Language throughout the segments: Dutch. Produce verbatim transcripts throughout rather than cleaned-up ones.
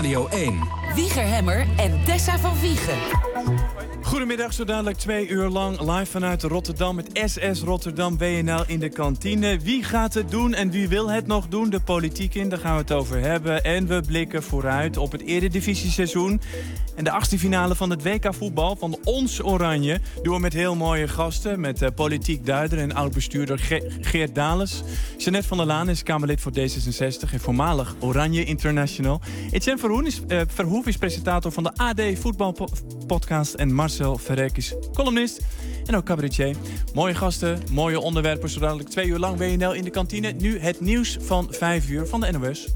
Radio één. Wieger Hemmer en Tessa van Wiegen. Goedemiddag, zo dadelijk twee uur lang live vanuit Rotterdam. Het S S Rotterdam W N L in de kantine. Wie gaat het doen en wie wil het nog doen? De politiek in, daar gaan we het over hebben. En we blikken vooruit op het Eredivisie-seizoen. En de achtste finale van het W K voetbal van ons Oranje doen we met heel mooie gasten. Met uh, politiek duider en oud-bestuurder Ge- Geert Dales. Jeanette van der Laan is Kamerlid voor D zesenzestig en voormalig Oranje International. Etienne Verhoen is, uh, Verhoef is presentator van de A D voetbalpodcast. En Marcel Verrek is columnist en ook cabaretier. Mooie gasten, mooie onderwerpen. Zo dadelijk twee uur lang W N L in de kantine. Nu het nieuws van vijf uur van de N O S.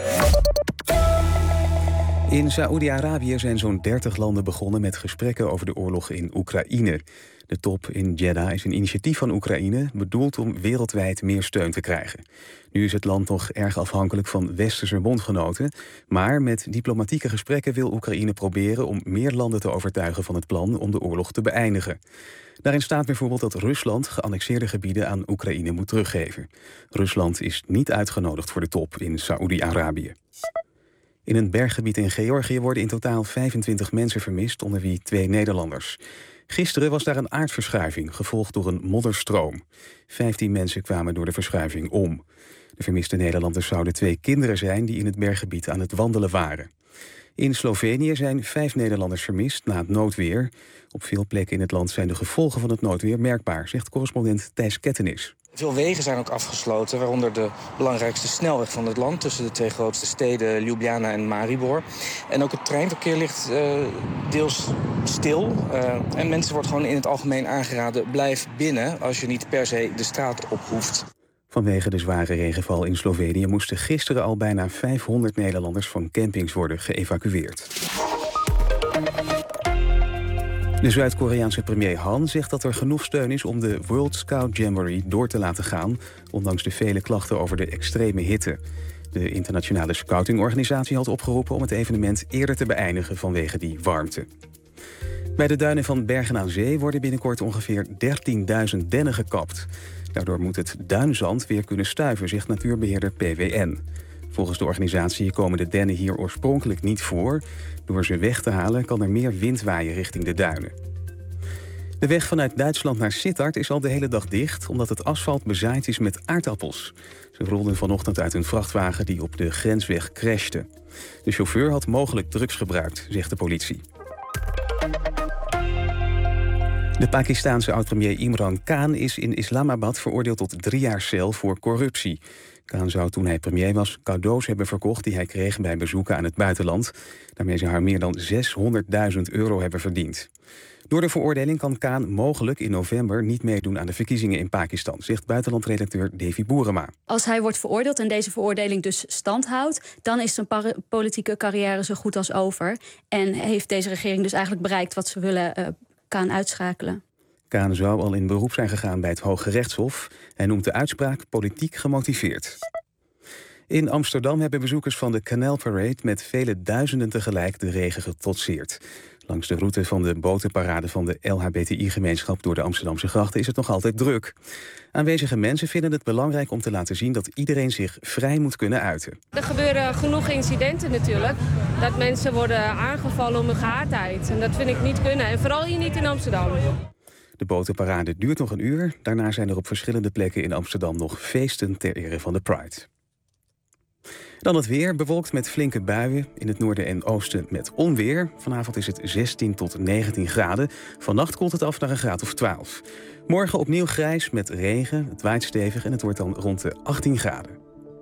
In Saoedi-Arabië zijn zo'n dertig landen begonnen met gesprekken over de oorlog in Oekraïne. De top in Jeddah is een initiatief van Oekraïne, bedoeld om wereldwijd meer steun te krijgen. Nu is het land nog erg afhankelijk van westerse bondgenoten, maar met diplomatieke gesprekken wil Oekraïne proberen om meer landen te overtuigen van het plan om de oorlog te beëindigen. Daarin staat bijvoorbeeld dat Rusland geannexeerde gebieden aan Oekraïne moet teruggeven. Rusland is niet uitgenodigd voor de top in Saoedi-Arabië. In een berggebied in Georgië worden in totaal vijfentwintig mensen vermist, onder wie twee Nederlanders. Gisteren was daar een aardverschuiving, gevolgd door een modderstroom. Vijftien mensen kwamen door de verschuiving om. De vermiste Nederlanders zouden twee kinderen zijn die in het berggebied aan het wandelen waren. In Slovenië zijn vijf Nederlanders vermist na het noodweer. Op veel plekken in het land zijn de gevolgen van het noodweer merkbaar, zegt correspondent Thijs Kettenis. Veel wegen zijn ook afgesloten, waaronder de belangrijkste snelweg van het land tussen de twee grootste steden Ljubljana en Maribor. En ook het treinverkeer ligt uh, deels stil. Uh, en mensen wordt gewoon in het algemeen aangeraden, blijf binnen als je niet per se de straat op hoeft. Vanwege de zware regenval in Slovenië moesten gisteren al bijna vijfhonderd Nederlanders van campings worden geëvacueerd. De Zuid-Koreaanse premier Han zegt dat er genoeg steun is om de World Scout Jamboree door te laten gaan, ondanks de vele klachten over de extreme hitte. De internationale scoutingorganisatie had opgeroepen om het evenement eerder te beëindigen vanwege die warmte. Bij de duinen van Bergen aan Zee worden binnenkort ongeveer dertienduizend dennen gekapt. Daardoor moet het duinzand weer kunnen stuiven, zegt natuurbeheerder P W N. Volgens de organisatie komen de dennen hier oorspronkelijk niet voor. Door ze weg te halen kan er meer wind waaien richting de duinen. De weg vanuit Duitsland naar Sittard is al de hele dag dicht, omdat het asfalt bezaaid is met aardappels. Ze rolden vanochtend uit een vrachtwagen die op de grensweg crashte. De chauffeur had mogelijk drugs gebruikt, zegt de politie. De Pakistaanse oud-premier Imran Khan is in Islamabad veroordeeld tot drie jaar cel voor corruptie. Khan zou toen hij premier was cadeaus hebben verkocht die hij kreeg bij bezoeken aan het buitenland. Daarmee zou hij meer dan zeshonderdduizend euro hebben verdiend. Door de veroordeling kan Khan mogelijk in november niet meedoen aan de verkiezingen in Pakistan, zegt buitenlandredacteur Davy Boerema. Als hij wordt veroordeeld en deze veroordeling dus stand houdt, dan is zijn par- politieke carrière zo goed als over. En heeft deze regering dus eigenlijk bereikt wat ze willen uh, Khan uitschakelen. Khan zou al in beroep zijn gegaan bij het Hoge Rechtshof. Hij noemt de uitspraak politiek gemotiveerd. In Amsterdam hebben bezoekers van de Canal Parade met vele duizenden tegelijk de regen getrotseerd. Langs de route van de botenparade van de L H B T I-gemeenschap door de Amsterdamse grachten is het nog altijd druk. Aanwezige mensen vinden het belangrijk om te laten zien dat iedereen zich vrij moet kunnen uiten. Er gebeuren genoeg incidenten natuurlijk. Dat mensen worden aangevallen om hun geaardheid. En dat vind ik niet kunnen. En vooral hier niet in Amsterdam. De botenparade duurt nog een uur. Daarna zijn er op verschillende plekken in Amsterdam nog feesten ter ere van de Pride. Dan het weer, bewolkt met flinke buien. In het noorden en oosten met onweer. Vanavond is het zestien tot negentien graden. Vannacht koelt het af naar een graad of twaalf. Morgen opnieuw grijs met regen. Het waait stevig en het wordt dan rond de achttien graden.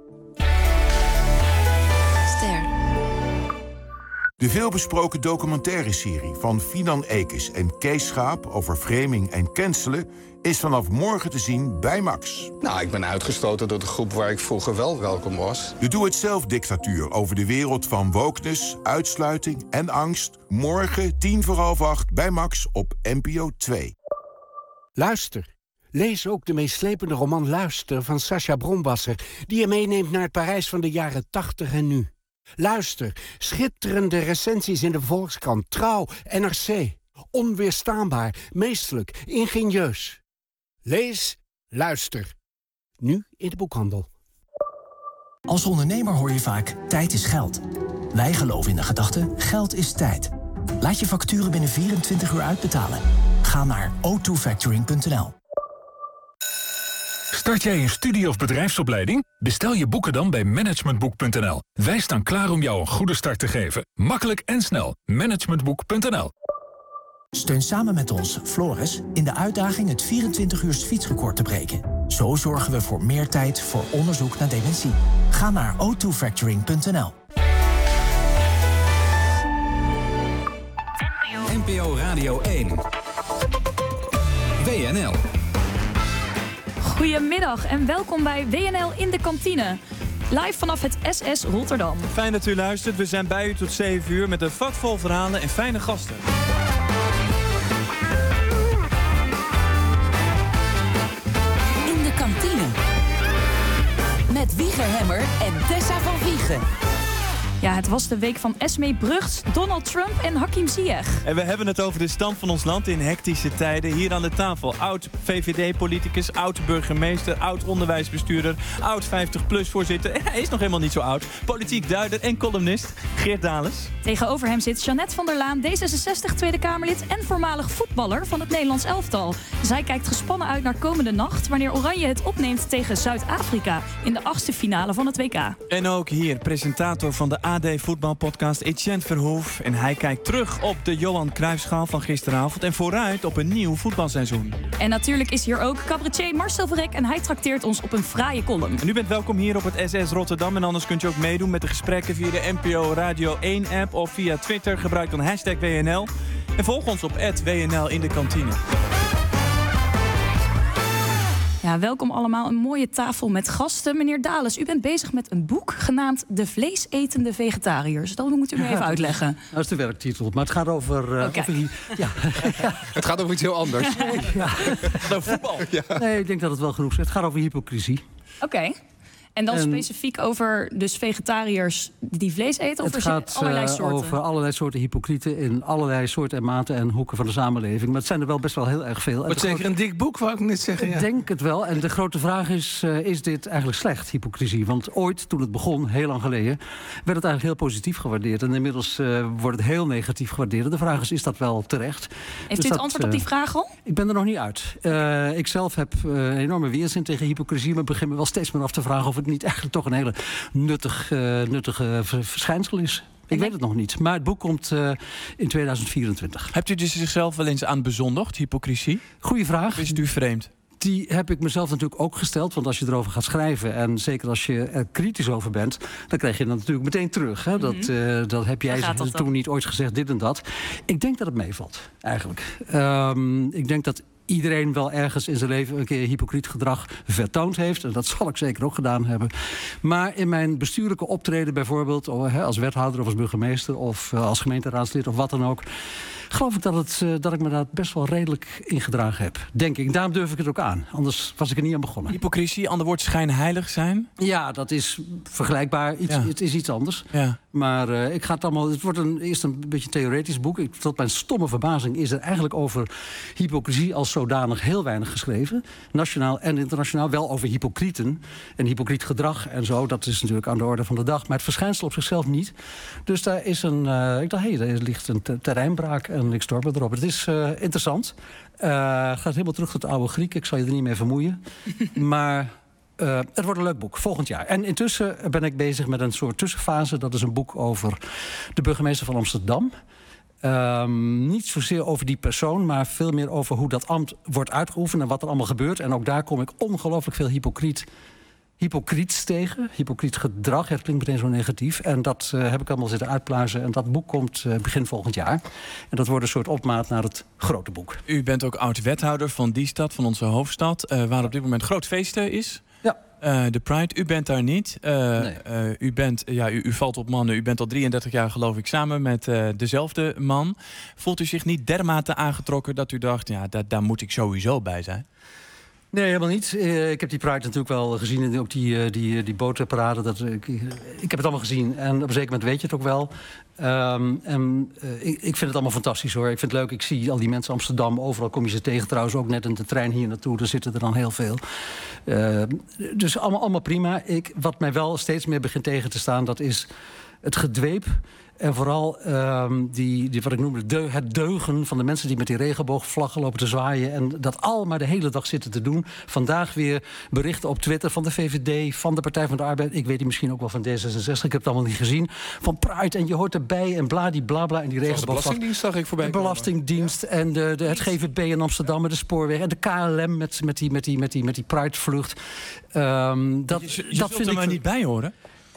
Ster. De veelbesproken documentaire-serie van Finan Ekes en Kees Schaap over framing en cancelen is vanaf morgen te zien bij Max. Nou, ik ben uitgestoten door de groep waar ik vroeger wel welkom was. De doe-het-zelf-dictatuur over de wereld van wokeness, uitsluiting en angst. Morgen tien voor half acht bij Max op N P O twee. Luister. Lees ook de meeslepende roman Luister van Sacha Bronwasser, die je meeneemt naar het Parijs van de jaren tachtig en nu. Luister. Schitterende recensies in de Volkskrant, Trouw, N R C. Onweerstaanbaar, meesterlijk, ingenieus. Lees, luister. Nu in de boekhandel. Als ondernemer hoor je vaak, tijd is geld. Wij geloven in de gedachte, geld is tijd. Laat je facturen binnen vierentwintig uur uitbetalen. Ga naar o twee factoring punt n l. Start jij een studie- of bedrijfsopleiding? Bestel je boeken dan bij managementboek punt n l. Wij staan klaar om jou een goede start te geven. Makkelijk en snel. managementboek punt n l. Steun samen met ons, Floris, in de uitdaging het vierentwintig uur fietsrecord te breken. Zo zorgen we voor meer tijd voor onderzoek naar dementie. Ga naar o twee factoring punt n l. N P O Radio één. W N L. Goedemiddag en welkom bij W N L in de kantine. Live vanaf het S S Rotterdam. Fijn dat u luistert. We zijn bij u tot zeven uur met een vat vol verhalen en fijne gasten. In de kantine. Met Wieger Hemmer en Tessa van Wiegen. Ja, het was de week van Esmee Brugts, Donald Trump en Hakim Ziyech. En we hebben het over de stand van ons land in hectische tijden. Hier aan de tafel oud-V V D-politicus, oud-burgemeester, oud-onderwijsbestuurder, oud vijftig plus voorzitter. En hij is nog helemaal niet zo oud. Politiek duider en columnist Geert Dales. Tegenover hem zit Jeannette van der Laan, D zesenzestig Tweede Kamerlid en voormalig voetballer van het Nederlands elftal. Zij kijkt gespannen uit naar komende nacht, wanneer Oranje het opneemt tegen Zuid-Afrika in de achtste finale van het W K. En ook hier presentator van de A D voetbalpodcast Etienne Verhoef. En hij kijkt terug op de Johan Cruijffschaal van gisteravond en vooruit op een nieuw voetbalseizoen. En natuurlijk is hier ook cabaretier Marcel Verrek en hij trakteert ons op een fraaie column. En u bent welkom hier op het S S Rotterdam en anders kunt u ook meedoen met de gesprekken via de N P O Radio één app of via Twitter. Gebruik dan hashtag W N L en volg ons op at W N L in de kantine. Ja, welkom allemaal. Een mooie tafel met gasten. Meneer Dales, u bent bezig met een boek genaamd De vleesetende vegetariërs. Dat moet u me even uitleggen. Dat is de werktitel, maar het gaat over... Uh, okay. over ja. Het gaat over iets heel anders. Ja. Nou, voetbal. Ja. Nee, ik denk dat het wel genoeg is. Het gaat over hypocrisie. Oké. Okay. En dan en, specifiek over dus vegetariërs die vlees eten? Of het gaat allerlei soorten? Uh, over allerlei soorten hypocrieten in allerlei soorten en maten en hoeken van de samenleving. Maar het zijn er wel best wel heel erg veel. Wat zeker een dik boek, wou ik net zeggen. Ik ja. denk het wel. En de grote vraag is, uh, is dit eigenlijk slecht, hypocrisie? Want ooit, toen het begon, heel lang geleden, werd het eigenlijk heel positief gewaardeerd. En inmiddels uh, wordt het heel negatief gewaardeerd. De vraag is, is dat wel terecht? Heeft dus u het dat, antwoord op die vraag al? Ik ben er nog niet uit. Uh, ik zelf heb uh, een enorme weerzin tegen hypocrisie, maar begin me wel steeds meer af te vragen of het niet eigenlijk toch een hele nuttig, uh, nuttige verschijnsel is. Ik weet het nog niet. Maar het boek komt uh, in tweeduizend vierentwintig. Hebt u dus zichzelf wel eens aan bezondigd, hypocrisie? Goeie vraag. Of is het u vreemd? Die heb ik mezelf natuurlijk ook gesteld. Want als je erover gaat schrijven, en zeker als je er kritisch over bent, dan krijg je dat natuurlijk meteen terug. Hè? Dat, uh, dat heb jij dat toen dan niet ooit gezegd, dit en dat. Ik denk dat het meevalt, eigenlijk. Um, ik denk dat iedereen wel ergens in zijn leven een keer hypocriet gedrag vertoond heeft. En dat zal ik zeker ook gedaan hebben. Maar in mijn bestuurlijke optreden bijvoorbeeld, als wethouder of als burgemeester of als gemeenteraadslid of wat dan ook, geloof ik dat, het, dat ik me daar best wel redelijk in gedragen heb. Denk ik. Daarom durf ik het ook aan. Anders was ik er niet aan begonnen. Hypocrisie, ander woord schijnheilig zijn? Ja, dat is vergelijkbaar. Iets, ja. Het is iets anders. Ja. Maar uh, ik ga het allemaal. Het wordt een, eerst een beetje een theoretisch boek. Ik, tot mijn stomme verbazing is er eigenlijk over hypocrisie als zodanig heel weinig geschreven. Nationaal en internationaal. Wel over hypocrieten en hypocriet gedrag en zo. Dat is natuurlijk aan de orde van de dag. Maar het verschijnsel op zichzelf niet. Dus daar is een. Uh, ik dacht, hé, hey, er ligt een te terreinbraak en ik storm erop. Het is uh, interessant. Uh, gaat helemaal terug tot de oude Griek. Ik zal je er niet mee vermoeien. Maar Uh, het wordt een leuk boek, volgend jaar. En intussen ben ik bezig met een soort tussenfase. Dat is een boek over de burgemeester van Amsterdam. Um, niet zozeer over die persoon, maar veel meer over hoe dat ambt wordt uitgeoefend en wat er allemaal gebeurt. En ook daar kom ik ongelooflijk veel hypocriet, hypocriets tegen. Hypocriet gedrag, het klinkt meteen zo negatief. En dat uh, heb ik allemaal zitten uitpluizen. En dat boek komt uh, begin volgend jaar. En dat wordt een soort opmaat naar het grote boek. U bent ook oud-wethouder van die stad, van onze hoofdstad, uh, waar op dit moment groot feest is. Ja. Uh, de Pride, u bent daar niet. Uh, nee. uh, u, bent, ja, u, u valt op mannen. U bent al drieëndertig jaar geloof ik samen met uh, dezelfde man. Voelt u zich niet dermate aangetrokken dat u dacht, ja, daar, daar moet ik sowieso bij zijn? Nee, helemaal niet. Uh, ik heb die Pride natuurlijk wel gezien en ook die, uh, die, die bootparade. Dat, uh, ik, ik heb het allemaal gezien en op een zeker moment weet je het ook wel. Um, en, uh, ik, ik vind het allemaal fantastisch hoor. Ik vind het leuk. Ik zie al die mensen in Amsterdam. Overal kom je ze tegen. Trouwens ook net in de trein hier naartoe. Er zitten er dan heel veel. Uh, dus allemaal, allemaal prima. Ik, wat mij wel steeds meer begint tegen te staan, dat is het gedweep. En vooral um, die, die, wat ik noemde, de, het deugen van de mensen die met die regenboogvlaggen lopen te zwaaien. En dat al maar de hele dag zitten te doen. Vandaag weer berichten op Twitter van de V V D, van de Partij van de Arbeid. Ik weet die misschien ook wel van D zesenzestig. Ik heb het allemaal niet gezien. Van Pride en je hoort erbij en bladibla. En die regenboogvlag. De Belastingdienst zag ik voorbij. De Belastingdienst ja. en de, de, het G V B in Amsterdam met de spoorweg. En de K L M met, met die, met die, met die, met die Pride-vlucht. Um, dat, je je dat zult vind er ik maar niet bij horen.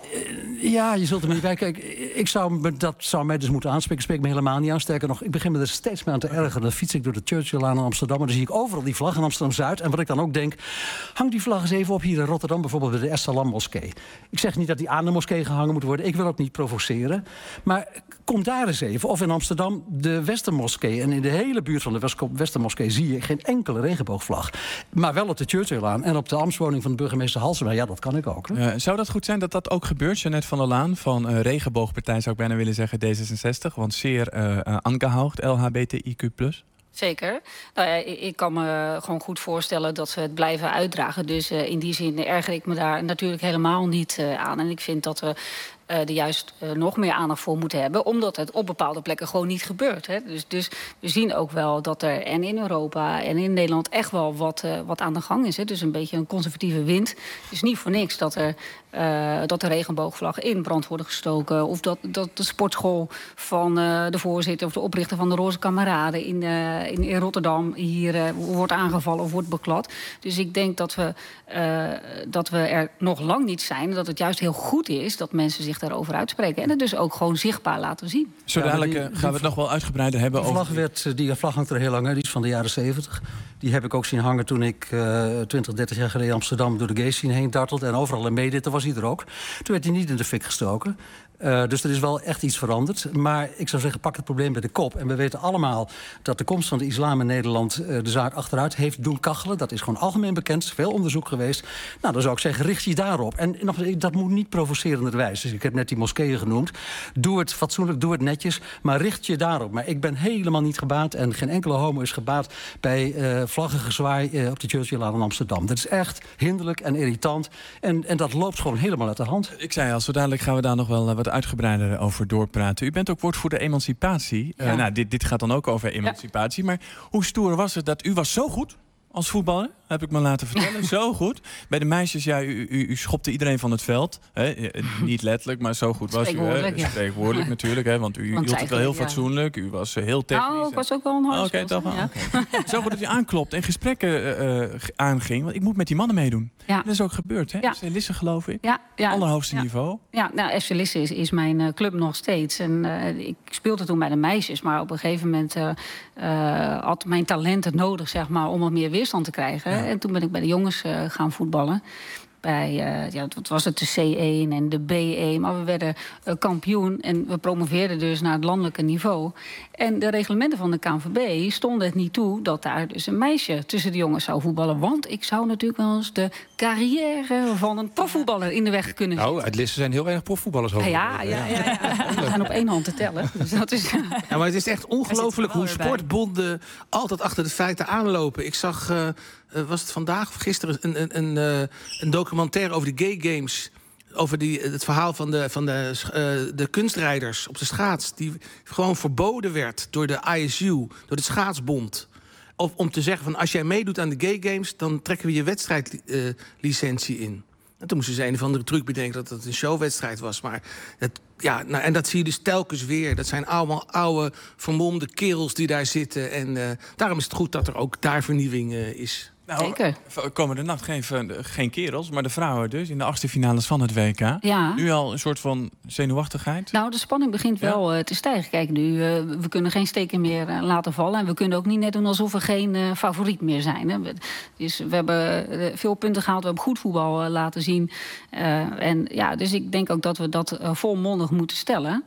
Ja, je zult er niet bij kijken. Ik zou me, dat zou mij dus moeten aanspreken. Ik spreek me helemaal niet aan. Sterker nog, ik begin me er steeds meer aan te ergeren. Dan fiets ik door de Churchilllaan in Amsterdam. En dan zie ik overal die vlag in Amsterdam-Zuid. En wat ik dan ook denk, hang die vlag eens even op hier in Rotterdam. Bijvoorbeeld bij de Es-Salam-moskee. Ik zeg niet dat die aan de moskee gehangen moet worden. Ik wil ook niet provoceren. Maar kom daar eens even. Of in Amsterdam de Westermoskee. En in de hele buurt van de Westermoskee zie je geen enkele regenboogvlag. Maar wel op de Churchilllaan en op de ambtswoning van de burgemeester Halsema. Ja, dat kan ik ook. Hè? Uh, zou dat goed zijn dat dat ook gebeurt? Jeanette van der Laan van uh, Regenboogpartij zou ik bijna willen zeggen D zesenzestig. Want zeer uh, uh, aangehoogd L H B T I Q plus. Zeker. Nou ja, ik kan me gewoon goed voorstellen dat we het blijven uitdragen. Dus uh, in die zin erger ik me daar natuurlijk helemaal niet uh, aan. En ik vind dat we uh, er juist uh, nog meer aandacht voor moeten hebben. Omdat het op bepaalde plekken gewoon niet gebeurt. Hè. Dus, dus we zien ook wel dat er en in Europa en in Nederland echt wel wat, uh, wat aan de gang is. Hè. Dus een beetje een conservatieve wind. Het is niet voor niks dat er uh, dat de regenboogvlag in brand worden gestoken. Of dat, dat de sportschool van uh, de voorzitter of de oprichter van de Roze Kameraden in, uh, in, in Rotterdam hier uh, wordt aangevallen of wordt beklad. Dus ik denk dat we, uh, dat we er nog lang niet zijn. Dat het juist heel goed is dat mensen zich daarover uitspreken. En het dus ook gewoon zichtbaar laten zien. Zo dadelijk uh, gaan we het nog wel uitgebreider hebben die vlag over... Werd, die vlag hangt er heel lang, hè. Die is van de jaren zeventig. Die heb ik ook zien hangen toen ik uh, twintig, dertig jaar geleden Amsterdam door de gay scene heen dartelde. En overal in Medit, was hij er ook. Toen werd hij niet in de fik gestoken. Uh, dus er is wel echt iets veranderd. Maar ik zou zeggen, pak het probleem bij de kop. En we weten allemaal dat de komst van de islam in Nederland uh, de zaak achteruit heeft doen kachelen. Dat is gewoon algemeen bekend. Er is veel onderzoek geweest. Nou, dan zou ik zeggen, richt je daarop. En nog, dat moet niet provocerenderwijs. Dus ik heb net die moskeeën genoemd. Doe het fatsoenlijk, doe het netjes. Maar richt je daarop. Maar ik ben helemaal niet gebaat. En geen enkele homo is gebaat bij uh, vlaggengezwaai uh, op de Churchilllaan in Amsterdam. Dat is echt hinderlijk en irritant. En, en dat loopt gewoon helemaal uit de hand. Ik zei al, zo dadelijk gaan we daar nog wel uh, wat uitgebreider over doorpraten. U bent ook woordvoerder emancipatie. Ja. Uh, nou, dit, dit gaat dan ook over emancipatie. Ja. Maar hoe stoer was het dat u was zo goed als voetballer, heb ik me laten vertellen. Zo goed. Bij de meisjes, ja, u, u, u schopte iedereen van het veld. Hè? Niet letterlijk, maar zo goed was u. Hè? Ja. Spreekwoordelijk natuurlijk, hè? Want u want hield het wel heel ja. fatsoenlijk. U was uh, heel technisch. Nou, ik was ook wel een hard. Oké, okay, toch wel. Ja. Okay. Zo goed dat u aanklopt en gesprekken uh, aanging. Want ik moet met die mannen meedoen. Ja. Dat is ook gebeurd, hè? Ja. F C Lisse, geloof ik. Ja, ja. Allerhoogste ja. niveau. Ja, nou, F C Lisse is, is mijn uh, club nog steeds. En uh, ik speelde toen bij de meisjes. Maar op een gegeven moment uh, uh, had mijn talent het nodig, zeg maar, om wat meer weerstand te krijgen. Ja. En toen ben ik bij de jongens uh, gaan voetballen. Bij, uh, ja, wat was het, de C één en de B één. Maar we werden uh, kampioen en we promoveerden dus naar het landelijke niveau. En de reglementen van de K N V B stonden het niet toe dat daar dus een meisje tussen de jongens zou voetballen. Want ik zou natuurlijk wel eens de carrière van een profvoetballer in de weg kunnen zitten. Nou, uit Lisse zijn heel weinig profvoetballers over. Ja, ja, ja, ja, ja. We zijn op één hand te tellen. Dus dat is, ja, maar het is echt ongelooflijk hoe sportbonden altijd achter de feiten aanlopen. Ik zag, uh, was het vandaag of gisteren, een, een, een, een documentaire over de gay games. Over die, het verhaal van, de, van de, uh, de kunstrijders op de schaats. Die gewoon verboden werd door de I S U, door de schaatsbond. Of, om te zeggen van als jij meedoet aan de gay games, dan trekken we je wedstrijdlicentie uh, in. En toen moesten ze een of andere truc bedenken dat het een showwedstrijd was. Maar het, ja, nou, en dat zie je dus telkens weer. Dat zijn allemaal oude, vermomde kerels die daar zitten. En uh, daarom is het goed dat er ook daar vernieuwing uh, is. Nou, zeker. Komende nacht geen, geen kerels, maar de vrouwen dus in de achtste finales van het W K. Ja. Nu al een soort van zenuwachtigheid? Nou, de spanning begint ja. wel uh, te stijgen. Kijk, nu, uh, we kunnen geen steken meer uh, laten vallen. En we kunnen ook niet net doen alsof we geen uh, favoriet meer zijn. Hè. We, dus we hebben uh, veel punten gehaald, we hebben goed voetbal uh, laten zien. Uh, en ja, dus ik denk ook dat we dat uh, volmondig moeten stellen.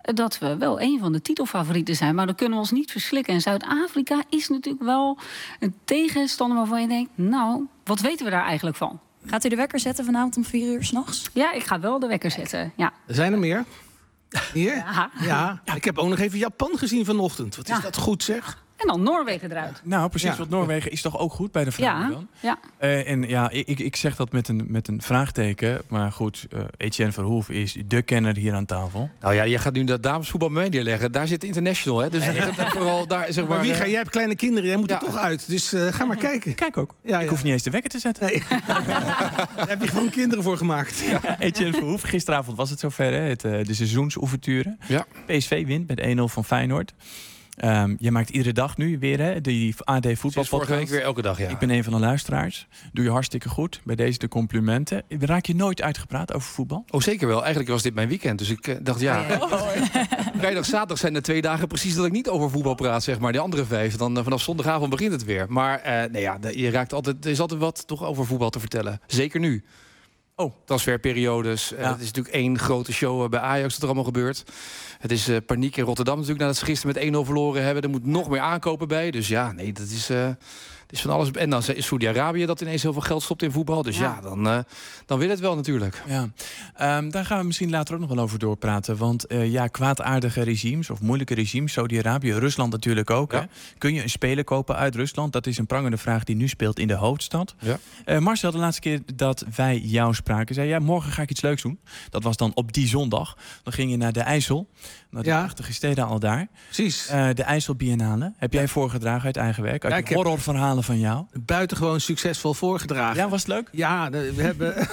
dat we wel een van de titelfavorieten zijn. Maar dan kunnen we ons niet verslikken. En Zuid-Afrika is natuurlijk wel een tegenstander waarvan je denkt, nou, wat weten we daar eigenlijk van? Gaat u de wekker zetten vanavond om vier uur 's nachts? Ja, ik ga wel de wekker zetten, ja. Er zijn er meer. Hier? Ja. Ja. Ik heb ook nog even Japan gezien vanochtend. Wat is Ja. dat goed, zeg? En dan Noorwegen eruit. Nou, precies, Ja. want Noorwegen is toch ook goed bij de vrouwen Ja, dan? ja. Uh, en ja, ik, ik zeg dat met een, met een vraagteken. Maar goed, uh, Etienne Verhoef is de kenner hier aan tafel. Nou ja, je gaat nu dat damesvoetbal mee neerleggen. Daar zit international, hè? Dus vooral daar, zeg maar... Maar wie ga, uh, jij hebt kleine kinderen, jij moet ja. er toch uit. Dus uh, ga maar kijken. Kijk ook. Ja, Ik ja. hoef niet eens de wekker te zetten. Nee. Daar heb je gewoon kinderen voor gemaakt. Ja, Etienne Verhoef, gisteravond was het zover, hè? Het, uh, de seizoensouverture. Ja. P S V wint met één nul van Feyenoord. Um, je maakt iedere dag nu weer hè, die A D voetbalpodcast. Sinds vorige week weer elke dag, ja. Ik ben een van de luisteraars. Doe je hartstikke goed. Bij deze de complimenten. Raak je nooit uitgepraat over voetbal? Oh, zeker wel. Eigenlijk was dit mijn weekend. Dus ik uh, dacht, ja... Vrijdag, zaterdag zijn de twee dagen precies dat ik niet over voetbal praat, zeg maar. De andere vijf, dan uh, vanaf zondagavond begint het weer. Maar uh, nee, ja, je raakt altijd, er is altijd wat toch over voetbal te vertellen. Zeker nu. Oh. Transferperiodes. Uh, Ja. Het is natuurlijk één grote show uh, bij Ajax dat er allemaal gebeurt. Het is uh, paniek in Rotterdam natuurlijk nadat ze gisteren met één nul verloren hebben. Er moet nog meer aankopen bij. Dus ja, nee, dat is... Uh, is van alles. En dan is Saudi-Arabië dat ineens heel veel geld stopt in voetbal. Dus ja, ja dan, uh, dan wil het wel natuurlijk. Ja, um, daar gaan we misschien later ook nog wel over doorpraten. Want uh, ja, kwaadaardige regimes of moeilijke regimes, Saudi-Arabië, Rusland natuurlijk ook. Ja. Hè? Kun je een speler kopen uit Rusland? Dat is een prangende vraag die nu speelt in de hoofdstad. Ja. Uh, Marcel, de laatste keer dat wij jou spraken, zei ja, morgen ga ik iets leuks doen. Dat was dan op die zondag. Dan ging je naar de IJssel, naar de Ja. prachtige steden al daar. Precies. Uh, de IJssel Biennale. Heb jij voorgedragen uit eigen werk? Uit Ja, de ik heb- horrorverhalen van jou? Buitengewoon succesvol voorgedragen. Ja, was het leuk? Ja, de- we hebben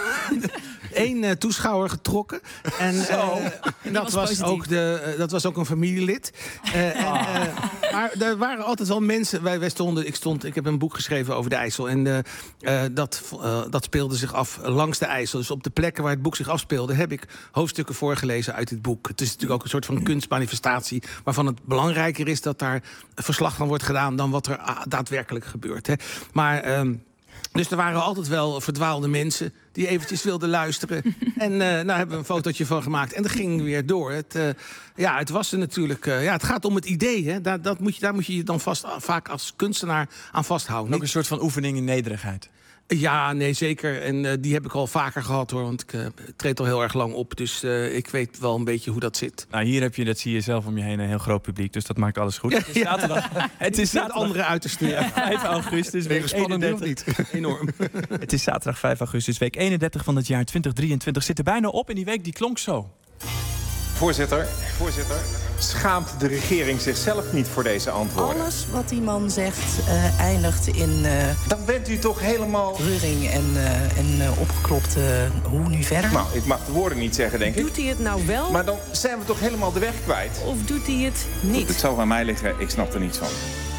één uh, toeschouwer getrokken. En uh, Die dat, was was positief. ook de, uh, dat was ook een familielid. Uh, en, uh, maar er waren altijd wel mensen... Wij, wij stonden, ik, stond, ik heb een boek geschreven over de IJssel. En uh, uh, dat, uh, dat speelde zich af langs de IJssel. Dus op de plekken waar het boek zich afspeelde... heb ik hoofdstukken voorgelezen uit dit boek. Het is natuurlijk ook een soort van kunstmanifestatie... waarvan het belangrijker is dat daar verslag van wordt gedaan... dan wat er ah, daadwerkelijk gebeurt. Hè. Maar... Um, Dus er waren altijd wel verdwaalde mensen die eventjes wilden luisteren. En uh, nou hebben we een fotootje van gemaakt. En dat ging weer door. Het, uh, ja, het was er natuurlijk... Uh, ja, het gaat om het idee. Hè. Daar, dat moet je, daar moet je je dan vast, vaak als kunstenaar aan vasthouden. Ook een soort van oefening in nederigheid. Ja, nee, zeker. En uh, die heb ik al vaker gehad, hoor. Want ik uh, treed al heel erg lang op. Dus uh, ik weet wel een beetje hoe dat zit. Nou, hier heb je, dat zie je zelf om je heen, een heel groot publiek. Dus dat maakt alles goed. Het is zaterdag. Het is Het andere uiterste. Ja. vijf augustus. Ben je gespannen nu of eenendertig. niet? Enorm. Het is zaterdag vijf augustus, week eenendertig van het jaar twintig drieëntwintig. Zit er bijna op en die week die klonk zo. Voorzitter, voorzitter, schaamt de regering zichzelf niet voor deze antwoorden? Alles wat die man zegt uh, eindigt in... Uh, Dan bent u toch helemaal... reuring en, uh, en uh, opgekropte hoe nu verder. Nou, ik mag de woorden niet zeggen, denk ik. Doet hij het nou wel? Maar dan zijn we toch helemaal de weg kwijt? Of doet hij het niet? Het zal aan mij liggen, ik snap er niets van.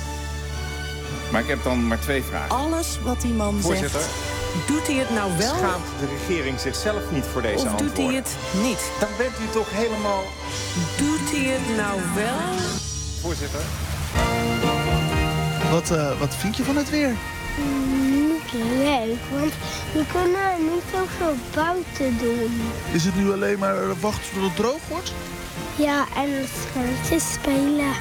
Maar ik heb dan maar twee vragen. Alles wat die man Voorzitter, zegt... Doet hij het nou wel? schaamt de regering zichzelf niet voor deze of antwoorden? doet hij het niet? Dan bent u toch helemaal... Doet hij het nou wel? Voorzitter. Wat, uh, wat vind je van het weer? Niet leuk, want we kunnen niet zoveel buiten doen. Is het nu alleen maar wachten tot het droog wordt? Ja, en spelletjes spelen.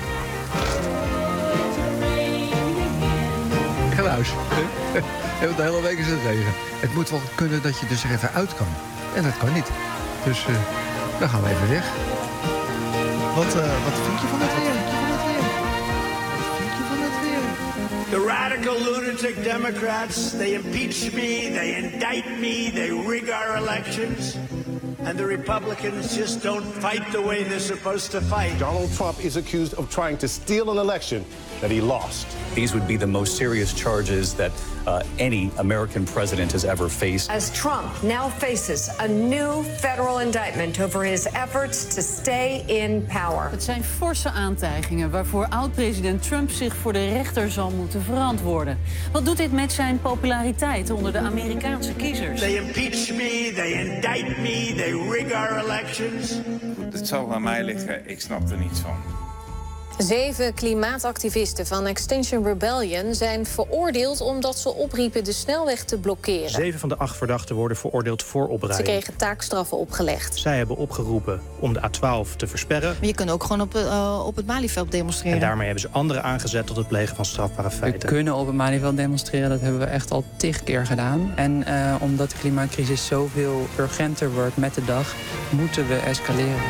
Geluis. We hebben de hele week is het regen. Het moet wel kunnen dat je dus er even uit kan. En dat kan niet. Dus uh, dan gaan we even weg. Wat, uh, wat vind je van het weer? Wat vind je van het weer? The radical lunatic Democrats, they impeach me, they indict me, they rig our elections. And the Republicans just don't fight the way they're supposed to fight. Donald Trump is accused of trying to steal an election that he lost. These would be the most serious charges that uh, any American president has ever faced. As Trump now faces a new federal indictment over his efforts to stay in power. Het zijn forse aantijgingen waarvoor oud-president Trump zich voor de rechter zal moeten verantwoorden. Wat doet dit met zijn populariteit onder de Amerikaanse kiezers? They impeach me, they indict me, they rig our elections. Het zal aan mij liggen, ik snap er niets van. Zeven klimaatactivisten van Extinction Rebellion zijn veroordeeld omdat ze opriepen de snelweg te blokkeren. Zeven van de acht verdachten worden veroordeeld voor opruiing. Ze kregen taakstraffen opgelegd. Zij hebben opgeroepen om de A twaalf te versperren. Maar je kunt ook gewoon op, uh, op het Malieveld demonstreren. En daarmee hebben ze anderen aangezet tot het plegen van strafbare feiten. We kunnen op het Malieveld demonstreren, dat hebben we echt al tig keer gedaan. En uh, omdat de klimaatcrisis zoveel urgenter wordt met de dag, moeten we escaleren.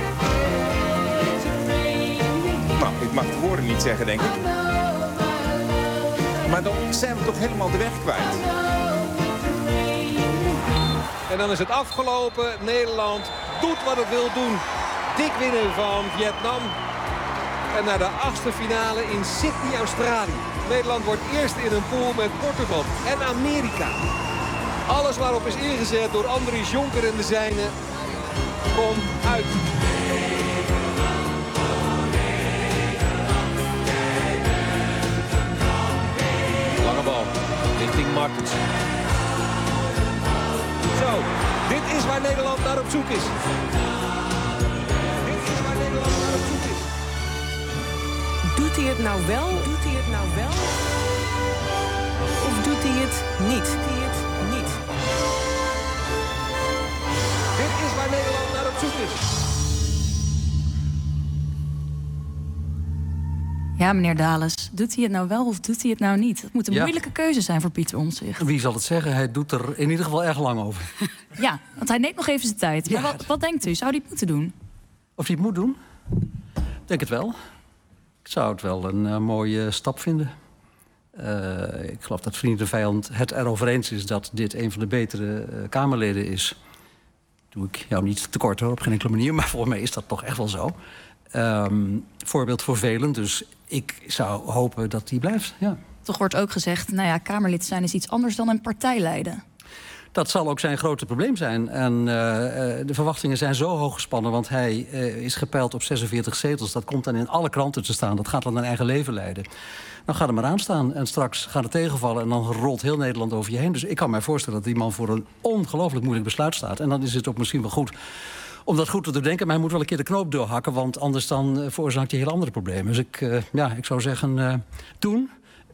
Nou, ik mag de woorden niet zeggen, denk ik. Maar dan zijn we toch helemaal de weg kwijt. En dan is het afgelopen. Nederland doet wat het wil doen. Dik winnen van Vietnam. En naar de achtste finale in Sydney, Australië. Nederland wordt eerst in een pool met Portugal en Amerika. Alles waarop is ingezet door Andries Jonker en de zijnen komt uit. Lange bal richting Martens. Zo, dit is waar Nederland naar op zoek is. Dit is waar Nederland naar op zoek is. Doet hij het nou wel? Doet hij het nou wel? Of doet hij het niet? Doet hij het niet? Dit is waar Nederland naar op zoek is. Ja, meneer Dales, doet hij het nou wel of doet hij het nou niet? Dat moet een Ja. moeilijke keuze zijn voor Pieter Omtzigt. Wie zal het zeggen? Hij doet er in ieder geval erg lang over. Ja, want hij neemt nog even zijn tijd. Maar Ja. wat, wat denkt u? Zou hij het moeten doen? Of hij het moet doen? Ik denk het wel. Ik zou het wel een uh, mooie stap vinden. Uh, ik geloof dat Vriend en Vijand het erover eens is dat dit een van de betere uh, Kamerleden is. Doe ik jou niet tekort hoor, op geen enkele manier. Maar volgens mij is dat toch echt wel zo. Um, voorbeeld voor velen. Dus ik zou hopen dat die blijft, ja. Toch wordt ook gezegd, nou ja, Kamerlid zijn is iets anders dan een partij leiden. Dat zal ook zijn grote probleem zijn. En uh, de verwachtingen zijn zo hoog gespannen, want hij uh, is gepeild op zesenveertig zetels. Dat komt dan in alle kranten te staan. Dat gaat dan een eigen leven leiden. Dan gaat er maar aan staan en straks gaat het tegenvallen en dan rolt heel Nederland over je heen. Dus ik kan mij voorstellen dat die man voor een ongelooflijk moeilijk besluit staat. En dan is het ook misschien wel goed om dat goed te doordenken. Maar hij moet wel een keer de knoop doorhakken, want anders dan uh, veroorzaakt hij heel andere problemen. Dus ik, uh, ja, ik zou zeggen, uh, doen.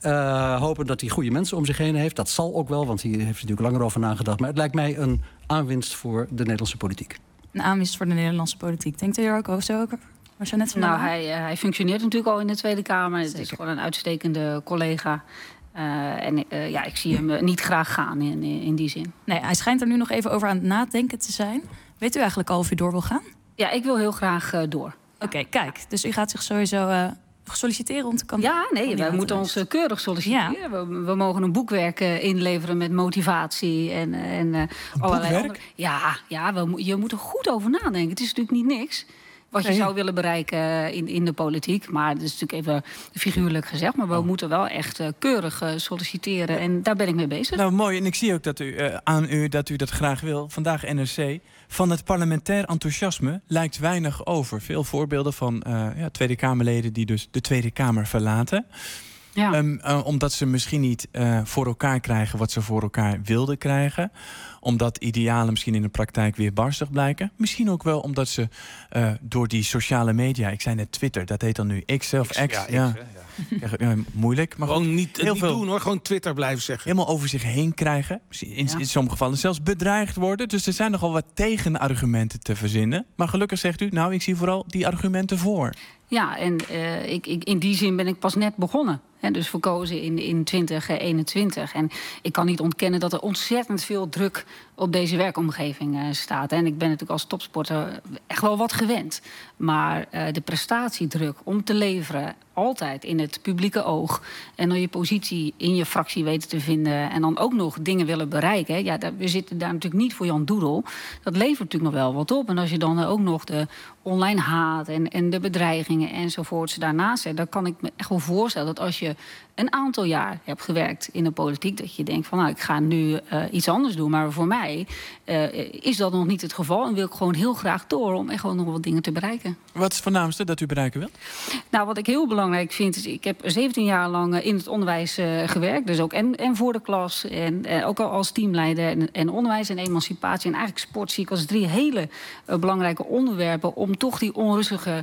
Uh, hopen dat hij goede mensen om zich heen heeft. Dat zal ook wel, want hier heeft hij natuurlijk langer over nagedacht. Maar het lijkt mij een aanwinst voor de Nederlandse politiek. Een aanwinst voor de Nederlandse politiek. Denkt u er ook zo over? Was net van nou, hij, uh, hij functioneert natuurlijk al in de Tweede Kamer. Het is gewoon een uitstekende collega. Uh, en uh, ja, ik zie hem uh, niet graag gaan in, in die zin. Nee, hij schijnt er nu nog even over aan het nadenken te zijn. Weet u eigenlijk al of u door wil gaan? Ja, ik wil heel graag uh, door. Oké, okay, kijk. Dus u gaat zich sowieso uh, solliciteren om te kandideren? Ja, nee, wij moeten ons uh, keurig solliciteren. Ja. We, we mogen een boekwerk uh, inleveren met motivatie en, uh, en uh, allerlei andere. Ja, ja we, je moet er goed over nadenken. Het is natuurlijk niet niks wat je nee. zou willen bereiken in, in de politiek. Maar dat is natuurlijk even figuurlijk gezegd. Maar we oh. moeten wel echt uh, keurig uh, solliciteren. En daar ben ik mee bezig. Nou, mooi. En ik zie ook dat u, uh, aan u dat u dat graag wil. Vandaag N R C. Van het parlementair enthousiasme lijkt weinig over. Veel voorbeelden van uh, ja, Tweede Kamerleden die dus de Tweede Kamer verlaten. Ja. Um, uh, omdat ze misschien niet uh, voor elkaar krijgen wat ze voor elkaar wilden krijgen. Omdat idealen misschien in de praktijk weer barstig blijken. Misschien ook wel omdat ze uh, door die sociale media... Ik zei net Twitter, dat heet dan nu X of X. X, ja, ja. X, ja. Ja, moeilijk. Maar gewoon niet, heel niet veel doen hoor, gewoon Twitter blijven zeggen. Helemaal over zich heen krijgen. In, in, ja. in sommige gevallen zelfs bedreigd worden. Dus er zijn nogal wat tegenargumenten te verzinnen. Maar gelukkig zegt u, nou, ik zie vooral die argumenten voor. Ja, en uh, ik, ik, in die zin ben ik pas net begonnen. He, dus verkozen in, in twintig eenentwintig. En ik kan niet ontkennen dat er ontzettend veel druk op deze werkomgeving uh, staat. En ik ben natuurlijk als topsporter echt wel wat gewend. Maar uh, de prestatiedruk om te leveren, altijd in het publieke oog, en dan je positie in je fractie weten te vinden en dan ook nog dingen willen bereiken. Ja, dat, we zitten daar natuurlijk niet voor Jan Doedel. Dat levert natuurlijk nog wel wat op. En als je dan ook nog de online haat en, en de bedreigingen enzovoorts daarnaast zet, dan kan ik me echt wel voorstellen dat als je een aantal jaar hebt gewerkt in de politiek, dat je denkt van nou, ik ga nu uh, iets anders doen. Maar voor mij uh, is dat nog niet het geval en wil ik gewoon heel graag door om echt gewoon nog wat dingen te bereiken. Wat is het voornaamste dat u bereiken wilt? Nou, wat ik heel belangrijk vind is, ik heb zeventien jaar lang in het onderwijs uh, gewerkt. Dus ook en, en voor de klas en uh, ook al als teamleider en, en onderwijs en emancipatie en eigenlijk sport zie ik als drie hele uh, belangrijke onderwerpen om toch die onrustige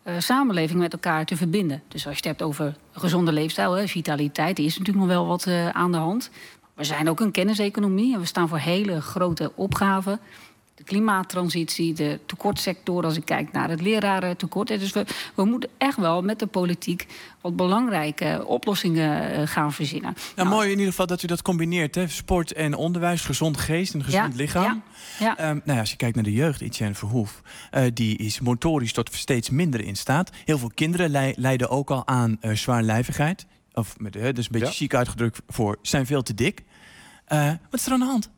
uh, samenleving met elkaar te verbinden. Dus als je het hebt over een gezonde leefstijl, hè, vitaliteit, er is natuurlijk nog wel wat uh, aan de hand. We zijn ook een kenniseconomie en we staan voor hele grote opgaven. De klimaattransitie, de tekortsector, als ik kijk naar het lerarentekort. Dus we, we moeten echt wel met de politiek wat belangrijke oplossingen gaan verzinnen. Nou, nou, mooi in ieder geval dat u dat combineert. Hè? Sport en onderwijs, gezond geest en gezond ja, lichaam. Ja, ja. Um, nou ja, als je kijkt naar de jeugd, Etienne Verhoef, uh, die is motorisch tot steeds minder in staat. Heel veel kinderen le- lijden ook al aan uh, zwaarlijvigheid. Of met, uh, dus een beetje ja. chic uitgedrukt voor zijn veel te dik. Uh, wat is er aan de hand?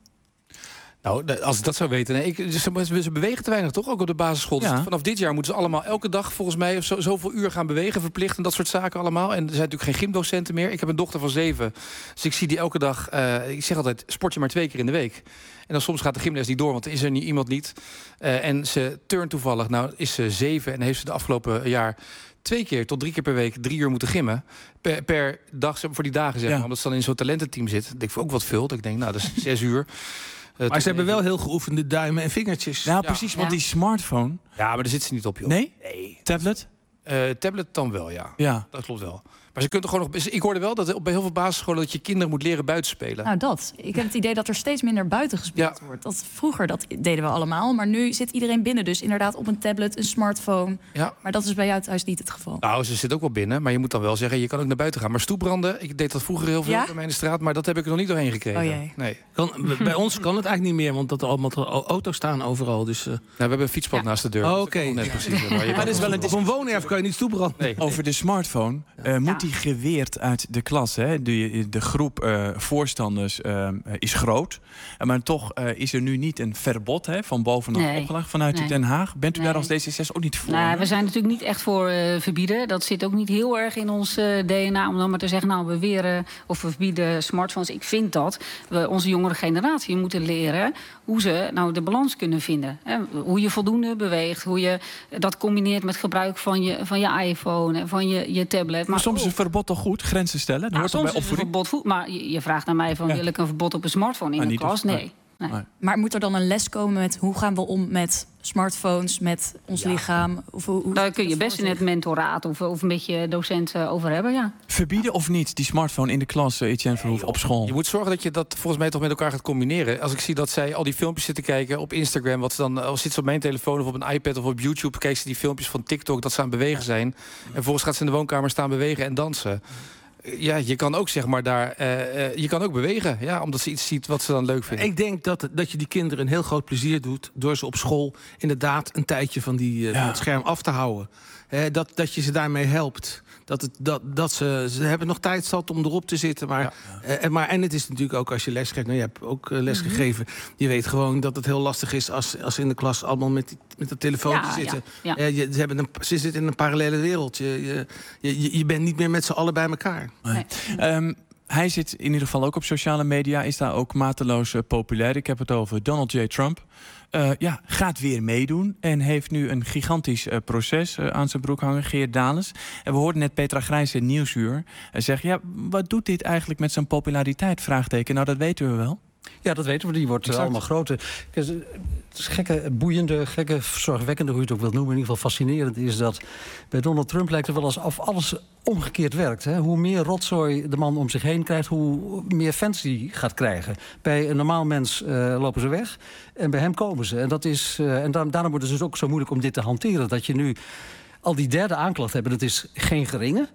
Nou, als ik dat zou weten... Nee, ik, ze, ze bewegen te weinig, toch? Ook op de basisschool. Ja. Dus vanaf dit jaar moeten ze allemaal elke dag... volgens mij of zo, zoveel uur gaan bewegen, verplicht... en dat soort zaken allemaal. En er zijn natuurlijk geen gymdocenten meer. Ik heb een dochter van zeven. Dus ik zie die elke dag... Uh, ik zeg altijd, sport je maar twee keer in de week. En dan soms gaat de gymles niet door, want er is er niet, iemand niet. Uh, en ze turnt toevallig. Nou, is ze zeven en heeft ze de afgelopen jaar... twee keer tot drie keer per week drie uur moeten gymmen. Per, per dag, voor die dagen, zeg maar. Ja. Omdat ze dan in zo'n talententeam zit. Dat ik ook wat veel. Dat ik denk, nou, dat is zes uur. Uh, maar ze hebben wel heel geoefende duimen en vingertjes. Nou, ja. precies, want Ja. die smartphone... Ja, maar daar zit ze niet op, joh. Nee? Nee. Tablet? Uh, tablet dan wel, ja. Ja. Dat klopt wel. Maar ze kunnen gewoon nog. Ik hoorde wel dat bij heel veel basisscholen dat je kinderen moet leren buiten spelen. Nou, dat. Ik heb het idee dat er steeds minder buiten gespeeld Ja. wordt. Dat vroeger, dat deden we allemaal. Maar nu zit iedereen binnen. Dus inderdaad op een tablet, een smartphone. Ja. Maar dat is bij jou thuis niet het geval. Nou, ze zit ook wel binnen. Maar je moet dan wel zeggen, je kan ook naar buiten gaan. Maar stoepbranden, ik deed dat vroeger heel veel Ja? bij mij in de straat. Maar dat heb ik er nog niet doorheen gekregen. Oh jee. Nee. Kan, bij ons kan het eigenlijk niet meer, want dat er allemaal auto's staan overal. Dus, uh... nou, we hebben een fietspad naast de deur. Oh, oké. Okay. Nee, precies. Maar je Maar dat is wel een op een woonerf kan je niet stoepranden. Nee. Over de smartphone. Uh, moet die geweerd uit de klas? Hè? De, de groep uh, voorstanders uh, is groot. Uh, maar toch uh, is er nu niet een verbod hè, van bovenaf Nee. opgelegd vanuit Nee. Den Haag. Bent u Nee. daar als D zesenzestig ook niet voor? Nou, hè? we zijn natuurlijk niet echt voor uh, verbieden. Dat zit ook niet heel erg in ons uh, D N A. Om dan maar te zeggen, nou, we weren of we verbieden smartphones. Ik vind dat we onze jongere generatie moeten leren hoe ze nou de balans kunnen vinden. Hè? Hoe je voldoende beweegt. Hoe je dat combineert met gebruik van je, van je iPhone en van je, je tablet. Maar, Maar soms is ook- een verbod toch goed? Grenzen stellen? Dat Nou, hoort toch soms bij is het een opvoeding? verbod voet, maar je, je vraagt naar mij van Ja. wil ik een verbod op een smartphone in Ah, de niet klas? dus- Nee. nee. nee. Nee. Maar moet er dan een les komen met hoe gaan we om met smartphones, met ons lichaam? Of hoe, hoe Daar kun je dat best in voor het mentoraat of, of met je docent uh, over hebben, ja. Verbieden of niet, die smartphone in de klas, uh, Etienne Verhoef, op school? Je moet zorgen dat je dat volgens mij toch met elkaar gaat combineren. Als ik zie dat zij al die filmpjes zitten kijken op Instagram, wat ze dan, als zit ze op mijn telefoon of op een iPad of op YouTube, kijken ze die filmpjes van TikTok dat ze aan het bewegen zijn. En vervolgens gaat ze in de woonkamer staan bewegen en dansen. Ja, je kan ook zeg maar daar, uh, uh, je kan ook bewegen, ja, omdat ze iets ziet wat ze dan leuk vinden. Ik denk dat, dat je die kinderen een heel groot plezier doet door ze op school inderdaad een tijdje van, die, uh, Ja. van het scherm af te houden. Hè, dat, dat je ze daarmee helpt. Dat, het, dat, dat ze, ze hebben nog tijd zat om erop te zitten. Maar, ja. uh, maar, en het is natuurlijk ook als je les geeft. Nou, je hebt ook uh, les Mhm. gegeven. Je weet gewoon dat het heel lastig is als, als ze in de klas allemaal met, die, met dat telefoontje Ja, zitten. ja, ja. Uh, je, ze, hebben een, ze zitten in een parallele wereld. Je, je, je, je bent niet meer met z'n allen bij elkaar. Nee. Um, hij zit in ieder geval ook op sociale media, is daar ook mateloos uh, populair. Ik heb het over Donald J. Trump. Uh, ja, gaat weer meedoen en heeft nu een gigantisch uh, proces uh, aan zijn broek hangen, Geert Dales. En we hoorden net Petra Grijs in Nieuwsuur uh, zeggen, ja, wat doet dit eigenlijk met zijn populariteit? Vraagteken. Nou, dat weten we wel. Ja, dat weten we. Die wordt uh, Exact. allemaal groter. Kijk, het is gekke, boeiende, gekke, zorgwekkende, hoe je het ook wilt noemen. In ieder geval fascinerend is dat bij Donald Trump lijkt het wel alsof alles omgekeerd werkt. Hè? Hoe meer rotzooi de man om zich heen krijgt, hoe meer fans hij gaat krijgen. Bij een normaal mens uh, lopen ze weg en bij hem komen ze. En, dat is, uh, en daar, daarom wordt het dus ook zo moeilijk om dit te hanteren. Dat je nu al die derde aanklacht hebt, dat is geen geringe.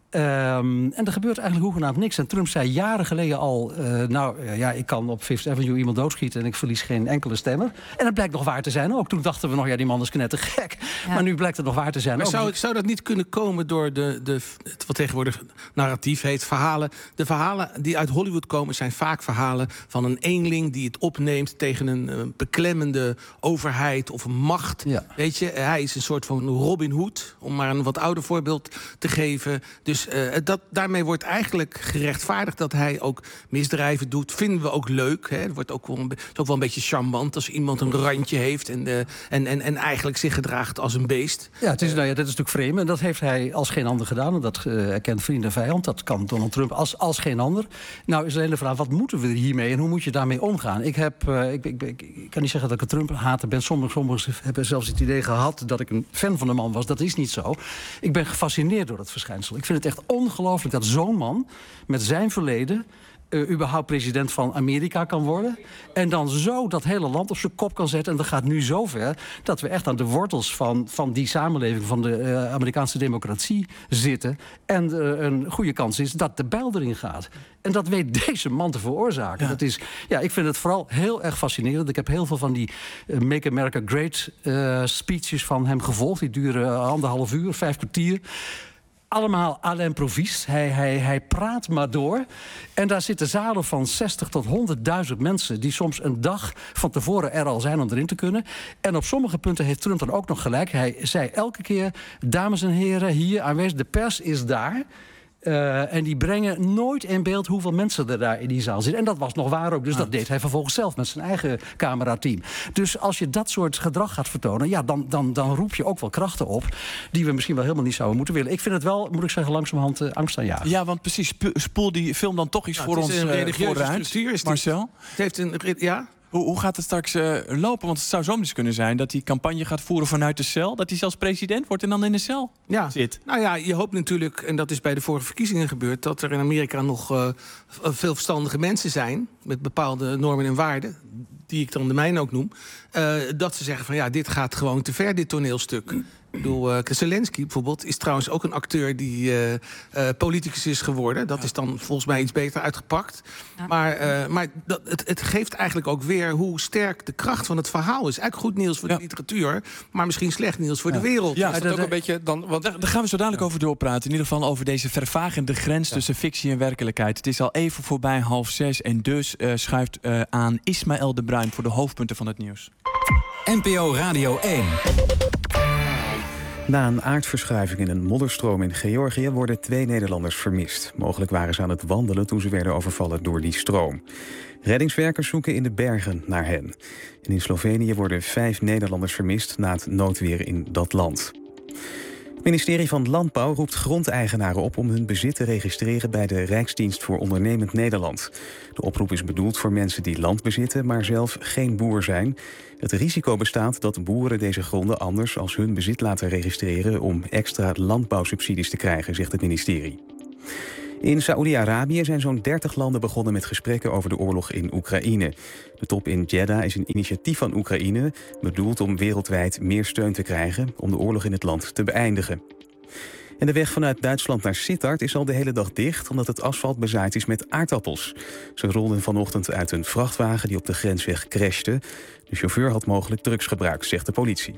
Um, en er gebeurt eigenlijk hoegenaamd niks. En Trump zei jaren geleden al, uh, nou uh, ja, ik kan op Fifth Avenue iemand doodschieten en ik verlies geen enkele stemmer. En dat blijkt nog waar te zijn ook. Toen dachten we nog, ja, die man is knettergek. Ja. Maar nu blijkt het nog waar te zijn Maar ook. zou, zou dat niet kunnen komen door de, de, het wat tegenwoordig narratief heet, verhalen? De verhalen die uit Hollywood komen zijn vaak verhalen van een eenling die het opneemt tegen een, een beklemmende overheid of macht. Ja. Weet je, hij is een soort van Robin Hood, om maar een wat ouder voorbeeld te geven. Dus Dus uh, dat, daarmee wordt eigenlijk gerechtvaardigd dat hij ook misdrijven doet. Vinden we ook leuk. Hè? Het wordt ook wel een, be- is ook wel een beetje charmant als iemand een randje heeft en, uh, en, en, en eigenlijk zich gedraagt als een beest. Ja, het is, nou ja, dat is natuurlijk vreemd. En dat heeft hij als geen ander gedaan. En dat uh, erkent vriend en vijand. Dat kan Donald Trump als, als geen ander. Nou is alleen de vraag, wat moeten we hiermee en hoe moet je daarmee omgaan? Ik, heb, uh, ik, ik, ik, ik kan niet zeggen dat ik een Trump-hater ben. Sommigen, sommigen hebben zelfs het idee gehad dat ik een fan van de man was. Dat is niet zo. Ik ben gefascineerd door dat verschijnsel. Ik vind het echt ongelooflijk dat zo'n man met zijn verleden Uh, überhaupt president van Amerika kan worden. En dan zo dat hele land op zijn kop kan zetten. En dat gaat nu zover dat we echt aan de wortels van, van die samenleving, van de uh, Amerikaanse democratie zitten. En uh, een goede kans is dat de bijl erin gaat. En dat weet deze man te veroorzaken. Ja. Dat is, ja, ik vind het vooral heel erg fascinerend. Ik heb heel veel van die uh, Make America Great uh, speeches van hem gevolgd. Die duren uh, anderhalf uur, vijf kwartier. Allemaal à l'improviste. Hij, hij, hij praat maar door. En daar zitten zalen van zestig tot honderdduizend mensen die soms een dag van tevoren er al zijn om erin te kunnen. En op sommige punten heeft Trump dan ook nog gelijk. Hij zei elke keer, dames en heren, hier aanwezig, de pers is daar. Uh, en die brengen nooit in beeld hoeveel mensen er daar in die zaal zitten. En dat was nog waar ook. Dus ah. dat deed hij vervolgens zelf met zijn eigen camerateam. Dus als je dat soort gedrag gaat vertonen, ja, dan, dan, dan roep je ook wel krachten op die we misschien wel helemaal niet zouden moeten willen. Ik vind het wel, moet ik zeggen, langzamerhand uh, angst aanjagen. Ja, want precies, spoel die film dan toch iets nou, voor ons uh, vooruit. Marcel? Het heeft een, ja... Hoe, hoe gaat het straks uh, lopen? Want het zou zo eens kunnen zijn dat hij campagne gaat voeren vanuit de cel. Dat hij zelfs president wordt en dan in de cel ja. zit. Nou ja, je hoopt natuurlijk, en dat is bij de vorige verkiezingen gebeurd, dat er in Amerika nog uh, veel verstandige mensen zijn met bepaalde normen en waarden, die ik dan de mijne ook noem, uh, dat ze zeggen van ja, dit gaat gewoon te ver, dit toneelstuk. Ik bedoel, uh, Zelensky bijvoorbeeld is trouwens ook een acteur die uh, uh, politicus is geworden. Dat is dan volgens mij iets beter uitgepakt. Ja. Maar, uh, maar dat, het, het geeft eigenlijk ook weer hoe sterk de kracht van het verhaal is. Eigenlijk goed nieuws voor ja. de literatuur, maar misschien slecht nieuws voor ja. de wereld. Ja, is dat, dat ook een beetje dan, want daar, daar gaan we zo dadelijk ja. over doorpraten. In ieder geval over deze vervagende grens ja. tussen fictie en werkelijkheid. Het is al even voorbij half zes en dus uh, schuift uh, aan Ismaël de Bruin voor de hoofdpunten van het nieuws. N P O Radio één. Na een aardverschuiving in een modderstroom in Georgië worden twee Nederlanders vermist. Mogelijk waren ze aan het wandelen toen ze werden overvallen door die stroom. Reddingswerkers zoeken in de bergen naar hen. En in Slovenië worden vijf Nederlanders vermist na het noodweer in dat land. Het ministerie van Landbouw roept grondeigenaren op om hun bezit te registreren bij de Rijksdienst voor Ondernemend Nederland. De oproep is bedoeld voor mensen die land bezitten, maar zelf geen boer zijn. Het risico bestaat dat boeren deze gronden anders als hun bezit laten registreren om extra landbouwsubsidies te krijgen, zegt het ministerie. In Saoedi-Arabië zijn zo'n dertig landen begonnen met gesprekken over de oorlog in Oekraïne. De top in Jeddah is een initiatief van Oekraïne, bedoeld om wereldwijd meer steun te krijgen om de oorlog in het land te beëindigen. En de weg vanuit Duitsland naar Sittard is al de hele dag dicht, omdat het asfalt bezaaid is met aardappels. Ze rolden vanochtend uit een vrachtwagen die op de grensweg crashte. De chauffeur had mogelijk drugs gebruikt, zegt de politie.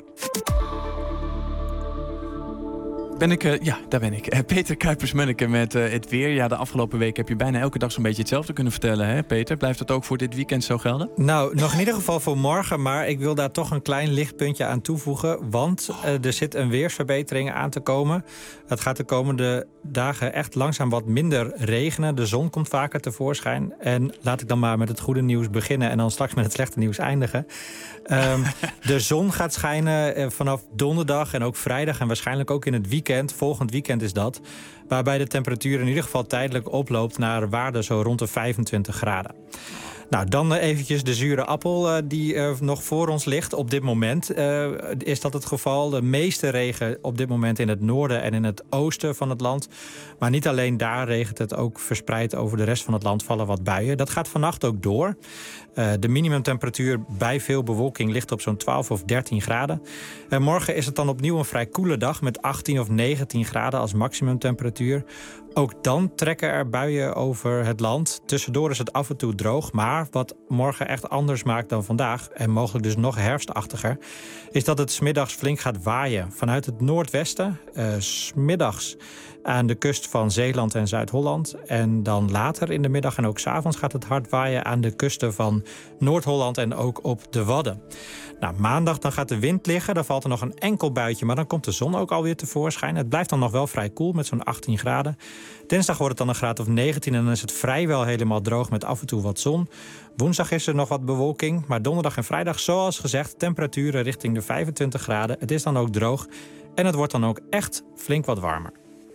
Ben ik, uh, ja, daar ben ik. Uh, Peter Kuipers-Munneke met uh, het weer. Ja, de afgelopen week heb je bijna elke dag zo'n beetje hetzelfde kunnen vertellen, hè, Peter? Blijft dat ook voor dit weekend zo gelden? Nou, nog in ieder geval voor morgen, maar ik wil daar toch een klein lichtpuntje aan toevoegen. Want uh, er zit een weersverbetering aan te komen. Het gaat de komende dagen echt langzaam wat minder regenen. De zon komt vaker tevoorschijn. En laat ik dan maar met het goede nieuws beginnen en dan straks met het slechte nieuws eindigen. Um, de zon gaat schijnen uh, vanaf donderdag en ook vrijdag en waarschijnlijk ook in het weekend. Volgend weekend is dat. Waarbij de temperatuur in ieder geval tijdelijk oploopt naar waarden zo rond de vijfentwintig graden. Nou, dan eventjes de zure appel uh, die uh, nog voor ons ligt. Op dit moment uh, is dat het geval. De meeste regen op dit moment in het noorden en in het oosten van het land. Maar niet alleen daar regent het, ook verspreid over de rest van het land vallen wat buien. Dat gaat vannacht ook door. Uh, de minimumtemperatuur bij veel bewolking ligt op zo'n twaalf of dertien graden. Uh, morgen is het dan opnieuw een vrij koele dag met achttien of negentien graden als maximumtemperatuur. Ook dan trekken er buien over het land. Tussendoor is het af en toe droog. Maar wat morgen echt anders maakt dan vandaag, en mogelijk dus nog herfstachtiger, is dat het 's middags flink gaat waaien. Vanuit het noordwesten, uh, 's middags aan de kust van Zeeland en Zuid-Holland. En dan later in de middag en ook 's avonds gaat het hard waaien aan de kusten van Noord-Holland en ook op de Wadden. Nou, maandag dan gaat de wind liggen, dan valt er nog een enkel buitje, maar dan komt de zon ook alweer tevoorschijn. Het blijft dan nog wel vrij koel met zo'n achttien graden. Dinsdag wordt het dan een graad of negentien en dan is het vrijwel helemaal droog met af en toe wat zon. Woensdag is er nog wat bewolking, maar donderdag en vrijdag, zoals gezegd, temperaturen richting de vijfentwintig graden. Het is dan ook droog en het wordt dan ook echt flink wat warmer.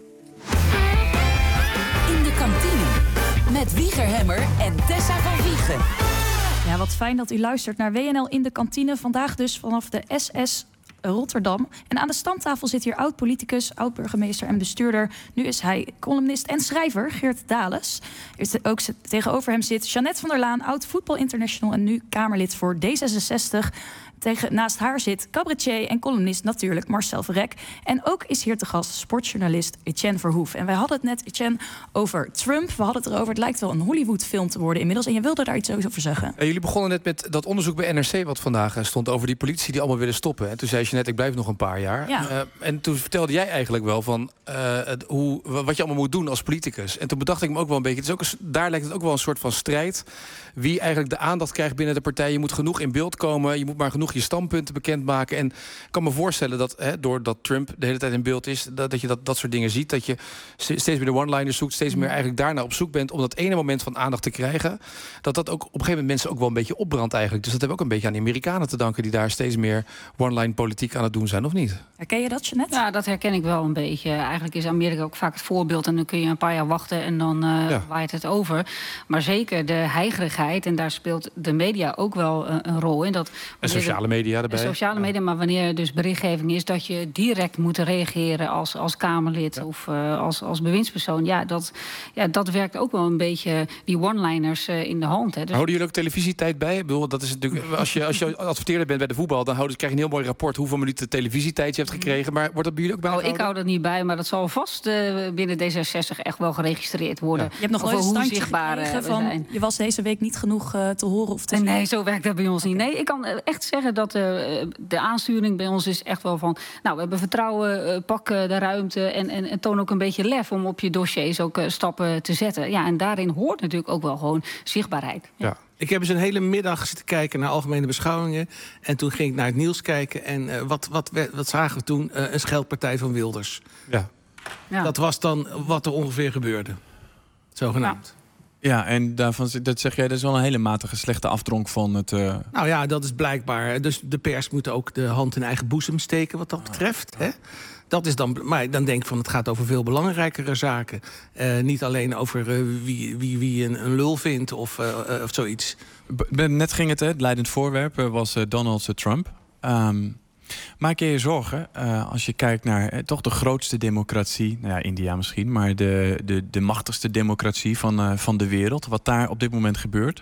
In de kantine met Wieger Hemmer en Tessa van Wiegen. Ja, wat fijn dat u luistert naar W N L in de kantine. Vandaag dus vanaf de S S Rotterdam. En aan de stamtafel zit hier oud-politicus, oud-burgemeester en bestuurder. Nu is hij columnist en schrijver, Geert Dales. Ook tegenover hem zit Jeannette van der Laan, oud-voetbalinternational en nu Kamerlid voor D zesenzestig. Tegen, naast haar zit cabaretier en columnist natuurlijk Marcel Verrek. En ook is hier te gast sportjournalist Etienne Verhoef. En wij hadden het net, Etienne, over Trump. We hadden het erover, het lijkt wel een Hollywood-film te worden inmiddels. En je wilde daar iets over zeggen. Uh, jullie begonnen net met dat onderzoek bij N R C wat vandaag uh, stond over die politici die allemaal willen stoppen. En toen zei je net, ik blijf nog een paar jaar. Ja. Uh, en toen vertelde jij eigenlijk wel van uh, hoe, wat je allemaal moet doen als politicus. En toen bedacht ik me ook wel een beetje, het is ook een, daar lijkt het ook wel een soort van strijd. Wie eigenlijk de aandacht krijgt binnen de partij. Je moet genoeg in beeld komen, je moet maar genoeg je standpunten bekendmaken. En ik kan me voorstellen dat, hè, doordat Trump de hele tijd in beeld is, dat, dat je dat, dat soort dingen ziet. Dat je steeds meer de one-liners zoekt, steeds meer eigenlijk daarna op zoek bent om dat ene moment van aandacht te krijgen. Dat dat ook op een gegeven moment mensen ook wel een beetje opbrandt eigenlijk. Dus dat hebben we ook een beetje aan de Amerikanen te danken die daar steeds meer one-line politiek aan het doen zijn, of niet? Herken je dat, Jeannette? Ja, dat herken ik wel een beetje. Eigenlijk is Amerika ook vaak het voorbeeld en dan kun je een paar jaar wachten en dan uh, ja. waait het over. Maar zeker de heigerigheid, en daar speelt de media ook wel uh, een rol in. Dat en sociale media erbij. Sociale media, maar wanneer er dus berichtgeving is dat je direct moet reageren als, als Kamerlid ja. of uh, als, als bewindspersoon. Ja dat, ja, dat werkt ook wel een beetje die one-liners uh, in de hand. Hè. Dus houden jullie ook televisietijd bij? Ik bedoel, dat is natuurlijk, als je, als je adverteerder bent bij de voetbal, dan houden, krijg je een heel mooi rapport hoeveel minuten televisietijd je hebt gekregen. Maar wordt dat bij jullie ook bijgehouden? Oh, ik hou dat niet bij, maar dat zal vast uh, binnen D zesenzestig echt wel geregistreerd worden. Ja. Je hebt nog nooit een standje gekregen van zijn. Je was deze week niet genoeg uh, te horen of te zien? Nee, zo werkt dat bij ons okay. niet. Nee, ik kan echt zeggen dat uh, de aansturing bij ons is echt wel van, nou, we hebben vertrouwen, uh, pak uh, de ruimte en, en, en toon ook een beetje lef om op je dossiers ook uh, stappen te zetten. Ja, en daarin hoort natuurlijk ook wel gewoon zichtbaarheid. Ja. Ja. Ik heb eens een hele middag zitten kijken naar algemene beschouwingen. En toen ging ik naar het nieuws kijken. En uh, wat, wat, wat zagen we toen? Uh, een scheldpartij van Wilders. Ja. Ja. Dat was dan wat er ongeveer gebeurde. Zogenaamd. Ja. Ja, en daarvan dat zeg jij, dat is wel een hele matige slechte afdronk van het. Uh... Nou ja, dat is blijkbaar. Dus de pers moet ook de hand in eigen boezem steken wat dat betreft. Hè? Dat is dan, maar dan denk ik van, het gaat over veel belangrijkere zaken. Uh, niet alleen over uh, wie, wie, wie een, een lul vindt of, uh, uh, of zoiets. Net ging het, hè, het leidend voorwerp was uh, Donald Trump. Um, maak je je zorgen uh, als je kijkt naar uh, toch de grootste democratie, nou ja, India misschien, maar de, de, de machtigste democratie van, uh, van de wereld, wat daar op dit moment gebeurt?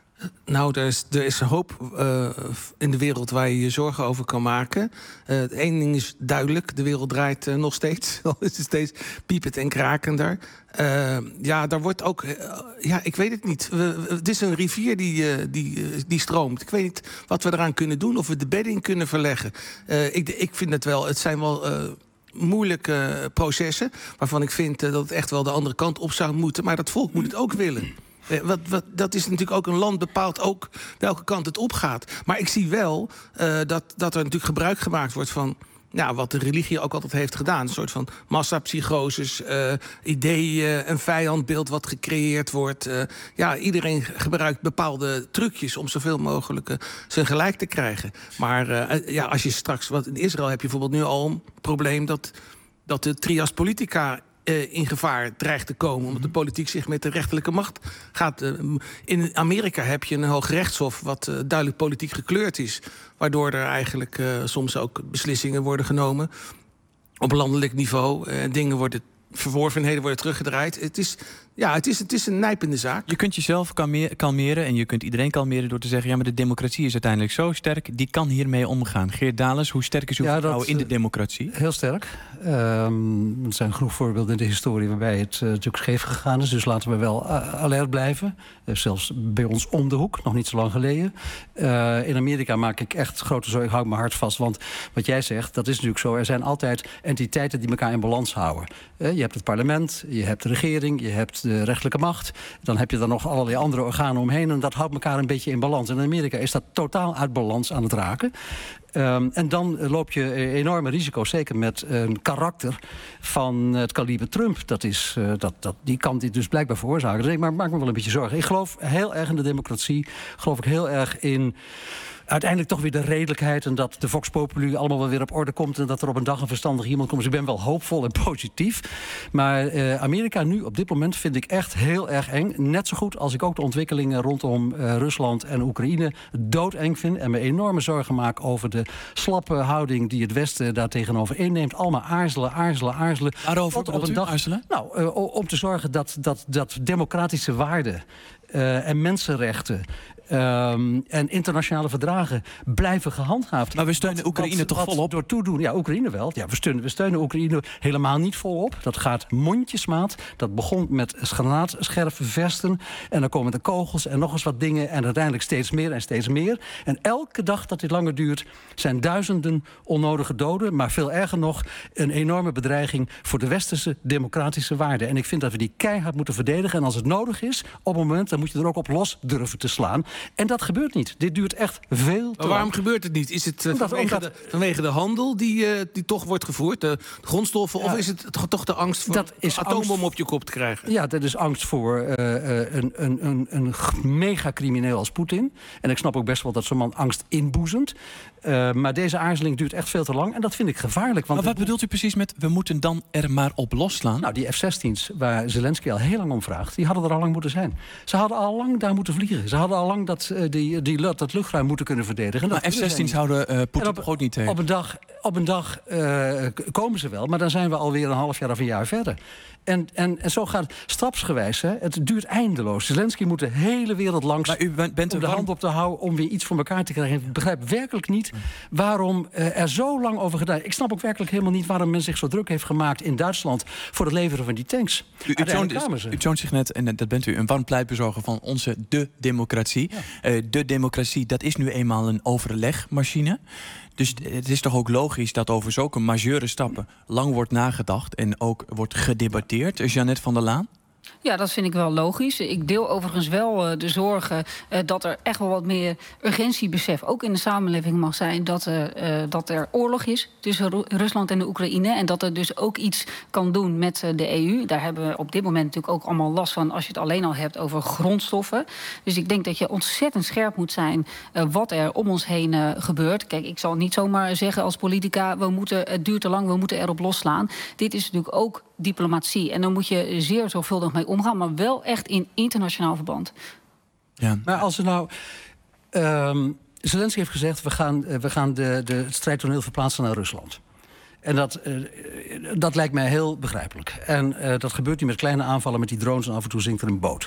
Nou, er is, er is een hoop uh, in de wereld waar je je zorgen over kan maken. Eén uh, ding is duidelijk, de wereld draait uh, nog steeds. Al is het steeds piepend en krakender. Uh, ja, daar wordt ook... Uh, ja, ik weet het niet. We, het is een rivier die, uh, die, uh, die stroomt. Ik weet niet wat we eraan kunnen doen, of we de bedding kunnen verleggen. Uh, ik, ik vind het wel... Het zijn wel... Uh, moeilijke processen, waarvan ik vind uh, dat het echt wel de andere kant op zou moeten. Maar dat volk moet het ook willen. Wat, wat, dat is natuurlijk ook een land bepaalt ook welke kant het opgaat. Maar ik zie wel uh, dat, dat er natuurlijk gebruik gemaakt wordt van, nou, wat de religie ook altijd heeft gedaan. Een soort van massapsychoses, uh, ideeën, een vijandbeeld wat gecreëerd wordt. Uh, ja, iedereen gebruikt bepaalde trucjes om zoveel mogelijk uh, zijn gelijk te krijgen. Maar uh, ja, als je straks, wat in Israël heb je bijvoorbeeld nu al een probleem dat, dat de trias politica Uh, in gevaar dreigt te komen, omdat de politiek zich met de rechterlijke macht gaat. Uh, in Amerika heb je een hooggerechtshof wat uh, duidelijk politiek gekleurd is, waardoor er eigenlijk uh, soms ook beslissingen worden genomen op landelijk niveau. Uh, dingen worden, verworvenheden worden teruggedraaid. Het is, ja, het is, het is een nijpende zaak. Je kunt jezelf kalmeren en je kunt iedereen kalmeren door te zeggen, ja, maar de democratie is uiteindelijk zo sterk, die kan hiermee omgaan. Geert Dales, hoe sterk is uw ja, vertrouwen in de democratie? Heel sterk. Um, er zijn genoeg voorbeelden in de historie waarbij het uh, natuurlijk scheef gegaan is. Dus laten we wel uh, alert blijven. Uh, zelfs bij ons om de hoek, nog niet zo lang geleden. Uh, in Amerika maak ik echt grote zorgen. Ik hou mijn hart vast. Want wat jij zegt, dat is natuurlijk zo. Er zijn altijd entiteiten die elkaar in balans houden. Uh, je hebt het parlement, je hebt de regering, je hebt de rechterlijke macht. Dan heb je dan nog allerlei andere organen omheen. En dat houdt elkaar een beetje in balans. En in Amerika is dat totaal uit balans aan het raken. Um, en dan loop je enorme risico's, zeker met een karakter van het kaliber Trump. Dat is, uh, dat, dat, die kan dit dus blijkbaar veroorzaken. Dus ik maak, maak me wel een beetje zorgen. Ik geloof heel erg in de democratie. Geloof ik heel erg in uiteindelijk toch weer de redelijkheid en dat de Vox Populi allemaal wel weer op orde komt en dat er op een dag een verstandig iemand komt. Dus ik ben wel hoopvol en positief. Maar uh, Amerika nu op dit moment vind ik echt heel erg eng. Net zo goed als ik ook de ontwikkelingen rondom uh, Rusland en Oekraïne doodeng vind en me enorme zorgen maak over de slappe houding die het Westen daar tegenover inneemt. Allemaal aarzelen, aarzelen, aarzelen. Waarover op een dag aarzelen? Nou, uh, om te zorgen dat, dat, dat democratische waarden uh, en mensenrechten Um, en internationale verdragen blijven gehandhaafd. Maar we steunen wat, Oekraïne wat, toch wat volop? Door toedoen, ja, Oekraïne wel. Ja, we, steunen, we steunen Oekraïne helemaal niet volop. Dat gaat mondjesmaat. Dat begon met granaatscherpe vesten. En dan komen de kogels en nog eens wat dingen. En uiteindelijk steeds meer en steeds meer. En elke dag dat dit langer duurt, zijn duizenden onnodige doden. Maar veel erger nog, een enorme bedreiging voor de westerse democratische waarden. En ik vind dat we die keihard moeten verdedigen. En als het nodig is, op een moment, dan moet je er ook op los durven te slaan. En dat gebeurt niet. Dit duurt echt veel te maar waarom lang. gebeurt het niet? Is het uh, omdat, vanwege, omdat, de, vanwege de handel die, uh, die toch wordt gevoerd? De, de grondstoffen? Ja, of is het toch de angst voor dat is een atoombom angst, op je kop te krijgen? Ja, dat is angst voor uh, uh, een, een, een, een megacrimineel als Poetin. En ik snap ook best wel dat zo'n man angst inboezemt. Uh, maar deze aarzeling duurt echt veel te lang. En dat vind ik gevaarlijk. Want maar wat bedoelt u precies met we moeten dan er maar op losslaan? Nou, die F zestien's waar Zelensky al heel lang om vraagt, die hadden er al lang moeten zijn. Ze hadden al lang daar moeten vliegen. Ze hadden al lang dat, uh, die, die, dat luchtruim moeten kunnen verdedigen. Maar F zestien's houden uh, Poetin toch ook niet tegen? Op een dag, op een dag uh, komen ze wel, maar dan zijn we alweer een half jaar of een jaar verder. En, en, en zo gaat het stapsgewijs. Hè. Het duurt eindeloos. Zelensky moet de hele wereld langs maar u bent, bent om de warm... hand op te houden om weer iets voor elkaar te krijgen. Ik begrijp werkelijk niet waarom uh, er zo lang over gedaan is. Ik snap ook werkelijk helemaal niet waarom men zich zo druk heeft gemaakt in Duitsland voor het leveren van die tanks. U, u, toont, u toont zich net, en dat bent u, een warm pleitbezorger van onze de democratie. Ja. Uh, de democratie, dat is nu eenmaal een overlegmachine. Dus het is toch ook logisch dat over zulke majeure stappen lang wordt nagedacht en ook wordt gedebatteerd. Jeannette van der Laan? Ja, dat vind ik wel logisch. Ik deel overigens wel uh, de zorgen uh, dat er echt wel wat meer urgentiebesef ook in de samenleving mag zijn dat, uh, uh, dat er oorlog is tussen Ru- Rusland en de Oekraïne en dat er dus ook iets kan doen met uh, de E U. Daar hebben we op dit moment natuurlijk ook allemaal last van als je het alleen al hebt over grondstoffen. Dus ik denk dat je ontzettend scherp moet zijn uh, wat er om ons heen uh, gebeurt. Kijk, ik zal niet zomaar zeggen als politica, we moeten, het duurt te lang, we moeten erop losslaan. Dit is natuurlijk ook diplomatie. En dan moet je zeer zorgvuldig mee omgaan, maar wel echt in internationaal verband. Ja. Maar als er nou... Um, Zelensky heeft gezegd, we gaan, uh, we gaan de, de, het strijdtoneel verplaatsen naar Rusland. En dat, uh, dat lijkt mij heel begrijpelijk. En uh, dat gebeurt nu met kleine aanvallen met die drones en af en toe zinkt er een boot.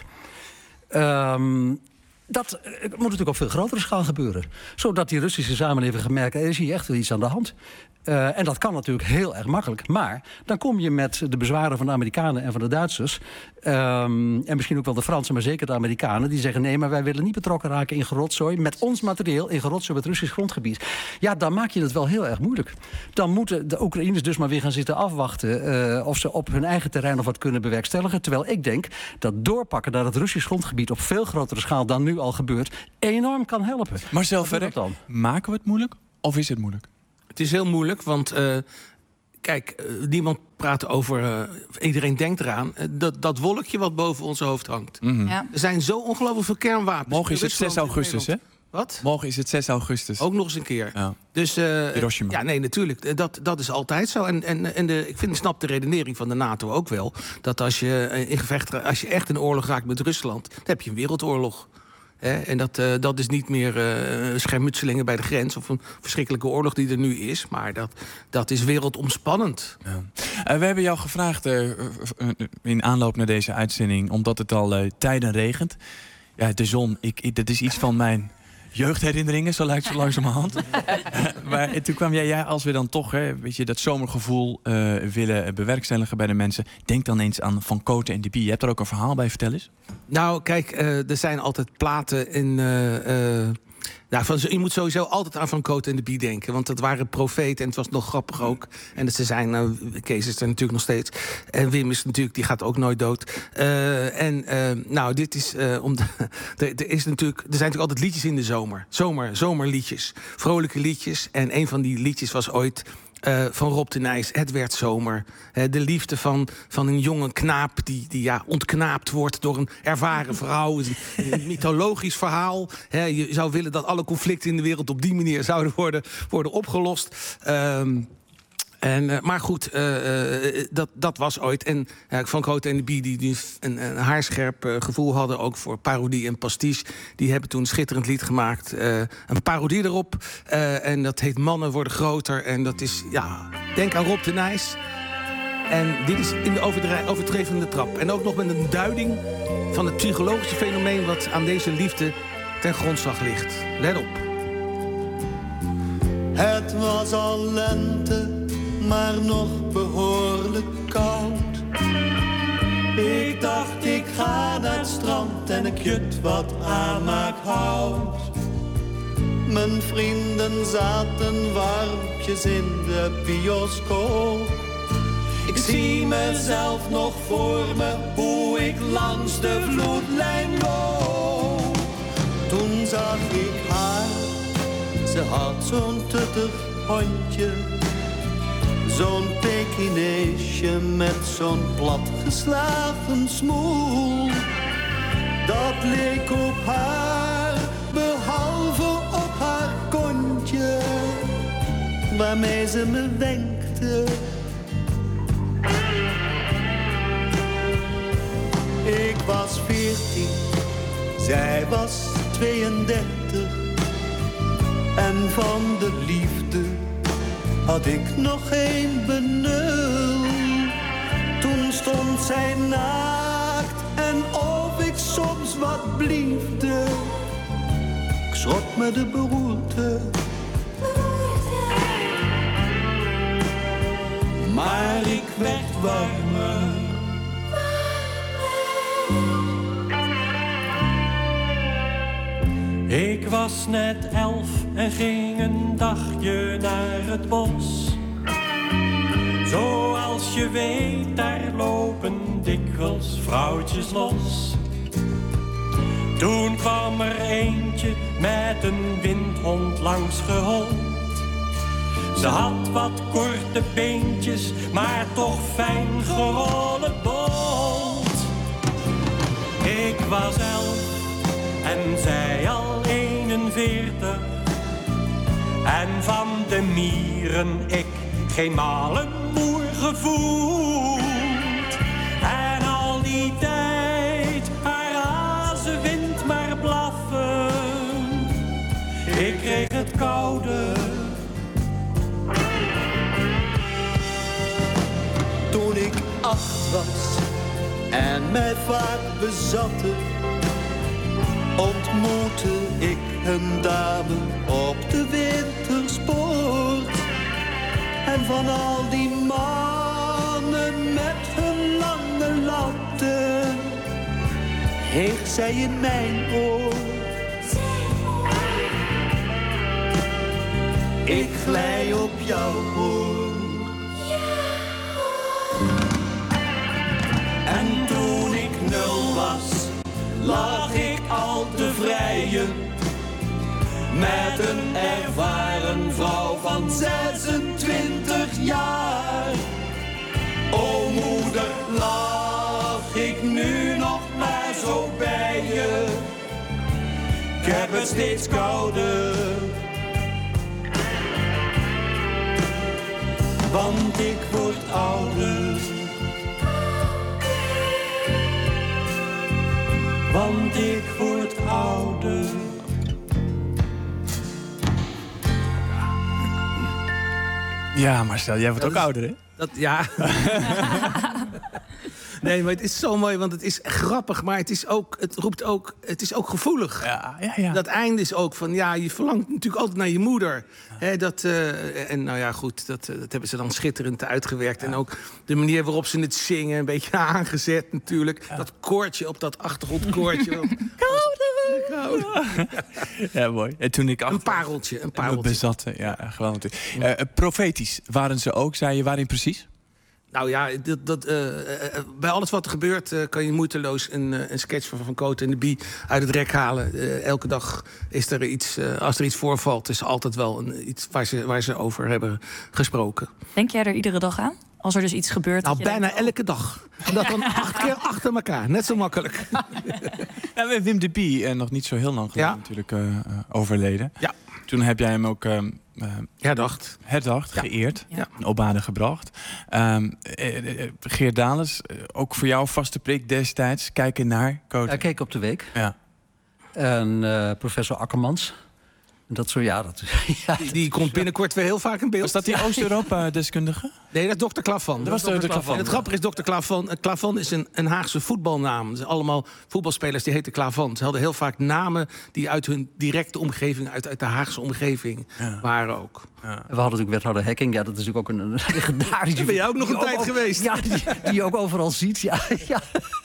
Um, Dat moet natuurlijk op veel grotere schaal gebeuren. Zodat die Russische samenleving gaat merken, er is hier echt wel iets aan de hand. Uh, en dat kan natuurlijk heel erg makkelijk. Maar dan kom je met de bezwaren van de Amerikanen en van de Duitsers. Um, en misschien ook wel de Fransen, maar zeker de Amerikanen. Die zeggen, nee, maar wij willen niet betrokken raken in gerotzooi met ons materiaal in gerotzooi met Russisch grondgebied. Ja, dan maak je het wel heel erg moeilijk. Dan moeten de Oekraïners dus maar weer gaan zitten afwachten uh, of ze op hun eigen terrein nog wat kunnen bewerkstelligen. Terwijl ik denk dat doorpakken naar het Russisch grondgebied op veel grotere schaal dan nu al gebeurt, enorm kan helpen. Marcel Verrek, dan? Maken we het moeilijk of is het moeilijk? Het is heel moeilijk, want uh, kijk, uh, niemand praat over... Uh, iedereen denkt eraan, uh, dat, dat wolkje wat boven ons hoofd hangt. Mm-hmm. Ja. Er zijn zo ongelooflijk veel kernwapens. Morgen is het zes augustus, hè? Wat? Morgen is het zes augustus. Ook nog eens een keer. Ja. Dus, uh, Hiroshima. Ja, nee, natuurlijk. Dat, dat is altijd zo. En, en, en de, ik vind, ik snap de redenering van de NATO ook wel. Dat als je in gevecht, als je echt in oorlog raakt met Rusland, dan heb je een wereldoorlog. He, en dat, uh, dat is niet meer uh, schermutselingen bij de grens of een verschrikkelijke oorlog die er nu is. Maar dat, dat is wereldomspannend. Ja. Uh, we hebben jou gevraagd uh, uh, in aanloop naar deze uitzending, omdat het al uh, tijden regent. Ja, de zon, ik, ik, dat is iets van mijn jeugdherinneringen, zo lijkt het langzamerhand. Maar toen kwam jij, ja, als we dan toch hè, weet je, dat zomergevoel uh, willen bewerkstelligen bij de mensen, denk dan eens aan Van Cote en de Bie. Je hebt er ook een verhaal bij, vertel eens. Nou, kijk, uh, er zijn altijd platen in, uh, uh, Nou, van, je moet sowieso altijd aan Van Cote en de Bie denken. Want dat waren profeten en het was nog grappig ook. En ze zijn, nou, Kees is er natuurlijk nog steeds. En Wim is natuurlijk, die gaat ook nooit dood. Uh, en uh, nou, dit is... Uh, om de, er, is natuurlijk, er zijn natuurlijk altijd liedjes in de zomer. Zomer, zomerliedjes. Vrolijke liedjes. En een van die liedjes was ooit... Uh, van Rob de Nijs, Het werd zomer. Uh, de liefde van, van een jonge knaap die, die ja, ontknaapt wordt door een ervaren vrouw. Een, een mythologisch verhaal. Uh, je zou willen dat alle conflicten in de wereld op die manier zouden worden, worden opgelost. Um, En, uh, maar goed, uh, uh, dat, dat was ooit. En uh, Van Cote en de Bie, die, die een, een haarscherp uh, gevoel hadden... ook voor parodie en pastiche... die hebben toen een schitterend lied gemaakt. Uh, een parodie erop. Uh, en dat heet Mannen worden groter. En dat is, ja, denk aan Rob de Nijs. En dit is in de overtreffende trap. En ook nog met een duiding van het psychologische fenomeen... wat aan deze liefde ten grondslag ligt. Let op. Het was al lente... maar nog behoorlijk koud. Ik dacht, ik ga naar het strand en ik jut wat aanmaak hout. Mijn vrienden zaten warmpjes in de bioscoop. Ik zie mezelf nog voor me, hoe ik langs de vloedlijn loop. Toen zag ik haar, ze had zo'n tuttig hondje. Zo'n Pekineesje met zo'n platgeslagen smoel. Dat leek op haar, behalve op haar kontje, waarmee ze me wenkte. Ik was veertien, zij was tweeëndertig. En van de liefde had ik nog geen benul. Toen stond zij naakt en of ik soms wat bliefde. Ik schrok me de beroerte. Maar ik werd warmer. Ik was net elf en ging een dagje naar het bos. Zoals je weet, daar lopen dikwijls vrouwtjes los. Toen kwam er eentje met een windhond langs gehold. Ze had wat korte beentjes, maar toch fijn gerollen bont. Ik was elf en zij al eenenveertig. En van de mieren ik geen malen moer gevoeld. En al die tijd haar hazenwind maar blaffen. Ik kreeg het koude. Toen ik acht was en mij vaak bezatte, ontmoette ik een dame op de wintersport. En van al die mannen met hun lange latten heeg zij in mijn oor. Ik glij op jouw oor. En toen ik nul was, lag ik al te vrijen met een ervaren vrouw van zesentwintig jaar. O moeder, lag ik nu nog maar zo bij je. Ik heb het steeds kouder, want ik word ouder. Want ik word ouder. Ja, Marcel, jij wordt dat ook is, ouder, hè? Dat, ja. Nee, maar het is zo mooi, want het is grappig, maar het is ook, het roept ook, het is ook gevoelig. Ja, ja, ja. Dat einde is ook van, ja, je verlangt natuurlijk altijd naar je moeder. Ja. He, dat, uh, en nou ja, goed, dat, dat hebben ze dan schitterend uitgewerkt. Ja. En ook de manier waarop ze het zingen, een beetje aangezet natuurlijk. Ja. Dat koortje op dat achtergrondkoortje. Ja, mooi. En toen ik Een pareltje, een pareltje. Bezatte, ja, gewoon. Uh, profetisch waren ze ook, zei je. Waarin precies? Nou ja, dat, dat, uh, uh, bij alles wat er gebeurt uh, kan je moeiteloos een, uh, een sketch van Van Kooten en de Bie uit het rek halen. Uh, elke dag is er iets, uh, als er iets voorvalt, is er altijd wel een, iets waar ze, waar ze over hebben gesproken. Denk jij er iedere dag aan? Als er dus iets gebeurt? Nou, dat je bijna denkt, elke dag. En dat dan acht keer achter elkaar. Net zo makkelijk. Ja, Wim de Bie, en nog niet zo heel lang geleden Ja. natuurlijk uh, uh, overleden. Ja. Toen heb jij hem ook uh, uh, herdacht, herdacht Ja. geëerd, Ja. een opbade gebracht. Um, uh, uh, Geert Dales, uh, ook voor jou vaste prik destijds, kijken naar Kooten. Hij keek op de week. Ja. En uh, professor Akkermans. Dat zo, ja, dat, ja, Die, die komt binnenkort weer heel vaak in beeld. Was dat die Oost-Europa-deskundige? Nee, dat is dokter Klavan. Dat was de- de Klavan. En het grappige is, dokter Klavan, uh, Klavan is een, een Haagse voetbalnaam. Het zijn allemaal voetbalspelers die heten Klavan. Ze hadden heel vaak namen die uit hun directe omgeving, uit, uit de Haagse omgeving, Ja. waren ook. Ja. We hadden natuurlijk wethouder Hekking. Ja, dat is natuurlijk ook een, een legendarische... Daar ben jij ook nog een die tijd geweest. Ja, die, die je ook overal ziet. Ja, ja.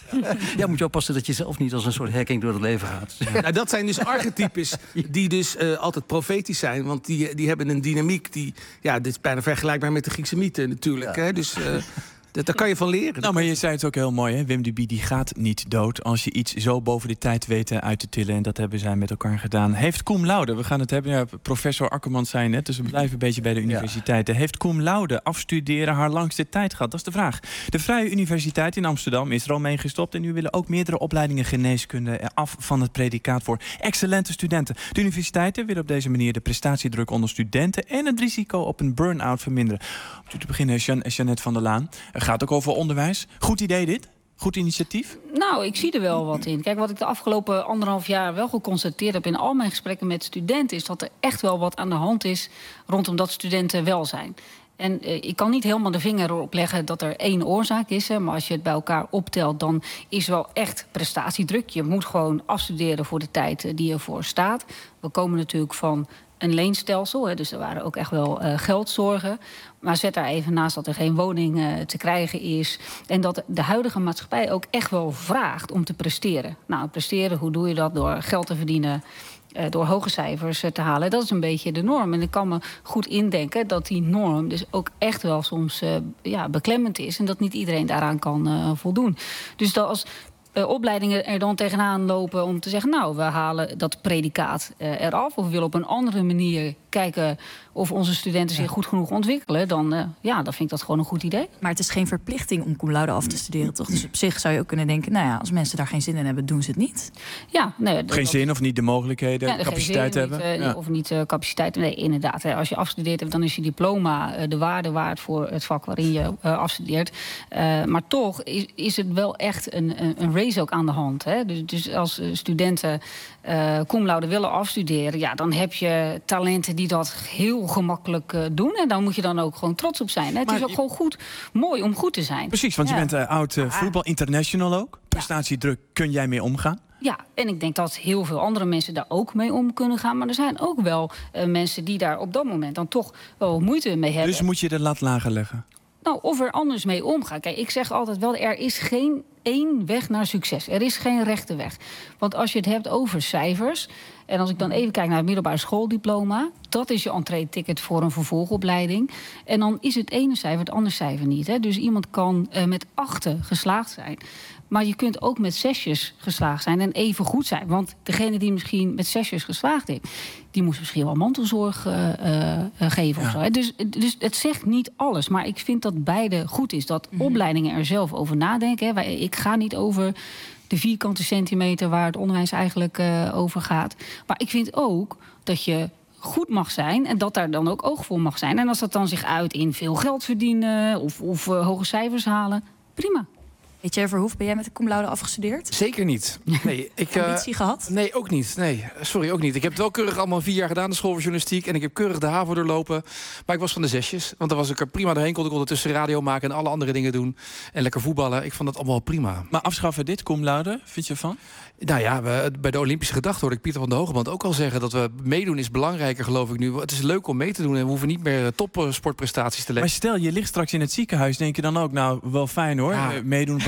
Ja, moet je oppassen dat je zelf niet als een soort Hekking door het leven gaat. Nou, dat zijn dus archetypes die dus uh, altijd profetisch zijn. Want die, die hebben een dynamiek die... Ja, dit is bijna vergelijkbaar met de Griekse mythe natuurlijk. Ja. Hè? Dus uh, dat, daar kan je van leren. Nou, maar je zei het ook heel mooi, hè? Wim de Bie die gaat niet dood als je iets zo boven de tijd weet uit te tillen. En dat hebben zij met elkaar gedaan. Heeft cum laude, we gaan het hebben, ja, professor Akkerman zei net, dus we blijven een beetje bij de universiteiten. Heeft cum laude afstuderen haar langste tijd gehad? Dat is de vraag. De Vrije Universiteit in Amsterdam is er al mee gestopt. En nu willen ook meerdere opleidingen geneeskunde af van het predicaat voor excellente studenten. De universiteiten willen op deze manier de prestatiedruk onder studenten en het risico op een burn-out verminderen. Om te beginnen, Jean- Jeannette van der Laan. Het gaat ook over onderwijs. Goed idee dit? Goed initiatief? Nou, ik zie er wel wat in. Kijk, wat ik de afgelopen anderhalf jaar wel geconstateerd heb in al mijn gesprekken met studenten, is dat er echt wel wat aan de hand is rondom dat studenten welzijn. En eh, ik kan niet helemaal de vinger erop leggen dat er één oorzaak is. Hè, maar als je het bij elkaar optelt, dan is wel echt prestatiedruk. Je moet gewoon afstuderen voor de tijd eh, die ervoor staat. We komen natuurlijk van een leenstelsel, hè, dus er waren ook echt wel uh, geldzorgen. Maar zet daar even naast dat er geen woning uh, te krijgen is. En dat de huidige maatschappij ook echt wel vraagt om te presteren. Nou, presteren, hoe doe je dat? Door geld te verdienen, uh, door hoge cijfers uh, te halen. Dat is een beetje de norm. En ik kan me goed indenken dat die norm dus ook echt wel soms uh, ja, beklemmend is. En dat niet iedereen daaraan kan uh, voldoen. Dus dat als Uh, opleidingen er dan tegenaan lopen om te zeggen, nou, we halen dat predicaat uh, eraf, of we willen op een andere manier kijken of onze studenten zich goed genoeg ontwikkelen, dan, uh, ja, dan vind ik dat gewoon een goed idee. Maar het is geen verplichting om cum laude af te studeren, toch? Dus op zich zou je ook kunnen denken, nou ja, als mensen daar geen zin in hebben, doen ze het niet. Ja, nee, Geen zin of niet de mogelijkheden, ja, capaciteit zin, hebben? Niet, uh, ja. Of niet uh, capaciteit. Nee, inderdaad. Hè. Als je afgestudeerd hebt, dan is je diploma uh, de waarde waard voor het vak waarin je uh, afstudeert. Uh, maar toch is, is het wel echt een, een, een race ook aan de hand. Hè. Dus, dus als uh, studenten uh, cum laude willen afstuderen, ja, dan heb je talenten die dat heel gemakkelijk uh, doen. En daar moet je dan ook gewoon trots op zijn. Hè. Het Maar is ook je... gewoon goed, mooi om goed te zijn. Precies, want ja. je bent uh, oud uh, voetbal international ook. Prestatiedruk, kun jij mee omgaan? Ja, en ik denk dat heel veel andere mensen daar ook mee om kunnen gaan. Maar er zijn ook wel uh, mensen die daar op dat moment dan toch wel moeite mee hebben. Dus moet je de lat lager leggen? Nou, of er anders mee omgaan. Kijk, ik zeg altijd wel, er is geen één weg naar succes. Er is geen rechte weg. Want als je het hebt over cijfers, en als ik dan even kijk naar het middelbare schooldiploma, dat is je entree-ticket voor een vervolgopleiding. En dan is het ene cijfer het andere cijfer niet. Hè? Dus iemand kan uh, met achten geslaagd zijn. Maar je kunt ook met zesjes geslaagd zijn en even goed zijn. Want degene die misschien met zesjes geslaagd heeft, die moest misschien wel mantelzorg uh, uh, geven. Ja. Of zo, hè? Dus, dus het zegt niet alles. Maar ik vind dat beide goed is. Dat mm-hmm. opleidingen er zelf over nadenken. Hè. Ik ga niet over de vierkante centimeter waar het onderwijs eigenlijk uh, over gaat. Maar ik vind ook dat je goed mag zijn en dat daar dan ook oog voor mag zijn. En als dat dan zich uit in veel geld verdienen of, of uh, hoge cijfers halen, prima. Weet je, Verhoef, ben jij met de cum laude afgestudeerd? Zeker niet. Nee, ik, uh, ambitie gehad? Nee, ook niet. Nee, sorry, ook niet. Ik heb het wel keurig allemaal vier jaar gedaan, de school voor journalistiek. En ik heb keurig de HAVO doorlopen. Maar ik was van de zesjes. Want dan was ik er prima doorheen. Kon ik ondertussen radio maken en alle andere dingen doen. En lekker voetballen. Ik vond dat allemaal prima. Maar afschaffen dit, cum laude, vind je van? Nou ja, we, bij de Olympische Gedachte hoorde ik Pieter van der Hogeband ook al zeggen dat we meedoen is belangrijker, geloof ik nu. Het is leuk om mee te doen en we hoeven niet meer topsportprestaties te leggen. Maar stel, je ligt straks in het ziekenhuis, denk je dan ook, nou, wel fijn hoor, ja. meedoen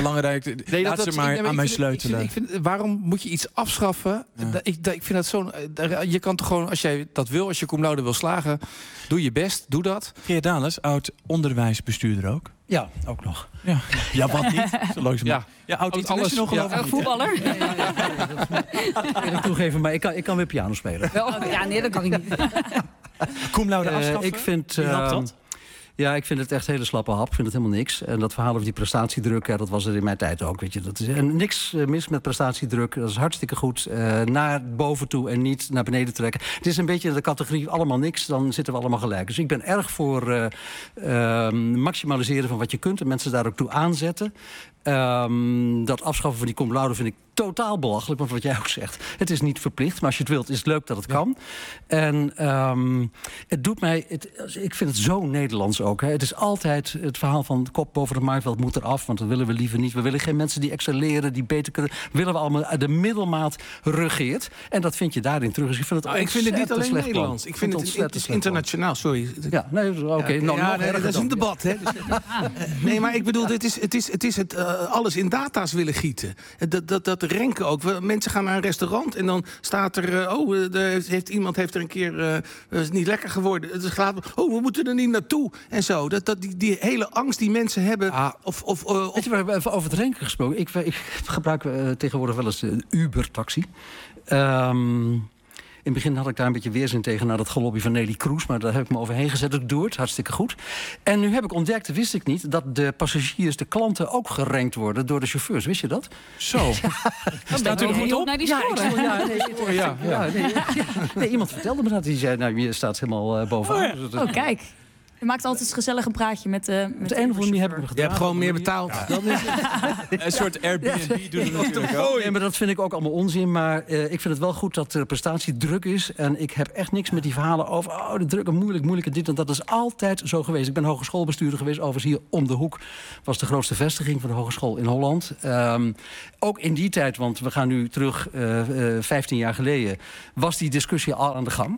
belangrijk. Nee, Laat dat, ze dat, maar ik, nee, aan mij ik vind, sleutelen. Ik vind, ik vind, waarom moet je iets afschaffen? Ja. Da- Ik, da- ik vind dat zo'n... da- Je kan toch gewoon, als jij dat wil, als je cum laude wil slagen, doe je best, doe dat. Geert Dales, oud onderwijsbestuurder ook. Ja, ook nog. Ja, ja wat niet? Zo langzaam. Ja. Ja, oud Alles- international geloof ja. ik niet, Voetballer? Ik wil toegeven, maar ik kan, ik kan weer piano spelen. Oh, ja, nee, dat kan ik niet. Cum laude Eh, afschaffen? ik vind, Wie helpt ehm, dat? Ja, ik vind het echt hele slappe hap. Ik vind het helemaal niks. En dat verhaal over die prestatiedruk, ja, dat was er in mijn tijd ook. Weet je. Dat is, en niks eh, mis met prestatiedruk. Dat is hartstikke goed. Eh, naar boven toe en niet naar beneden trekken. Het is een beetje de categorie allemaal niks. Dan zitten we allemaal gelijk. Dus ik ben erg voor eh, eh, maximaliseren van wat je kunt. En mensen daar ook toe aanzetten. Um, dat afschaffen van die cum laude vind ik totaal belachelijk. Want wat jij ook zegt, het is niet verplicht. Maar als je het wilt, is het leuk dat het kan. En um, het doet mij... Het, ik vind het zo Nederlands ook. Hè. Het is altijd het verhaal van kop boven de maaiveld moet eraf. Want dat willen we liever niet. We willen geen mensen die excelleren, die beter kunnen. Willen we allemaal de middelmaat regeert. En dat vind je daarin terug. Dus ik vind het, Nou, ik vind het niet alleen slecht plan. Nederlands. Ik vind het, het, het is internationaal, sorry. Ja, nee, oké. Okay. Ja, Nou, ja, nog nee, erger dat is een dan. debat, hè. Nee, maar ik bedoel, het is het, is, het, is het uh, alles in data's willen gieten. Dat, dat, dat renken ook. We, mensen gaan naar een restaurant en dan staat er... Uh, oh, uh, er heeft, iemand heeft er een keer... Uh, uh, is niet lekker geworden. Het gaat, oh, we moeten er niet naartoe. En zo. Dat, dat, die, die hele angst die mensen hebben... Ah. Of, of, uh, of... Weet je, we hebben over het renken gesproken. Ik, ik gebruik uh, tegenwoordig wel eens een Uber-taxi. Um, In het begin had ik daar een beetje weerzin tegen... naar dat gelobby van Nelly Kroes, maar daar heb ik me overheen gezet. Ik doe het, hartstikke goed. En nu heb ik ontdekt, wist ik niet... dat de passagiers, de klanten ook gerankt worden door de chauffeurs. Wist je dat? Zo. Staat u er goed op? Naar die ja, ik, ja, nee, Oh, ja, ja. ja, nee, ja. Nee, iemand vertelde me dat. Die zei, nou, je staat helemaal uh, bovenaan. Oh, oh, kijk. Je maakt altijd gezellig een praatje met de. Met de een of andere manier heb ik hem gedaan. Je hebt gewoon meer betaald. Ja. Dat is een soort Airbnb doen we natuurlijk ook. Nee, maar dat vind ik ook allemaal onzin. Maar uh, ik vind het wel goed dat er prestatie druk is. En ik heb echt niks met die verhalen over... oh, de druk en moeilijk, moeilijk en dit en dat. Dat is altijd zo geweest. Ik ben hogeschoolbestuurder geweest. Overigens hier om de hoek was de grootste vestiging van de hogeschool in Holland. Um, ook in die tijd, want we gaan nu terug uh, uh, vijftien jaar geleden... was die discussie al aan de gang.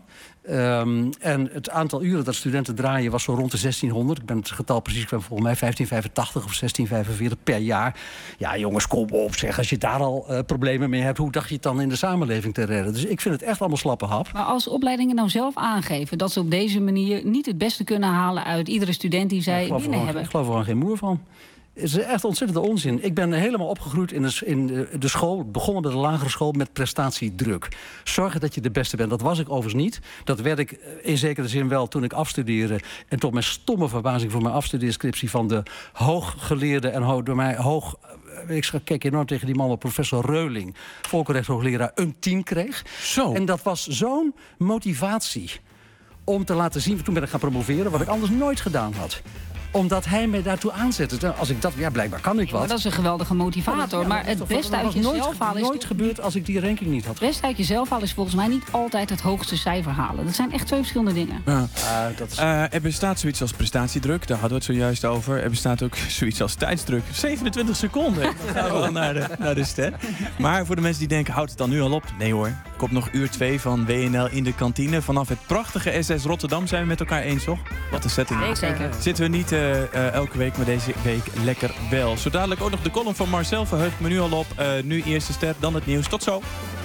Um, en het aantal uren dat studenten draaien was zo rond de zestienhonderd. Ik ben het getal precies, ik ben volgens mij vijftien vijfentachtig of zestien vijfenveertig per jaar. Ja, jongens, kom op zeg. Als je daar al uh, problemen mee hebt, hoe dacht je het dan in de samenleving te redden? Dus ik vind het echt allemaal slappe hap. Maar als opleidingen nou zelf aangeven dat ze op deze manier niet het beste kunnen halen uit iedere student die zij ja, binnen hebben. Ik geloof er gewoon geen moer van. Het is echt ontzettende onzin. Ik ben helemaal opgegroeid in de, in de school, begonnen bij de lagere school met prestatiedruk. Zorgen dat je de beste bent. Dat was ik overigens niet. Dat werd ik in zekere zin wel toen ik afstudeerde. En tot mijn stomme verbazing voor mijn afstudeerscriptie van de hooggeleerde en ho door mij hoog... Ik keek enorm tegen die man op, professor Reuling, volkenrechtshoogleraar, een tien kreeg. Zo. En dat was zo'n motivatie om te laten zien. Toen ben ik gaan promoveren, wat ik anders nooit gedaan had. Omdat hij mij daartoe aanzette. Als ik dat, ja, blijkbaar kan ik wat. Maar dat is een geweldige motivator. Ja, maar het beste uit jezelf halen is... Dat was nooit gebeurd als ik die ranking niet had. Het beste uit jezelf halen is volgens mij niet altijd het hoogste cijfer halen. Dat zijn echt twee verschillende dingen. Ja. Uh, dat is... uh, er bestaat zoiets als prestatiedruk. Daar hadden we het zojuist over. Er bestaat ook zoiets als tijdsdruk. zevenentwintig seconden. Dan gaan we dan naar de, naar de ster. Maar voor de mensen die denken, houdt het dan nu al op? Nee hoor. Komt nog uur twee van W N L in de kantine. Vanaf het prachtige S S Rotterdam zijn we met elkaar eens, toch? Wat een setting. Nee, zeker. Zitten we niet uh, uh, elke week, maar deze week lekker wel. Zo dadelijk ook nog de column van Marcel. Verheugt me nu al op. Uh, nu eerst de ster, dan het nieuws. Tot zo.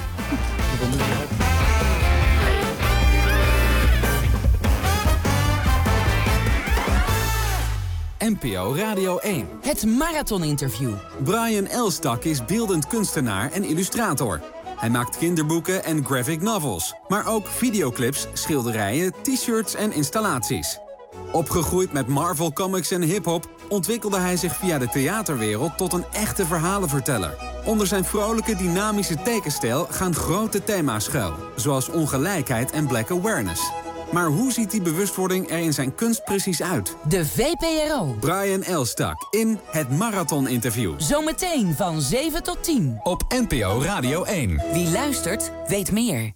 N P O Radio één. Het marathoninterview. Brian Elstak is beeldend kunstenaar en illustrator. Hij maakt kinderboeken en graphic novels. Maar ook videoclips, schilderijen, t-shirts en installaties. Opgegroeid met Marvel Comics en hip-hop ontwikkelde hij zich via de theaterwereld tot een echte verhalenverteller. Onder zijn vrolijke, dynamische tekenstijl gaan grote thema's schuil, zoals ongelijkheid en black awareness. Maar hoe ziet die bewustwording er in zijn kunst precies uit? De V P R O. Brian Elstak in Het Marathoninterview. Zometeen van zeven tot tien. Op N P O Radio één. Wie luistert, weet meer.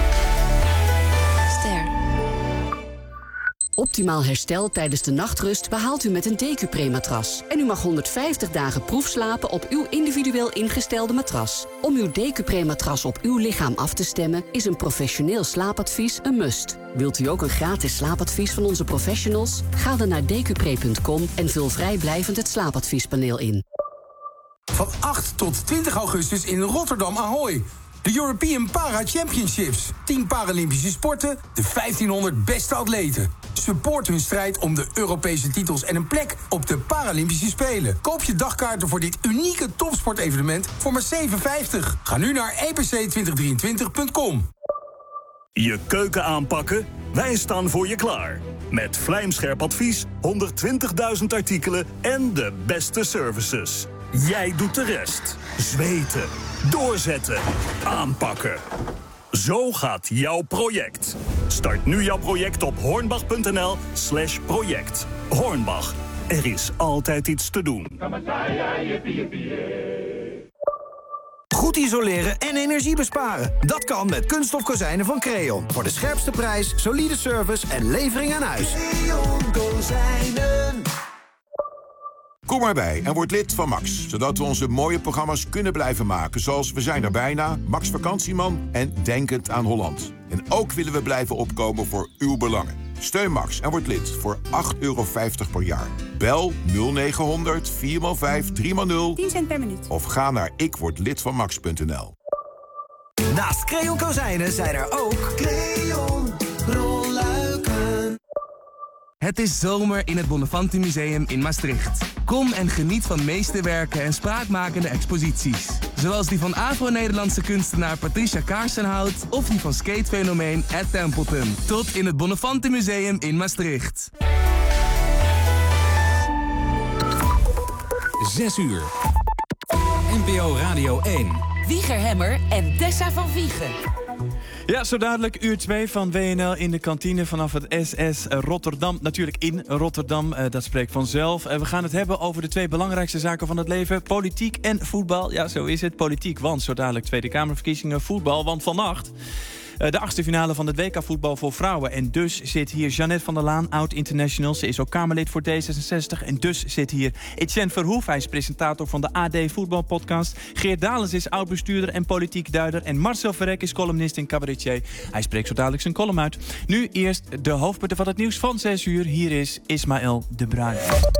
Ster. Optimaal herstel tijdens de nachtrust behaalt u met een Decupre-matras. En u mag honderdvijftig dagen proefslapen op uw individueel ingestelde matras. Om uw Decupre-matras op uw lichaam af te stemmen is een professioneel slaapadvies een must. Wilt u ook een gratis slaapadvies van onze professionals? Ga dan naar decupre punt com en vul vrijblijvend het slaapadviespaneel in. Van acht tot twintig augustus in Rotterdam Ahoy. De European Para Championships. tien Paralympische sporten, de vijftienhonderd beste atleten. Support hun strijd om de Europese titels en een plek op de Paralympische Spelen. Koop je dagkaarten voor dit unieke topsportevenement voor maar zeven vijftig. Ga nu naar e p c twintig drieëntwintig punt com. Je keuken aanpakken? Wij staan voor je klaar. Met vlijmscherp advies, honderdtwintigduizend artikelen en de beste services. Jij doet de rest. Zweten, doorzetten, aanpakken. Zo gaat jouw project. Start nu jouw project op hornbach.nl slash project. Hornbach, er is altijd iets te doen. Goed isoleren en energie besparen. Dat kan met kunststof kozijnen van Creon. Voor de scherpste prijs, solide service en levering aan huis. Creon Kozijnen. Kom maar bij en word lid van Max, zodat we onze mooie programma's kunnen blijven maken... zoals We zijn er bijna, Max Vakantieman en Denkend aan Holland. En ook willen we blijven opkomen voor uw belangen. Steun Max en word lid voor acht euro vijftig per jaar. Bel nul negen honderd vier vijf drie nul tien cent per minuut. Of ga naar ik word lid van max punt n l. Naast Creon Kozijnen zijn er ook Creon rolluiken. Het is zomer in het Bonnefanti Museum in Maastricht. Kom en geniet van meesterwerken en spraakmakende exposities. Zoals die van Afro-Nederlandse kunstenaar Patricia Kaarsenhout... of die van skatefenomeen Ed Templeton. Tot in het Bonnefanti Museum in Maastricht. zes uur. N P O Radio één. Wieger Hemmer en Tessa van Wiegen. Ja, zo dadelijk uur twee van W N L in de kantine vanaf het S S Rotterdam. Natuurlijk in Rotterdam, uh, dat spreekt vanzelf. Uh, we gaan het hebben over de twee belangrijkste zaken van het leven. Politiek en voetbal. Ja, zo is het. Politiek, want zo dadelijk Tweede Kamerverkiezingen, voetbal. Want vannacht uh, de achtste finale van het W K-voetbal voor vrouwen. En dus zit hier Jeannette van der Laan, oud-international. Ze is ook Kamerlid voor D zesenzestig. En dus zit hier Etienne Verhoef. Hij is presentator van de A D Voetbalpodcast. Geert Dalens is oud-bestuurder en politiek duider. En Marcel Verrek is columnist en cabaretier. Hij spreekt zo dadelijk zijn column uit. Nu eerst de hoofdpunten van het nieuws van zes uur. Hier is Ismaël de Bruin.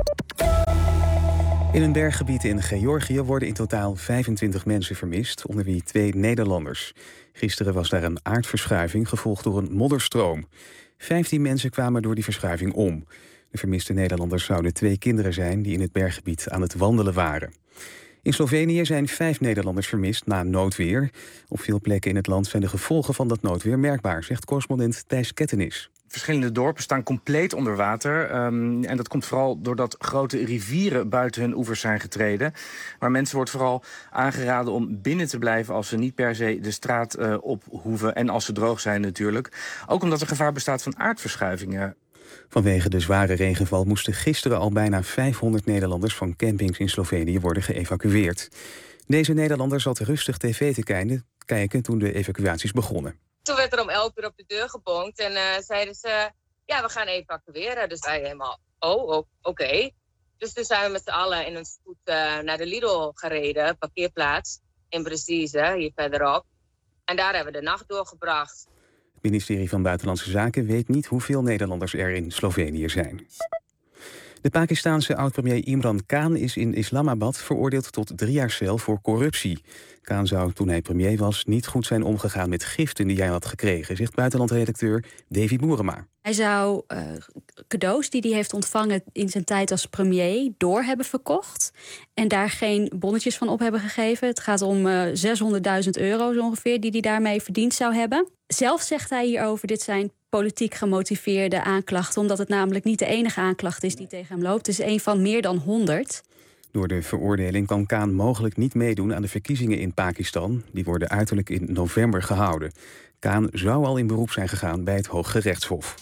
In een berggebied in Georgië worden in totaal vijfentwintig mensen vermist, onder wie twee Nederlanders. Gisteren was daar een aardverschuiving, gevolgd door een modderstroom. Vijftien mensen kwamen door die verschuiving om. De vermiste Nederlanders zouden twee kinderen zijn die in het berggebied aan het wandelen waren. In Slovenië zijn vijf Nederlanders vermist na noodweer. Op veel plekken in het land zijn de gevolgen van dat noodweer merkbaar, zegt correspondent Thijs Kettenis. Verschillende dorpen staan compleet onder water. Um, en dat komt vooral doordat grote rivieren buiten hun oevers zijn getreden. Maar mensen wordt vooral aangeraden om binnen te blijven als ze niet per se de straat uh, op hoeven. En als ze droog zijn natuurlijk. Ook omdat er gevaar bestaat van aardverschuivingen. Vanwege de zware regenval moesten gisteren al bijna vijfhonderd Nederlanders van campings in Slovenië worden geëvacueerd. Deze Nederlander zat rustig tv te kijken toen de evacuaties begonnen. Toen werd er om elf uur op de deur gebonkt en uh, zeiden ze, ja, we gaan evacueren. Dus wij helemaal, oh, oké. Okay. Dus toen zijn we met z'n allen in een spoed uh, naar de Lidl gereden, parkeerplaats in Brzezice, hier verderop. En daar hebben we de nacht doorgebracht. Het ministerie van Buitenlandse Zaken weet niet hoeveel Nederlanders er in Slovenië zijn. De Pakistaanse oud-premier Imran Khan is in Islamabad veroordeeld tot drie jaar cel voor corruptie. Khan zou toen hij premier was niet goed zijn omgegaan met giften die hij had gekregen, zegt buitenlandredacteur Davy Boerema. Hij zou uh, cadeaus die hij heeft ontvangen in zijn tijd als premier door hebben verkocht en daar geen bonnetjes van op hebben gegeven. Het gaat om uh, zeshonderdduizend euro zo ongeveer die hij daarmee verdiend zou hebben. Zelf zegt hij hierover, dit zijn politiek gemotiveerde aanklachten, omdat het namelijk niet de enige aanklacht is die tegen hem loopt. Het is een van meer dan honderd. Door de veroordeling kan Khan mogelijk niet meedoen aan de verkiezingen in Pakistan. Die worden uiterlijk in november gehouden. Khan zou al in beroep zijn gegaan bij het Hooggerechtshof.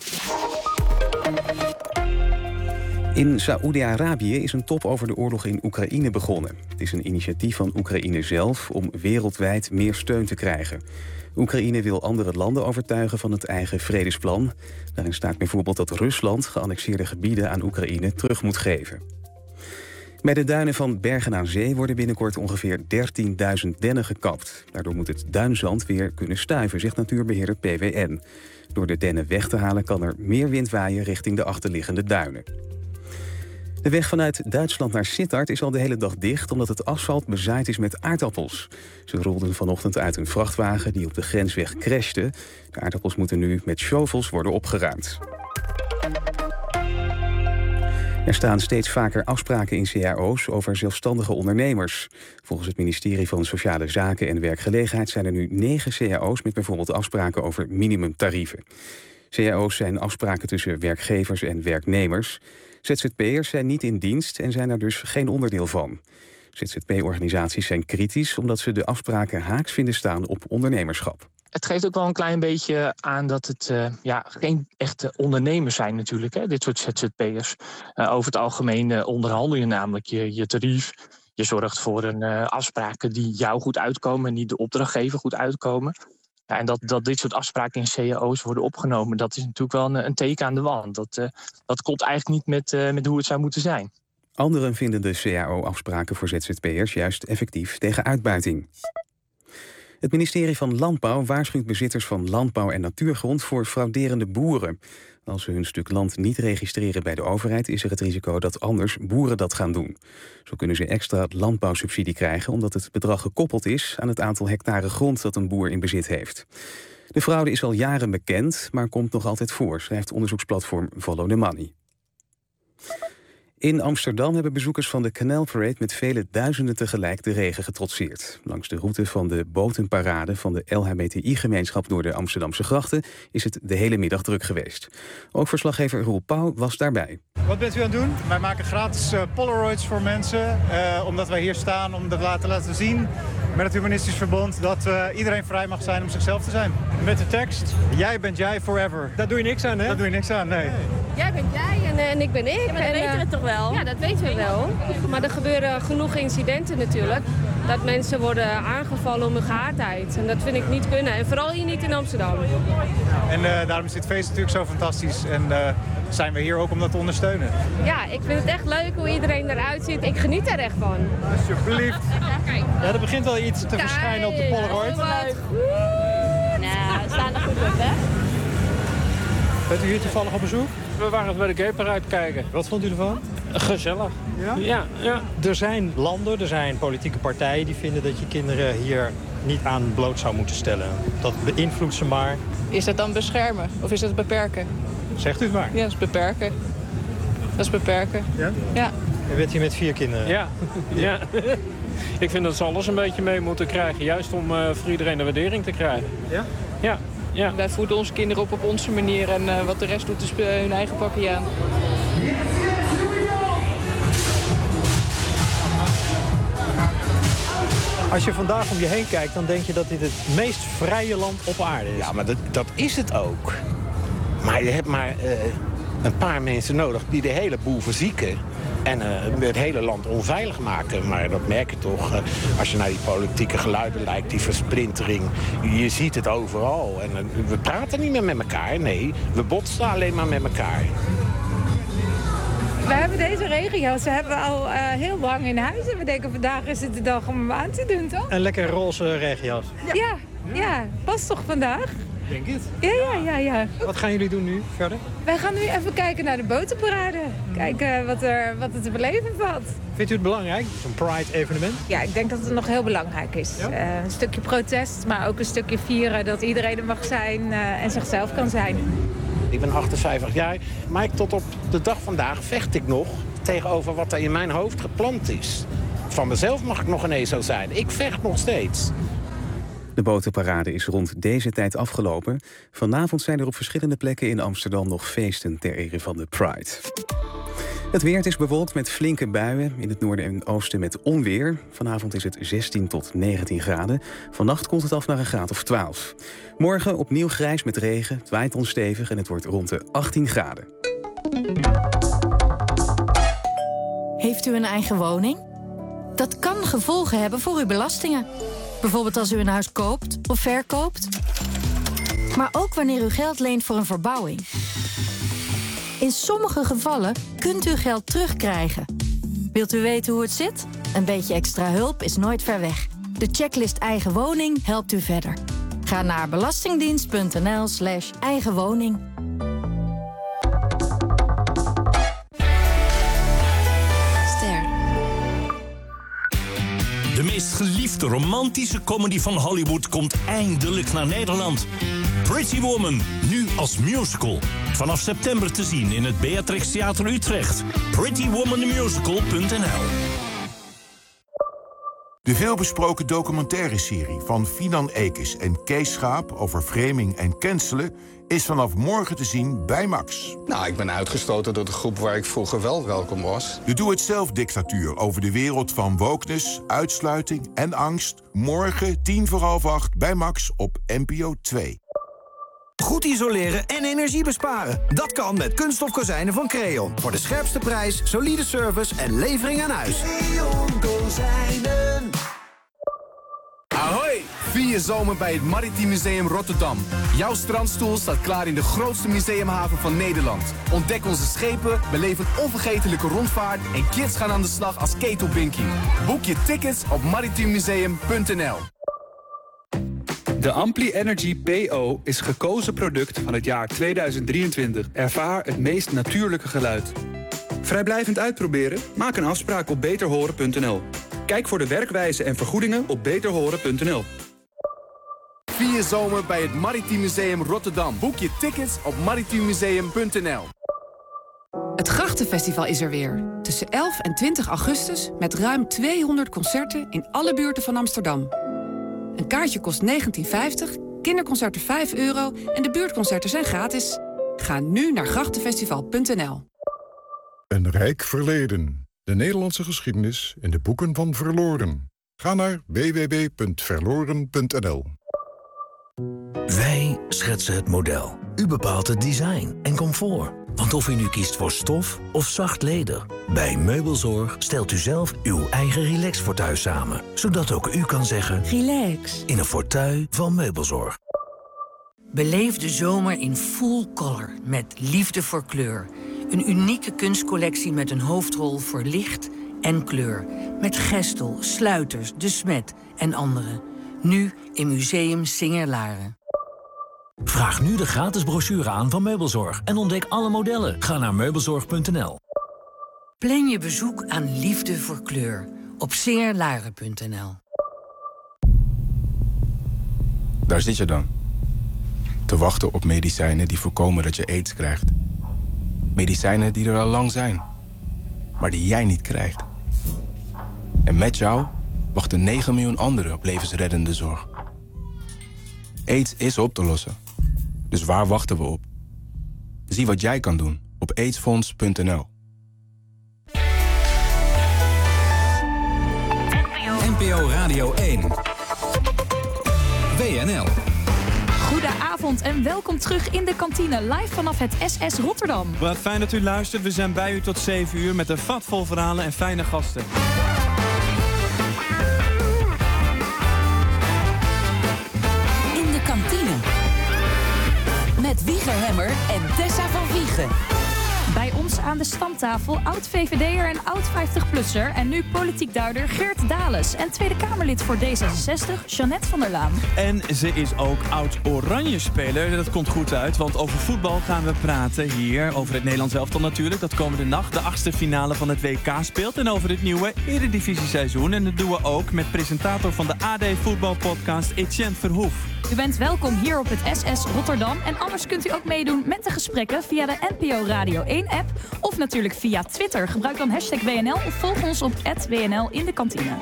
In Saoedi-Arabië is een top over de oorlog in Oekraïne begonnen. Het is een initiatief van Oekraïne zelf om wereldwijd meer steun te krijgen. Oekraïne wil andere landen overtuigen van het eigen vredesplan. Daarin staat bijvoorbeeld dat Rusland geannexeerde gebieden aan Oekraïne terug moet geven. Bij de duinen van Bergen aan Zee worden binnenkort ongeveer dertienduizend dennen gekapt. Daardoor moet het duinzand weer kunnen stuiven, zegt natuurbeheerder P W N. Door de dennen weg te halen kan er meer wind waaien richting de achterliggende duinen. De weg vanuit Duitsland naar Sittard is al de hele dag dicht omdat het asfalt bezaaid is met aardappels. Ze rolden vanochtend uit een vrachtwagen die op de grensweg crashte. De aardappels moeten nu met shovels worden opgeruimd. Er staan steeds vaker afspraken in C A O's over zelfstandige ondernemers. Volgens het ministerie van Sociale Zaken en Werkgelegenheid zijn er nu negen C A O's met bijvoorbeeld afspraken over minimumtarieven. C A O's zijn afspraken tussen werkgevers en werknemers. Z Z P'ers zijn niet in dienst en zijn er dus geen onderdeel van. Z Z P-organisaties zijn kritisch omdat ze de afspraken haaks vinden staan op ondernemerschap. Het geeft ook wel een klein beetje aan dat het uh, ja, geen echte ondernemers zijn natuurlijk, hè, dit soort Z Z P'ers. Uh, over het algemeen uh, onderhandel je namelijk je, je tarief. Je zorgt voor een, uh, afspraken die jou goed uitkomen en die de opdrachtgever goed uitkomen. Ja, en dat, dat dit soort afspraken in C A O's worden opgenomen, dat is natuurlijk wel een, een teken aan de wand. Dat, uh, dat klopt eigenlijk niet met, uh, met hoe het zou moeten zijn. Anderen vinden de C A O-afspraken voor Z Z P'ers juist effectief tegen uitbuiting. Het ministerie van Landbouw waarschuwt bezitters van landbouw- en natuurgrond voor frauderende boeren. Als ze hun stuk land niet registreren bij de overheid, is er het risico dat anders boeren dat gaan doen. Zo kunnen ze extra landbouwsubsidie krijgen omdat het bedrag gekoppeld is aan het aantal hectare grond dat een boer in bezit heeft. De fraude is al jaren bekend, maar komt nog altijd voor, schrijft onderzoeksplatform Follow the Money. In Amsterdam hebben bezoekers van de Canal Parade met vele duizenden tegelijk de regen getrotseerd. Langs de route van de botenparade van de L H B T I-gemeenschap door de Amsterdamse grachten is het de hele middag druk geweest. Ook verslaggever Roel Pauw was daarbij. Wat bent u aan het doen? Wij maken gratis uh, Polaroids voor mensen, uh, omdat wij hier staan om dat laten laten zien met het Humanistisch Verbond dat uh, iedereen vrij mag zijn om zichzelf te zijn. Met de tekst, jij bent jij forever. Daar doe je niks aan, hè? Daar doe je niks aan, nee. Jij bent jij en, en ik ben ik. Ja, maar dat weten we toch wel? Ja, dat weten we wel. Maar er gebeuren genoeg incidenten natuurlijk. Dat mensen worden aangevallen om hun geaardheid. En dat vind ik niet kunnen. En vooral hier niet in Amsterdam. En uh, daarom is dit feest natuurlijk zo fantastisch. En uh, zijn we hier ook om dat te ondersteunen. Ja, ik vind het echt leuk hoe iedereen eruit ziet. Ik geniet er echt van. Alsjeblieft. Ja, er begint wel iets te Kijk, verschijnen op de Polaroid. Leuk. Nou, we staan er goed op, hè? Bent u hier toevallig op bezoek? We waren bij de Gay Parade kijken. Wat vond u ervan? Gezellig. Ja? Ja, ja. Er zijn landen, er zijn politieke partijen die vinden dat je kinderen hier niet aan bloot zou moeten stellen. Dat beïnvloedt ze maar. Is dat dan beschermen of is dat beperken? Zegt u het maar. Ja, dat is beperken. Dat is beperken. Ja? Ja. U bent hier met vier kinderen. Ja. ja. Ik vind dat ze alles een beetje mee moeten krijgen. Juist om uh, voor iedereen de waardering te krijgen. Ja? Ja. Ja. Wij voeden onze kinderen op op onze manier en uh, wat de rest doet is uh, hun eigen pakje aan. Als je vandaag om je heen kijkt, dan denk je dat dit het meest vrije land op aarde is. Ja, maar dat, dat is het ook. Maar je hebt maar uh, een paar mensen nodig die de hele boel verzieken. En uh, het hele land onveilig maken. Maar dat merk je toch uh, als je naar die politieke geluiden lijkt, die versplintering. Je ziet het overal. En uh, we praten niet meer met elkaar. Nee, we botsen alleen maar met elkaar. We hebben deze regenjas hebben we al uh, heel lang in huis. En we denken vandaag is het de dag om hem aan te doen, toch? Een lekker roze regenjas. Ja, ja, ja. Past toch vandaag? Denk het. Ja, ja, ja, ja. Wat gaan jullie doen nu verder? Wij gaan nu even kijken naar de botenparade. Kijken wat er, wat er te beleven valt. Vindt u het belangrijk, zo'n Pride-evenement? Ja, ik denk dat het nog heel belangrijk is. Ja? Uh, een stukje protest, maar ook een stukje vieren dat iedereen er mag zijn uh, en zichzelf kan zijn. Ik ben achtenvijftig jaar, maar ik, tot op de dag vandaag vecht ik nog tegenover wat er in mijn hoofd geplant is. Van mezelf mag ik nog ineens zo zijn. Ik vecht nog steeds. De botenparade is rond deze tijd afgelopen. Vanavond zijn er op verschillende plekken in Amsterdam nog feesten ter ere van de Pride. Het weer, het is bewolkt met flinke buien. In het noorden en oosten met onweer. Vanavond is het zestien tot negentien graden. Vannacht koelt het af naar een graad of twaalf. Morgen opnieuw grijs met regen. Het waait onstevig en het wordt rond de achttien graden. Heeft u een eigen woning? Dat kan gevolgen hebben voor uw belastingen. Bijvoorbeeld als u een huis koopt of verkoopt. Maar ook wanneer u geld leent voor een verbouwing. In sommige gevallen kunt u geld terugkrijgen. Wilt u weten hoe het zit? Een beetje extra hulp is nooit ver weg. De checklist Eigen Woning helpt u verder. Ga naar belastingdienst.nl slash eigen woning. De meest geliefde romantische comedy van Hollywood komt eindelijk naar Nederland. Pretty Woman, nu als musical. Vanaf september te zien in het Beatrix Theater Utrecht. pretty woman the musical punt n l. De veelbesproken documentaire-serie van Finan Ekis en Kees Schaap over framing en cancelen is vanaf morgen te zien bij Max. Nou, ik ben uitgestoten door de groep waar ik vroeger wel welkom was. De doe-het-zelf-dictatuur over de wereld van wokeness, uitsluiting en angst. Morgen tien voor half acht bij Max op N P O twee. Goed isoleren en energie besparen. Dat kan met kunststof kozijnen van Creon. Voor de scherpste prijs, solide service en levering aan huis. Creon Kozijnen. Ahoy! Vier je zomer bij het Maritiem Museum Rotterdam. Jouw strandstoel staat klaar in de grootste museumhaven van Nederland. Ontdek onze schepen, beleef een onvergetelijke rondvaart en kids gaan aan de slag als ketelbinking. Boek je tickets op maritiem museum punt n l. De Ampli Energy P O is gekozen product van het jaar tweeduizend drieëntwintig. Ervaar het meest natuurlijke geluid. Vrijblijvend uitproberen? Maak een afspraak op beter horen punt n l. Kijk voor de werkwijze en vergoedingen op beter horen punt n l. Vier je zomer bij het Maritiem Museum Rotterdam. Boek je tickets op maritiem museum punt n l. Het Grachtenfestival is er weer. Tussen elf en twintig augustus met ruim tweehonderd concerten in alle buurten van Amsterdam. Een kaartje kost negentien vijftig, kinderconcerten vijf euro en de buurtconcerten zijn gratis. Ga nu naar grachtenfestival punt n l. Een rijk verleden. De Nederlandse geschiedenis in de boeken van Verloren. Ga naar w w w punt verloren punt n l. Wij schetsen het model. U bepaalt het design en comfort. Want of u nu kiest voor stof of zacht leder, bij Meubelzorg stelt u zelf uw eigen relax-fauteuil samen. Zodat ook u kan zeggen relax in een fauteuil van Meubelzorg. Beleef de zomer in full color met liefde voor kleur. Een unieke kunstcollectie met een hoofdrol voor licht en kleur. Met Gestel, Sluiters, De Smet en anderen. Nu in Museum Singer-Laren. Vraag nu de gratis brochure aan van Meubelzorg en ontdek alle modellen. Ga naar meubelzorg punt n l. Plan je bezoek aan liefde voor kleur op singer-laren punt n l. Daar zit je dan. Te wachten op medicijnen die voorkomen dat je aids krijgt. Medicijnen die er al lang zijn, maar die jij niet krijgt. En met jou wachten negen miljoen anderen op levensreddende zorg. AIDS is op te lossen. Dus waar wachten we op? Zie wat jij kan doen op aidsfonds punt n l. N P O Radio één. W N L. Goedenavond en welkom terug in de kantine, live vanaf het S S Rotterdam. Wat fijn dat u luistert. We zijn bij u tot zeven uur met een vat vol verhalen en fijne gasten. In de kantine. Met Wieger Hemmer en Tessa van Wiegen. Bij ons aan de stamtafel oud-V V D'er en oud-vijftig-plusser... en nu politiek duider Geert Dales. En Tweede Kamerlid voor D zesenzestig, Jeannette van der Laan. En ze is ook oud-Oranje-speler. Dat komt goed uit, want over voetbal gaan we praten hier. Over het Nederlands elftal natuurlijk, dat komende nacht de achtste finale van het W K speelt. En over het nieuwe Eredivisie-seizoen. En dat doen we ook met presentator van de A D Voetbalpodcast, Etienne Verhoef. U bent welkom hier op het S S Rotterdam. En anders kunt u ook meedoen met de gesprekken via de N P O Radio één-app... of natuurlijk via Twitter. Gebruik dan hashtag W N L of volg ons op at W N L in de kantine.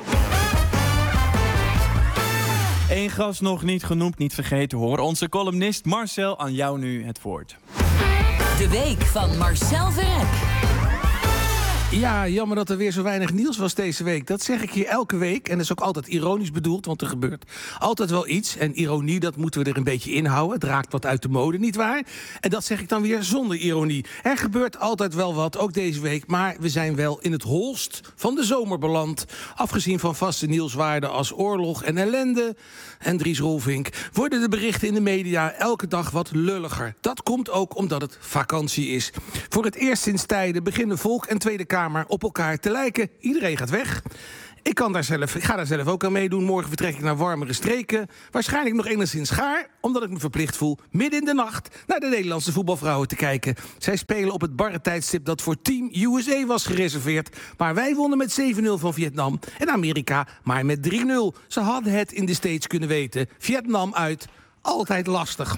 Eén gast nog niet genoemd, niet vergeten hoor. Onze columnist Marcel, aan jou nu het woord. De week van Marcel Verrek. Ja, jammer dat er weer zo weinig nieuws was deze week. Dat zeg ik hier elke week. En dat is ook altijd ironisch bedoeld, want er gebeurt altijd wel iets. En ironie, dat moeten we er een beetje inhouden. Het raakt wat uit de mode, nietwaar? En dat zeg ik dan weer zonder ironie. Er gebeurt altijd wel wat, ook deze week. Maar we zijn wel in het holst van de zomer beland. Afgezien van vaste nieuwswaarden als oorlog en ellende en Dries Roelvink... worden de berichten in de media elke dag wat lulliger. Dat komt ook omdat het vakantie is. Voor het eerst sinds tijden beginnen volk en Tweede Kamer op elkaar te lijken. Iedereen gaat weg. Ik, kan daar zelf, ik ga daar zelf ook aan meedoen. Morgen vertrek ik naar warmere streken. Waarschijnlijk nog enigszins gaar, omdat ik me verplicht voel midden in de nacht naar de Nederlandse voetbalvrouwen te kijken. Zij spelen op het barre tijdstip dat voor Team U S A was gereserveerd. Maar wij wonnen met zeven nul van Vietnam en Amerika maar met drie nul. Ze hadden het in de States kunnen weten. Vietnam uit. Altijd lastig.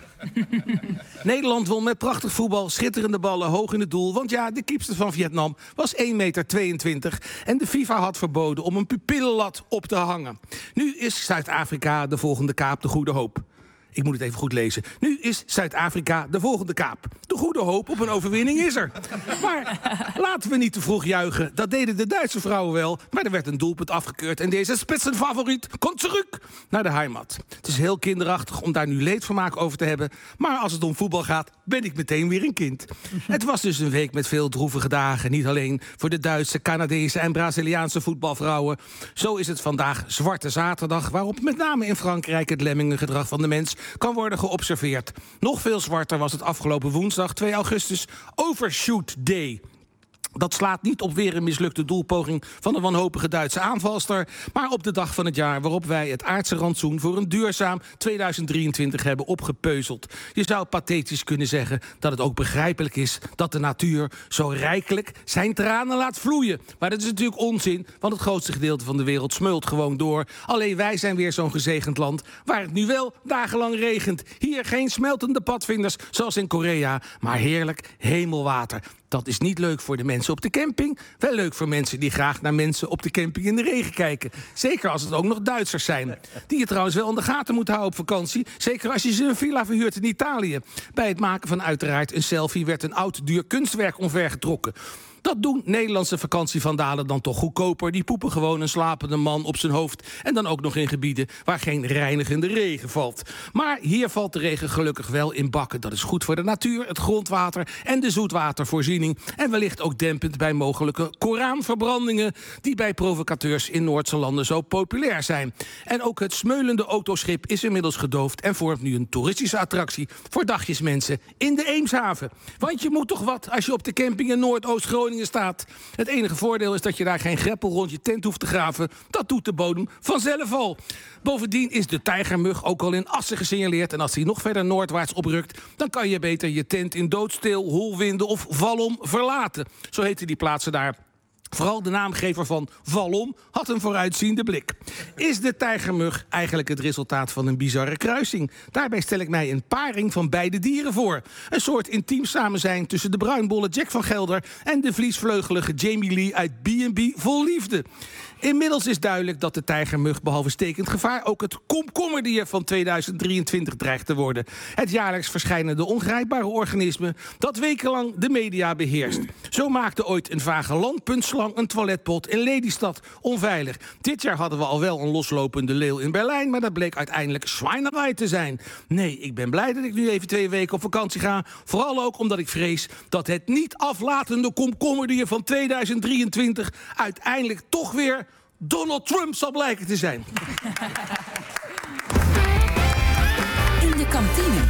Nederland won met prachtig voetbal, schitterende ballen, hoog in het doel. Want ja, de keepster van Vietnam was één meter tweeëntwintig... en de FIFA had verboden om een pupillenlat op te hangen. Nu is Zuid-Afrika de volgende Kaap, de Goede Hoop. Ik moet het even goed lezen. Nu is Zuid-Afrika de volgende Kaap. De goede hoop op een overwinning is er. Maar laten we niet te vroeg juichen. Dat deden de Duitse vrouwen wel. Maar er werd een doelpunt afgekeurd. En deze spitsenfavoriet komt terug naar de heimat. Het is heel kinderachtig om daar nu leedvermaak over te hebben. Maar als het om voetbal gaat, ben ik meteen weer een kind. Het was dus een week met veel droevige dagen. Niet alleen voor de Duitse, Canadese en Braziliaanse voetbalvrouwen. Zo is het vandaag Zwarte Zaterdag, waarop met name in Frankrijk het lemmingengedrag van de mens kan worden geobserveerd. Nog veel zwarter was het afgelopen woensdag, twee augustus, Overshoot Day. Dat slaat niet op weer een mislukte doelpoging van een wanhopige Duitse aanvalster, maar op de dag van het jaar waarop wij het aardse rantsoen voor een duurzaam tweeduizend drieëntwintig hebben opgepeuzeld. Je zou pathetisch kunnen zeggen dat het ook begrijpelijk is dat de natuur zo rijkelijk zijn tranen laat vloeien. Maar dat is natuurlijk onzin, want het grootste gedeelte van de wereld smeult gewoon door. Alleen wij zijn weer zo'n gezegend land waar het nu wel dagenlang regent. Hier geen smeltende padvinders zoals in Korea, maar heerlijk hemelwater. Dat is niet leuk voor de mensen op de camping. Wel leuk voor mensen die graag naar mensen op de camping in de regen kijken. Zeker als het ook nog Duitsers zijn. Die je trouwens wel in de gaten moet houden op vakantie. Zeker als je ze een villa verhuurt in Italië. Bij het maken van uiteraard een selfie werd een oud duur kunstwerk omvergetrokken. Dat doen Nederlandse vakantievandalen dan toch goedkoper. Die poepen gewoon een slapende man op zijn hoofd. En dan ook nog in gebieden waar geen reinigende regen valt. Maar hier valt de regen gelukkig wel in bakken. Dat is goed voor de natuur, het grondwater en de zoetwatervoorziening. En wellicht ook dempend bij mogelijke Koranverbrandingen die bij provocateurs in Noordse landen zo populair zijn. En ook het smeulende autoschip is inmiddels gedoofd en vormt nu een toeristische attractie voor dagjesmensen in de Eemshaven. Want je moet toch wat als je op de camping in Noordoost-Groningen staat. Het enige voordeel is dat je daar geen greppel rond je tent hoeft te graven. Dat doet de bodem vanzelf al. Bovendien is de tijgermug ook al in Assen gesignaleerd. En als hij nog verder noordwaarts oprukt, dan kan je beter je tent in doodstil, holwinden of valom verlaten. Zo heten die plaatsen daar. Vooral de naamgever van Valom had een vooruitziende blik. Is de tijgermug eigenlijk het resultaat van een bizarre kruising? Daarbij stel ik mij een paring van beide dieren voor. Een soort intiem samenzijn tussen de bruinbolle Jack van Gelder en de vliesvleugelige Jamie Lee uit B en B Vol Liefde. Inmiddels is duidelijk dat de tijgermug behalve stekend gevaar ook het komkommerdier van tweeduizend drieëntwintig dreigt te worden. Het jaarlijks verschijnende ongrijpbare organisme dat wekenlang de media beheerst. Zo maakte ooit een vage landpuntslang een toiletpot in Lelystad onveilig. Dit jaar hadden we al wel een loslopende leeuw in Berlijn, maar dat bleek uiteindelijk Schweinerei te zijn. Nee, ik ben blij dat ik nu even twee weken op vakantie ga. Vooral ook omdat ik vrees dat het niet aflatende komkommerdier van tweeduizend drieëntwintig uiteindelijk toch weer Donald Trump zal blijken te zijn. In de kantine.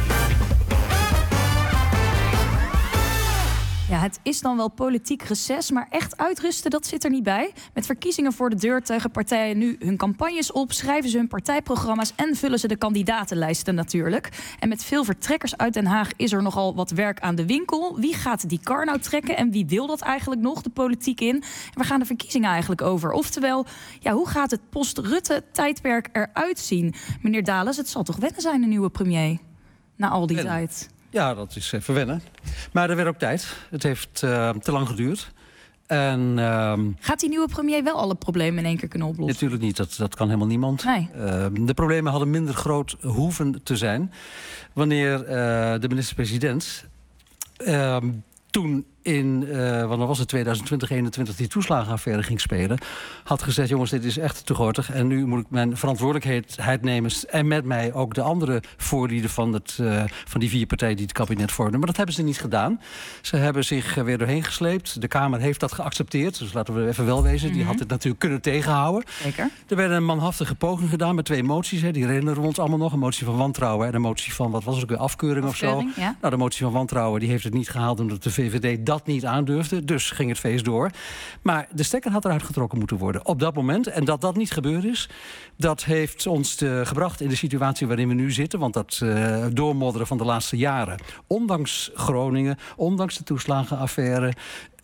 Ja, het is dan wel politiek reces, maar echt uitrusten, dat zit er niet bij. Met verkiezingen voor de deur tuigen partijen nu hun campagnes op, schrijven ze hun partijprogramma's en vullen ze de kandidatenlijsten natuurlijk. En met veel vertrekkers uit Den Haag is er nogal wat werk aan de winkel. Wie gaat die kar nou trekken en wie wil dat eigenlijk nog, de politiek in? En waar gaan de verkiezingen eigenlijk over? Oftewel, ja, hoe gaat het post-Rutte-tijdperk eruit zien? Meneer Dales, het zal toch wennen zijn, de nieuwe premier, na al die wennen. tijd? Ja, dat is even wennen. Maar er werd ook tijd. Het heeft uh, te lang geduurd. En, uh, Gaat die nieuwe premier wel alle problemen in één keer kunnen oplossen? Natuurlijk niet, dat, dat kan helemaal niemand. Nee. Uh, de problemen hadden minder groot hoeven te zijn wanneer uh, de minister-president uh, toen in, uh, want dan was het tweeduizend twintig, eenentwintig die toeslagenaffaire ging spelen, had gezegd, jongens, dit is echt te gortig en nu moet ik mijn verantwoordelijkheid nemen en met mij ook de andere voorlieden van, het, uh, van die vier partijen die het kabinet vormden. Maar dat hebben ze niet gedaan. Ze hebben zich weer doorheen gesleept. De Kamer heeft dat geaccepteerd, dus laten we even wel wezen. Mm-hmm. Die had het natuurlijk kunnen tegenhouden. Zeker. Er werden een manhaftige poging gedaan met twee moties. Hè. Die herinneren we ons allemaal nog. Een motie van wantrouwen en een motie van, wat was het ook weer, afkeuring, afkeuring of zo. Ja. Nou, de motie van wantrouwen die heeft het niet gehaald omdat de V V D dat niet aandurfde. Dus ging het feest door. Maar de stekker had eruit getrokken moeten worden op dat moment. En dat dat niet gebeurd is, dat heeft ons de, gebracht in de situatie waarin we nu zitten. Want dat uh, doormodderen van de laatste jaren, ondanks Groningen, ondanks de toeslagenaffaire,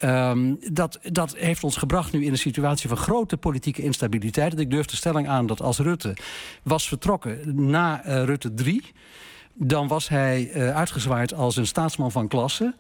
Um, dat, dat heeft ons gebracht nu in een situatie van grote politieke instabiliteit. En ik durf de stelling aan dat als Rutte was vertrokken na uh, Rutte drie... dan was hij uh, uitgezwaaid als een staatsman van klasse.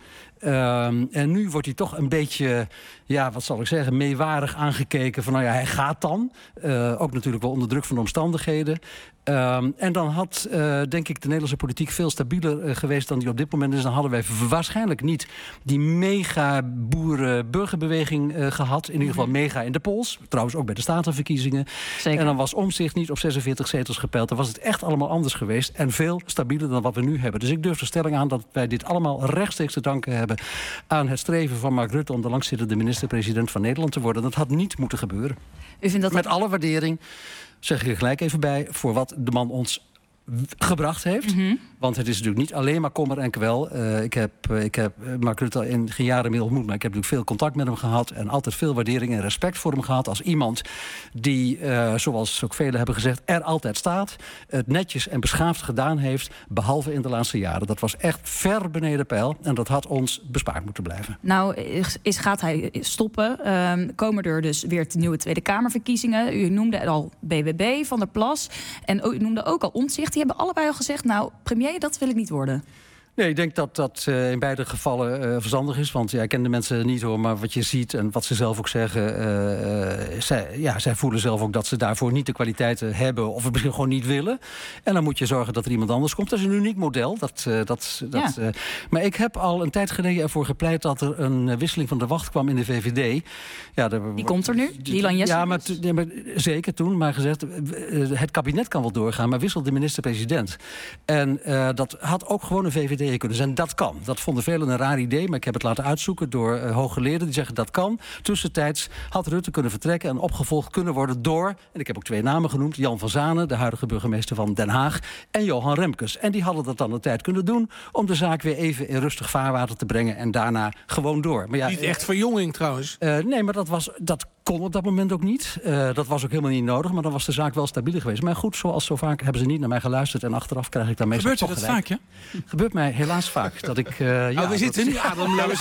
Um, en nu wordt hij toch een beetje, ja, wat zal ik zeggen, meewarig aangekeken van, nou ja, hij gaat dan. Uh, ook natuurlijk wel onder druk van de omstandigheden. Um, en dan had, uh, denk ik, de Nederlandse politiek veel stabieler uh, geweest dan die op dit moment is. Dan hadden wij waarschijnlijk niet die mega boeren-burgerbeweging uh, gehad. In ieder geval mega in de polls. Trouwens ook bij de statenverkiezingen. Zeker. En dan was Omtzigt niet op zesenveertig zetels gepeild. Dan was het echt allemaal anders geweest. En veel stabieler dan wat we nu hebben. Dus ik durf de stelling aan dat wij dit allemaal rechtstreeks te danken hebben aan het streven van Mark Rutte om de langzittende minister-president van Nederland te worden. Dat had niet moeten gebeuren. U vindt dat Met alle waardering, zeg ik er gelijk even bij, voor wat de man ons gebracht heeft. Mm-hmm. Want het is natuurlijk niet alleen maar kommer en kwel. Uh, ik heb, uh, ik heb Mark Rutte al in geen jaren meer ontmoet, maar ik heb natuurlijk veel contact met hem gehad en altijd veel waardering en respect voor hem gehad als iemand die, uh, zoals ook velen hebben gezegd, er altijd staat, het netjes en beschaafd gedaan heeft, behalve in de laatste jaren. Dat was echt ver beneden peil en dat had ons bespaard moeten blijven. Nou, is, gaat hij stoppen? Um, komen er dus weer nieuwe Tweede Kamerverkiezingen? U noemde al B B B, Van der Plas en u noemde ook al Omtzigt. Die hebben allebei al gezegd, nou, premier, dat wil ik niet worden. Nee, ik denk dat dat uh, in beide gevallen uh, verstandig is. Want ja, ik ken de mensen niet hoor, maar wat je ziet en wat ze zelf ook zeggen, Uh, zij, ja, zij voelen zelf ook dat ze daarvoor niet de kwaliteiten hebben of het misschien gewoon niet willen. En dan moet je zorgen dat er iemand anders komt. Dat is een uniek model. Dat, uh, dat, dat, ja. uh, maar ik heb al een tijd geleden ervoor gepleit dat er een wisseling van de wacht kwam in de V V D. Ja, de, Die komt er nu? Lilan Jesse? Ja, maar, ja, maar zeker toen. Maar gezegd, uh, het kabinet kan wel doorgaan, maar wissel de minister-president. En uh, dat had ook gewoon een V V D kunnen zijn. Dat kan. Dat vonden velen een raar idee, maar ik heb het laten uitzoeken door uh, hooggeleerden die zeggen dat kan. Tussentijds had Rutte kunnen vertrekken en opgevolgd kunnen worden door, en ik heb ook twee namen genoemd, Jan van Zanen, de huidige burgemeester van Den Haag, en Johan Remkes. En die hadden dat dan de tijd kunnen doen om de zaak weer even in rustig vaarwater te brengen en daarna gewoon door. Maar ja, niet echt verjonging trouwens. Uh, nee, maar dat was dat kon op dat moment ook niet. Uh, dat was ook helemaal niet nodig, maar dan was de zaak wel stabieler geweest. Maar goed, zoals zo vaak hebben ze niet naar mij geluisterd en achteraf krijg ik daar meestal toch gelijk. Gebeurt je dat vaak, ja? Gebeurt mij helaas vaak. Dat ik, uh, ja, oh, we zitten dat, nu ademloos.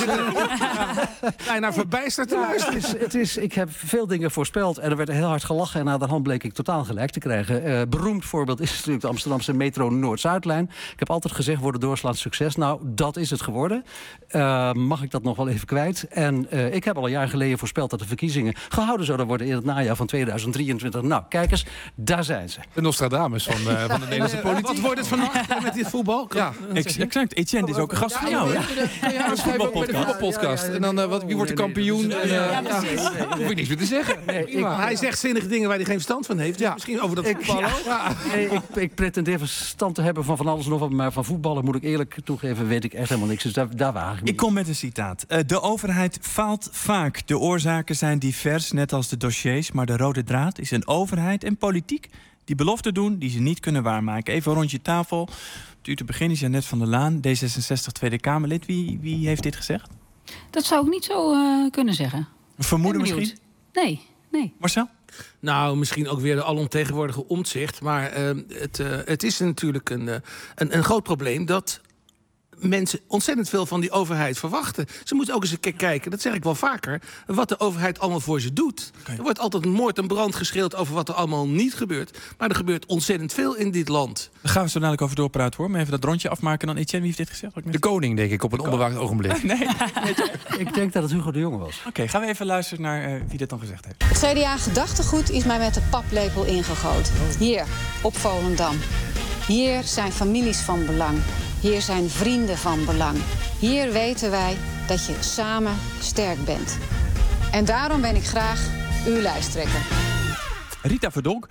Bijna verbijsterd te luisteren. Het is, het is, ik heb veel dingen voorspeld en er werd heel hard gelachen en na de hand bleek ik totaal gelijk te krijgen. Uh, beroemd voorbeeld is natuurlijk de Amsterdamse metro Noord-Zuidlijn. Ik heb altijd gezegd, worden doorslaand succes. Nou, dat is het geworden. Uh, mag ik dat nog wel even kwijt? En uh, ik heb al een jaar geleden voorspeld dat de verkiezingen gehouden zouden worden in het najaar van tweeduizend drieëntwintig. Nou, kijk eens, daar zijn ze. De Nostradamus van, uh, van de Nederlandse politiek. Wat wordt het vannacht met dit voetbal? Ja, exact. Etienne is ook een gast van jou, hè? Ja, dat is een voetbalpodcast. En dan, uh, wat, wie wordt de kampioen? En, uh, ja, ja, hoef ik niks meer te zeggen. Nee, ik, hij zegt zinnige dingen waar hij geen verstand van heeft. Ja. Misschien over dat voetballen. Ik, ja. nee, ik, ik pretendeer verstand te hebben van van alles nog wat, maar van voetballen moet ik eerlijk toegeven, weet ik echt helemaal niks. Dus daar, daar waag ik Ik kom met een citaat. Uh, de overheid faalt vaak. De oorzaken zijn divers, net als de dossiers, maar de rode draad is een overheid en politiek die beloften doen die ze niet kunnen waarmaken. Even rond je tafel. U te beginnen is Jeannette van der Laan, D zesenzestig Tweede Kamerlid. Wie, wie heeft dit gezegd? Dat zou ik niet zo uh, kunnen zeggen. Vermoeden misschien? Nee, nee. Marcel? Nou, misschien ook weer de alomtegenwoordige Omtzigt. Maar uh, het, uh, het is natuurlijk een, uh, een, een groot probleem dat mensen ontzettend veel van die overheid verwachten. Ze moeten ook eens een keer kijken, dat zeg ik wel vaker, wat de overheid allemaal voor ze doet. Okay. Er wordt altijd moord en brand geschreeuwd over wat er allemaal niet gebeurt. Maar er gebeurt ontzettend veel in dit land. Daar gaan we zo dadelijk over doorpraten hoor. Maar even dat rondje afmaken dan. Etienne, wie heeft dit gezegd? De koning, denk ik, op een onbewaakt ogenblik. Nee. Ik denk dat het Hugo de Jonge was. Oké, okay, gaan we even luisteren naar uh, wie dit dan gezegd heeft. Het C D A-gedachtegoed is mij met de paplepel ingegoten. Hier, op Volendam. Hier zijn families van belang. Hier zijn vrienden van belang. Hier weten wij dat je samen sterk bent. En daarom ben ik graag uw lijsttrekker. Rita Verdonk.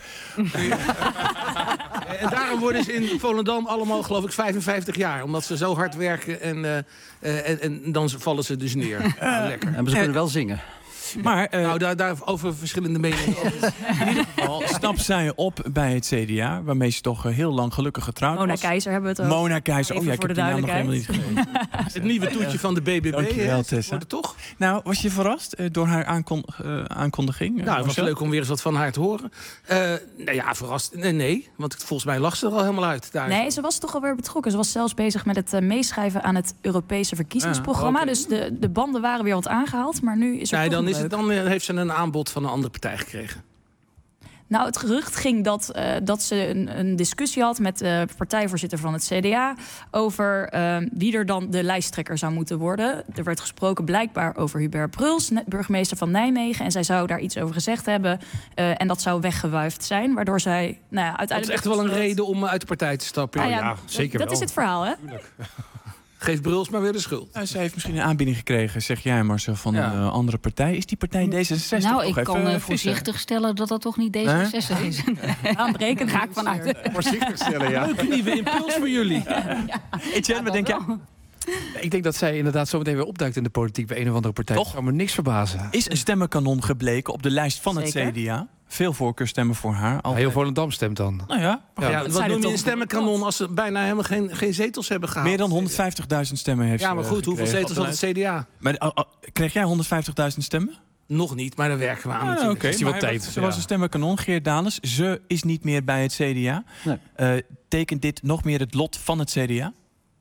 En daarom worden ze in Volendam allemaal, geloof ik, vijfenvijftig jaar. Omdat ze zo hard werken en, uh, uh, en, en dan vallen ze dus neer. Uh, lekker. En ze kunnen wel zingen. Maar, uh, nou, daar, daar over verschillende meningen. In ieder geval stapt zij op bij het C D A, waarmee ze toch uh, heel lang gelukkig getrouwd Mona was. Keizer hebben we het ook. Mona Keizer, oh ja, ik heb die naam nog helemaal niet gegeven. Het nieuwe toetje van de B B B. Dankjewel, Tessa. Toch? Nou, was je verrast uh, door haar aankon uh, aankondiging? Nou, het was leuk om weer eens wat van haar te horen. Uh, nou ja, verrast. Nee, nee, want volgens mij lag ze er al helemaal uit. Daar. Nee, ze was toch alweer betrokken. Ze was zelfs bezig met het uh, meeschrijven aan het Europese verkiezingsprogramma. Ja, okay. Dus de, de banden waren weer wat aangehaald, maar nu is er nee, toch dan, is leuk. het, dan heeft ze een aanbod van een andere partij gekregen. Nou, het gerucht ging dat, uh, dat ze een, een discussie had met de partijvoorzitter van het C D A over uh, wie er dan de lijsttrekker zou moeten worden. Er werd gesproken blijkbaar over Hubert Bruls, burgemeester van Nijmegen. En zij zou daar iets over gezegd hebben. Uh, en dat zou weggewuifd zijn, waardoor zij nou ja, uiteindelijk... Dat is echt wel een reden om uit de partij te stappen. Ah, ja, ja, zeker dat, wel. Dat is het verhaal, hè? Geeft Bruls maar weer de schuld. Nou, ze heeft misschien een aanbieding gekregen, zeg jij Marcel, van ja. een uh, andere partij. Is die partij D zesenzestig? Nou, nog ik kan uh, voorzichtig stellen dat dat toch niet D zesenzestig is. Aanbreken ga ik vanuit. Voorzichtig stellen, ja. Leuke nieuwe impuls voor jullie. Ja. Etienne, wat denk jij? Ik denk dat zij inderdaad zo meteen weer opduikt in de politiek bij een of andere partij. Toch? Zou me niks verbazen. Is een stemmenkanon gebleken op de lijst van Zeker? het C D A? Veel voorkeurstemmen voor haar. Ja, heel Volendam stemt dan. Nou ja. ja, ja wat noem je een stemmenkanon als ze bijna helemaal geen, geen zetels hebben gehaald? Meer dan honderdvijftigduizend stemmen heeft ze. Ja, maar goed, hoeveel zetels had het C D A? Maar, uh, uh, kreeg jij honderdvijftigduizend stemmen? Nog niet, maar daar werken we aan. Ah, Oké, okay. is die wat tijd. Ze was een stemmenkanon, Geert Dales. Ze is niet meer bij het C D A. Nee. Uh, tekent dit nog meer het lot van het C D A?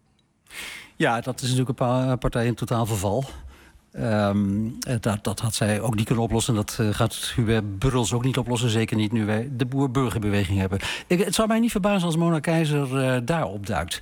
Ja, dat is natuurlijk een partij in totaal verval. Um, dat, dat had zij ook niet kunnen oplossen. Dat uh, gaat Hubert Bruls ook niet oplossen. Zeker niet nu wij de boer-burgerbeweging hebben. Ik, het zou mij niet verbazen als Mona Keizer uh, daar opduikt.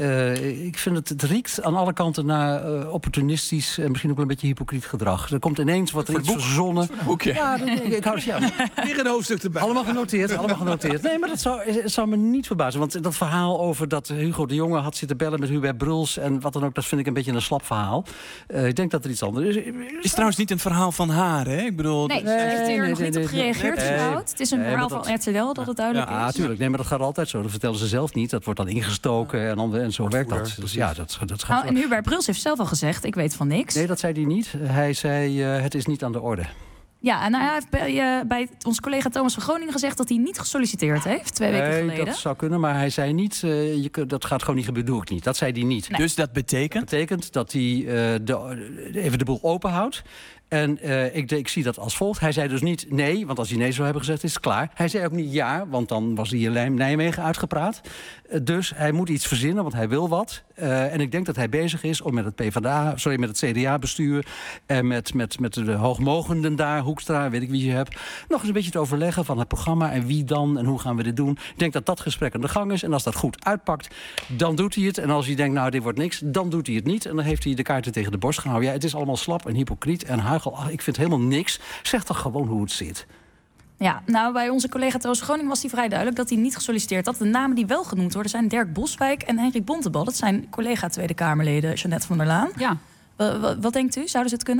Uh, ik vind het, het riekt aan alle kanten naar uh, opportunistisch en misschien ook wel een beetje hypocriet gedrag. Er komt ineens wat er iets verzonnen. Boekje. Ja, dat, ik, ik hou ja. Weer een hoofdstuk erbij. Allemaal genoteerd, allemaal genoteerd. Nee, maar dat zou, het zou me niet verbazen. Want dat verhaal over dat Hugo de Jonge had zitten bellen met Hubert Bruls en wat dan ook, dat vind ik een beetje een slap verhaal. Uh, ik denk dat er iets anders is. Het is trouwens niet een verhaal van haar, hè? Ik bedoel, nee, ze nee, heeft hier nee, nog nee, niet nee, op gereageerd. Nee, nee, nee. Het is een nee, verhaal dat, van R T L, dat het duidelijk ja, is. Ja, natuurlijk. Nee, maar dat gaat altijd zo. Dat vertellen ze zelf niet. Dat wordt dan ingestoken en, dan, en zo werkt dat. Dus ja, dat, dat gaat nou, en Hubert Bruls heeft zelf al gezegd, ik weet van niks. Nee, dat zei hij niet. Hij zei, uh, het is niet aan de orde. Ja, en hij heeft bij, uh, bij onze collega Thomas van Groningen gezegd dat hij niet gesolliciteerd heeft, twee weken nee, geleden. Dat zou kunnen, maar hij zei niet, uh, je, dat gaat gewoon niet gebeuren, doe ik niet. Dat zei hij niet. Nee. Dus dat betekent? Dat betekent dat hij uh, de, even de boel open houdt. En uh, ik, ik zie dat als volgt. Hij zei dus niet nee, want als hij nee zou hebben gezegd, is het klaar. Hij zei ook niet ja, want dan was hij in Nijmegen uitgepraat. Uh, dus hij moet iets verzinnen, want hij wil wat. Uh, en ik denk dat hij bezig is om met het PvdA, sorry, met het C D A-bestuur en met, met, met de hoogmogenden daar, Hoekstra, weet ik wie je hebt, nog eens een beetje te overleggen van het programma en wie dan en hoe gaan we dit doen. Ik denk dat dat gesprek aan de gang is. En als dat goed uitpakt, dan doet hij het. En als hij denkt, nou, dit wordt niks, dan doet hij het niet. En dan heeft hij de kaarten tegen de borst gehouden. Ja, het is allemaal slap en hypocriet en huigel. Ach, ik vind helemaal niks. Zeg toch gewoon hoe het zit. Ja, nou, bij onze collega Thomas Groningen was hij vrij duidelijk dat hij niet gesolliciteerd had. De namen die wel genoemd worden zijn Dirk Boswijk en Henrik Bontebal. Dat zijn collega Tweede Kamerleden, Jeannette van der Laan. Ja. Uh, wat, wat denkt u? Zouden ze het kunnen?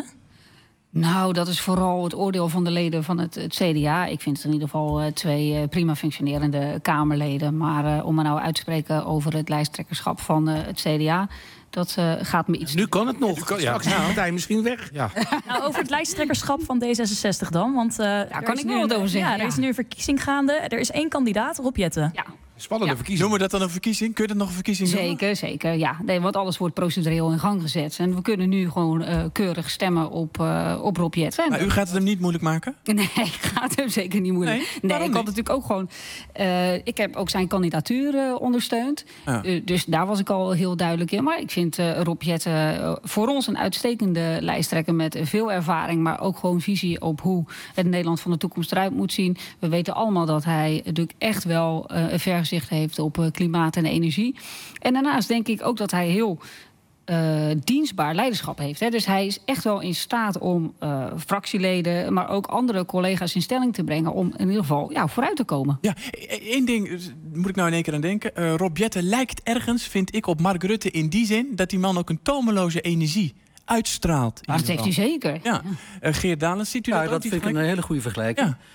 Nou, dat is vooral het oordeel van de leden van het, het C D A. Ik vind het in ieder geval uh, twee uh, prima functionerende Kamerleden. Maar uh, om me nou uit te spreken over het lijsttrekkerschap van uh, het C D A, dat uh, gaat me iets... Nu kan het nog. Kan, ja. Straks is de partij misschien weg. Ja. Nou, over het lijsttrekkerschap van D zesenzestig dan. Want uh, ja, kan ik wel wat over zeggen. Ja, er ja. is nu een verkiezing gaande. Er is één kandidaat, Rob Jetten. Ja. Spannende ja. verkiezing. Noemen we dat dan een verkiezing? Kun je dat nog een verkiezing noemen? Zeker, zeker. Ja. Nee, want alles wordt procedureel in gang gezet. En we kunnen nu gewoon uh, keurig stemmen op, uh, op Rob Jetten. Maar u gaat het hem niet moeilijk maken? Nee, ik ga het hem zeker niet moeilijk. Nee, nee ik had natuurlijk ook gewoon... Uh, ik heb ook zijn kandidatuur uh, ondersteund. Ja. Uh, dus daar was ik al heel duidelijk in. Maar ik vind uh, Rob Jetten uh, voor ons een uitstekende lijsttrekker met veel ervaring, maar ook gewoon visie op hoe het Nederland van de toekomst eruit moet zien. We weten allemaal dat hij natuurlijk echt wel uh, een vergezicht heeft op uh, klimaat en energie. En daarnaast denk ik ook dat hij heel Uh, dienstbaar leiderschap heeft. Hè. Dus hij is echt wel in staat om uh, fractieleden, maar ook andere collega's in stelling te brengen om in ieder geval ja, vooruit te komen. Ja, één ding moet ik nou in één keer aan denken. Uh, Rob Jetten lijkt ergens, vind ik, op Mark Rutte in die zin dat die man ook een tomeloze energie uitstraalt. Ah, dat heeft hij zeker. Ja. Uh, Geert Dales, ziet u ja, dat dat ook? Dat vind ik een hele goede vergelijking. Ja.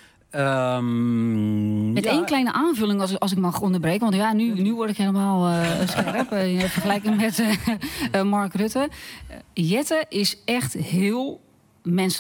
Um, Met ja. één kleine aanvulling, als, als ik mag onderbreken. Want ja, nu, nu word ik helemaal uh, scherp uh, in vergelijking met uh, uh, Mark Rutte. Uh, Jetten is echt heel menselijk.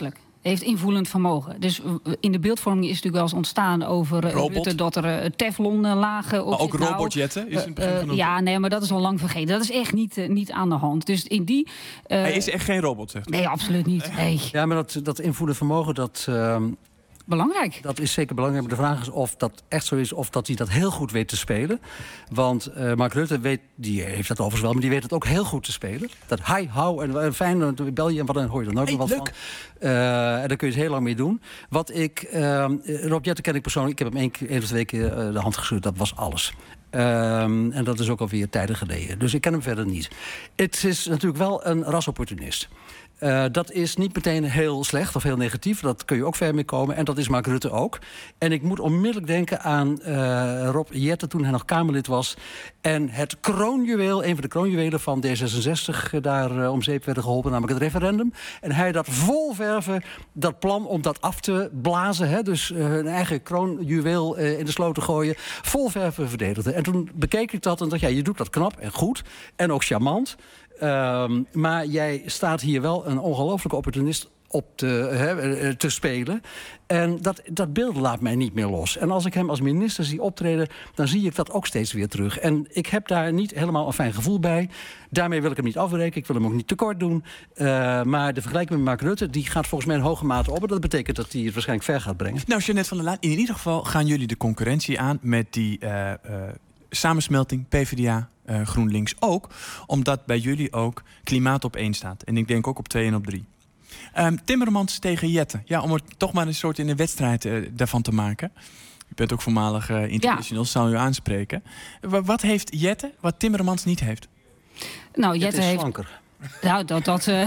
heeft invoelend vermogen. Dus in de beeldvorming is natuurlijk wel eens ontstaan over uh, Rutte, dat er uh, teflonlagen op maar ook zit. robotjetten is in het begin uh, uh, genoemd. Ja, nee, maar dat is al lang vergeten. Dat is echt niet, uh, niet aan de hand. Dus in die... Uh, Hij is echt geen robot, zegt u? Nee, absoluut niet. Nee. Ja, maar dat, dat invoelend vermogen, dat... Uh, belangrijk. Dat is zeker belangrijk. Maar de vraag is of dat echt zo is, of dat hij dat heel goed weet te spelen. Want uh, Mark Rutte weet, die heeft dat overigens wel, maar die weet het ook heel goed te spelen. Dat hi, how, en uh, fijn, dan bel je en wat, dan hoor je er nooit meer wat van. Uh, en daar kun je het heel lang mee doen. Wat ik, uh, Rob Jetten ken ik persoonlijk, ik heb hem één, keer, één of twee keer uh, de hand geschud, dat was alles. Um, en dat is ook alweer tijden geleden. Dus ik ken hem verder niet. Het is natuurlijk wel een rasopportunist. Uh, dat is niet meteen heel slecht of heel negatief. Dat kun je ook ver mee komen. En dat is Mark Rutte ook. En ik moet onmiddellijk denken aan uh, Rob Jetten toen hij nog Kamerlid was. En het kroonjuweel, een van de kroonjuwelen van D zesenzestig... daar uh, om zeep werden geholpen, namelijk het referendum. En hij dat vol verven, dat plan om dat af te blazen. Hè, dus uh, een eigen kroonjuweel uh, in de sloot te gooien. Vol verven verdedigde. En toen bekeek ik dat en dacht, ja, je doet dat knap en goed. En ook charmant. Um, maar jij staat hier wel een ongelooflijke opportunist op te, he, te spelen. En dat, dat beeld laat mij niet meer los. En als ik hem als minister zie optreden, dan zie ik dat ook steeds weer terug. En ik heb daar niet helemaal een fijn gevoel bij. Daarmee wil ik hem niet afbreken. Ik wil hem ook niet tekort doen. Uh, maar de vergelijking met Mark Rutte, die gaat volgens mij in hoge mate op. En dat betekent dat hij het waarschijnlijk ver gaat brengen. Nou, Jeanette van der Laan, in ieder geval gaan jullie de concurrentie aan met die Uh, uh, samensmelting, PvdA, uh, GroenLinks ook. Omdat bij jullie ook klimaat op één staat. En ik denk ook op twee en op drie. Um, Timmermans tegen Jetten. Ja, om er toch maar een soort in een wedstrijd uh, daarvan te maken. U bent ook voormalig uh, international, ja. Zal u aanspreken. W- wat heeft Jetten wat Timmermans niet heeft? Nou, Jetten is heeft... slanker. Nou, dat, dat uh,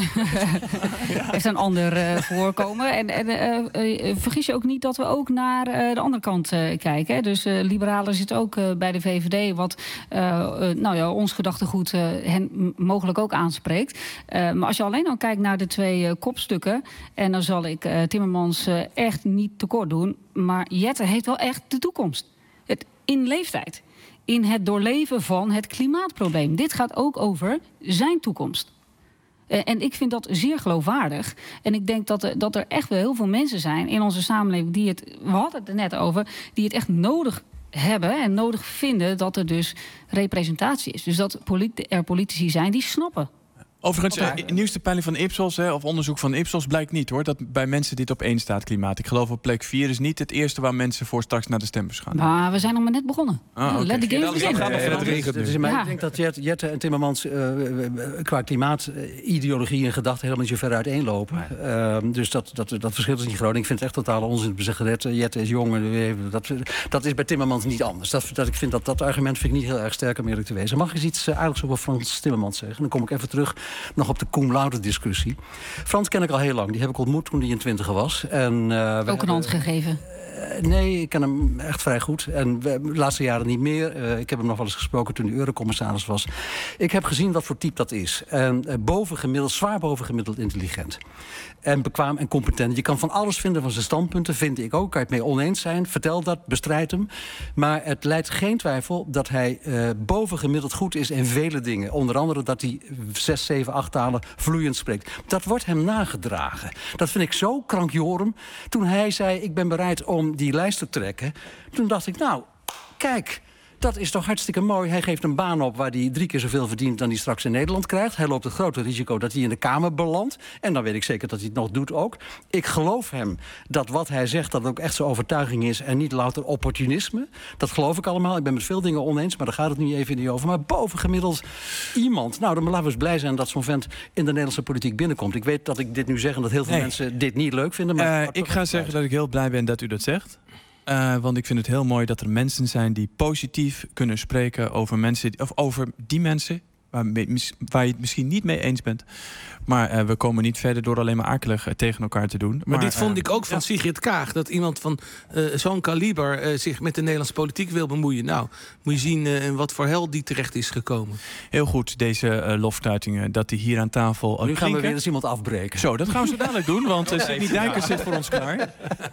heeft een ander uh, voorkomen. En, en uh, uh, vergis je ook niet dat we ook naar uh, de andere kant uh, kijken. Hè? Dus uh, liberalen zitten ook uh, bij de V V D, wat uh, uh, nou ja, ons gedachtegoed uh, hen m- mogelijk ook aanspreekt. Uh, maar als je alleen al kijkt naar de twee uh, kopstukken, en dan zal ik uh, Timmermans uh, echt niet tekort doen, maar Jetten heeft wel echt de toekomst. Het, in leeftijd. In het doorleven van het klimaatprobleem. Dit gaat ook over zijn toekomst. Uh, en ik vind dat zeer geloofwaardig. En ik denk dat er, dat er echt wel heel veel mensen zijn in onze samenleving die het, we hadden het er net over, die het echt nodig hebben en nodig vinden dat er dus representatie is. Dus dat politi- er politici zijn die snappen. Overigens, uh, nieuwste peiling van Ipsos, hè, of onderzoek van Ipsos, blijkt niet hoor, dat bij mensen dit op één staat, klimaat. Ik geloof op plek vier is niet het eerste waar mensen voor straks naar de stembus gaan. Maar we zijn nog maar net begonnen. Ah, okay. Let the game begin. Dus ja. Ik denk dat Jet, Jetten en Timmermans uh, qua klimaatideologie en gedachten helemaal niet zo ver uiteenlopen. Nee. Uh, dus dat, dat, dat verschil is niet groot. Ik vind het echt totale onzin te zeggen dat Jetten is jong. Dat, dat is bij Timmermans niet anders. Dat, dat, ik vind dat, dat argument vind ik niet heel erg sterk om eerlijk te wezen. Mag ik eens iets uh, aardigs over Frans Timmermans zeggen? Dan kom ik even terug nog op de cum laude discussie. Frans ken ik al heel lang. Die heb ik ontmoet toen hij in twintig was. En, uh, ook een hand gegeven? Uh, nee, ik ken hem echt vrij goed. En we, de laatste jaren niet meer. Uh, ik heb hem nog wel eens gesproken toen hij eurocommissaris was. Ik heb gezien wat voor type dat is. En uh, bovengemiddeld, zwaar bovengemiddeld intelligent. En bekwaam en competent. Je kan van alles vinden van zijn standpunten, vind ik ook. Kan je het mee oneens zijn, vertel dat, bestrijd hem. Maar het leidt geen twijfel dat hij uh, bovengemiddeld goed is in vele dingen. Onder andere dat hij zes, zeven, acht talen vloeiend spreekt. Dat wordt hem nagedragen. Dat vind ik zo krankjorum. Toen hij zei, ik ben bereid om die lijst te trekken, toen dacht ik, nou, kijk, dat is toch hartstikke mooi. Hij geeft een baan op waar hij drie keer zoveel verdient dan hij straks in Nederland krijgt. Hij loopt het grote risico dat hij in de Kamer belandt. En dan weet ik zeker dat hij het nog doet ook. Ik geloof hem dat wat hij zegt, dat ook echt zijn overtuiging is en niet louter opportunisme. Dat geloof ik allemaal. Ik ben met veel dingen oneens, maar daar gaat het nu even niet over. Maar bovengemiddeld iemand. Nou, dan laten we eens blij zijn dat zo'n vent in de Nederlandse politiek binnenkomt. Ik weet dat ik dit nu zeg en dat heel veel nee. mensen dit niet leuk vinden. Maar uh, ik ga zeggen dat ik heel blij ben dat u dat zegt. Uh, want ik vind het heel mooi dat er mensen zijn die positief kunnen spreken over mensen, of over die mensen waar, waar je het misschien niet mee eens bent. Maar uh, we komen niet verder door alleen maar akelig uh, tegen elkaar te doen. Maar, maar dit uh, vond ik ook van ja. Sigrid Kaag. Dat iemand van uh, zo'n kaliber uh, zich met de Nederlandse politiek wil bemoeien. Nou, moet je zien uh, in wat voor hel die terecht is gekomen. Heel goed, deze uh, loftuitingen, dat die hier aan tafel uh, Nu gaan klinken. we weer eens iemand afbreken. Zo, dat gaan we zo dadelijk doen, want uh, Sidney Dijkers zit voor ons klaar.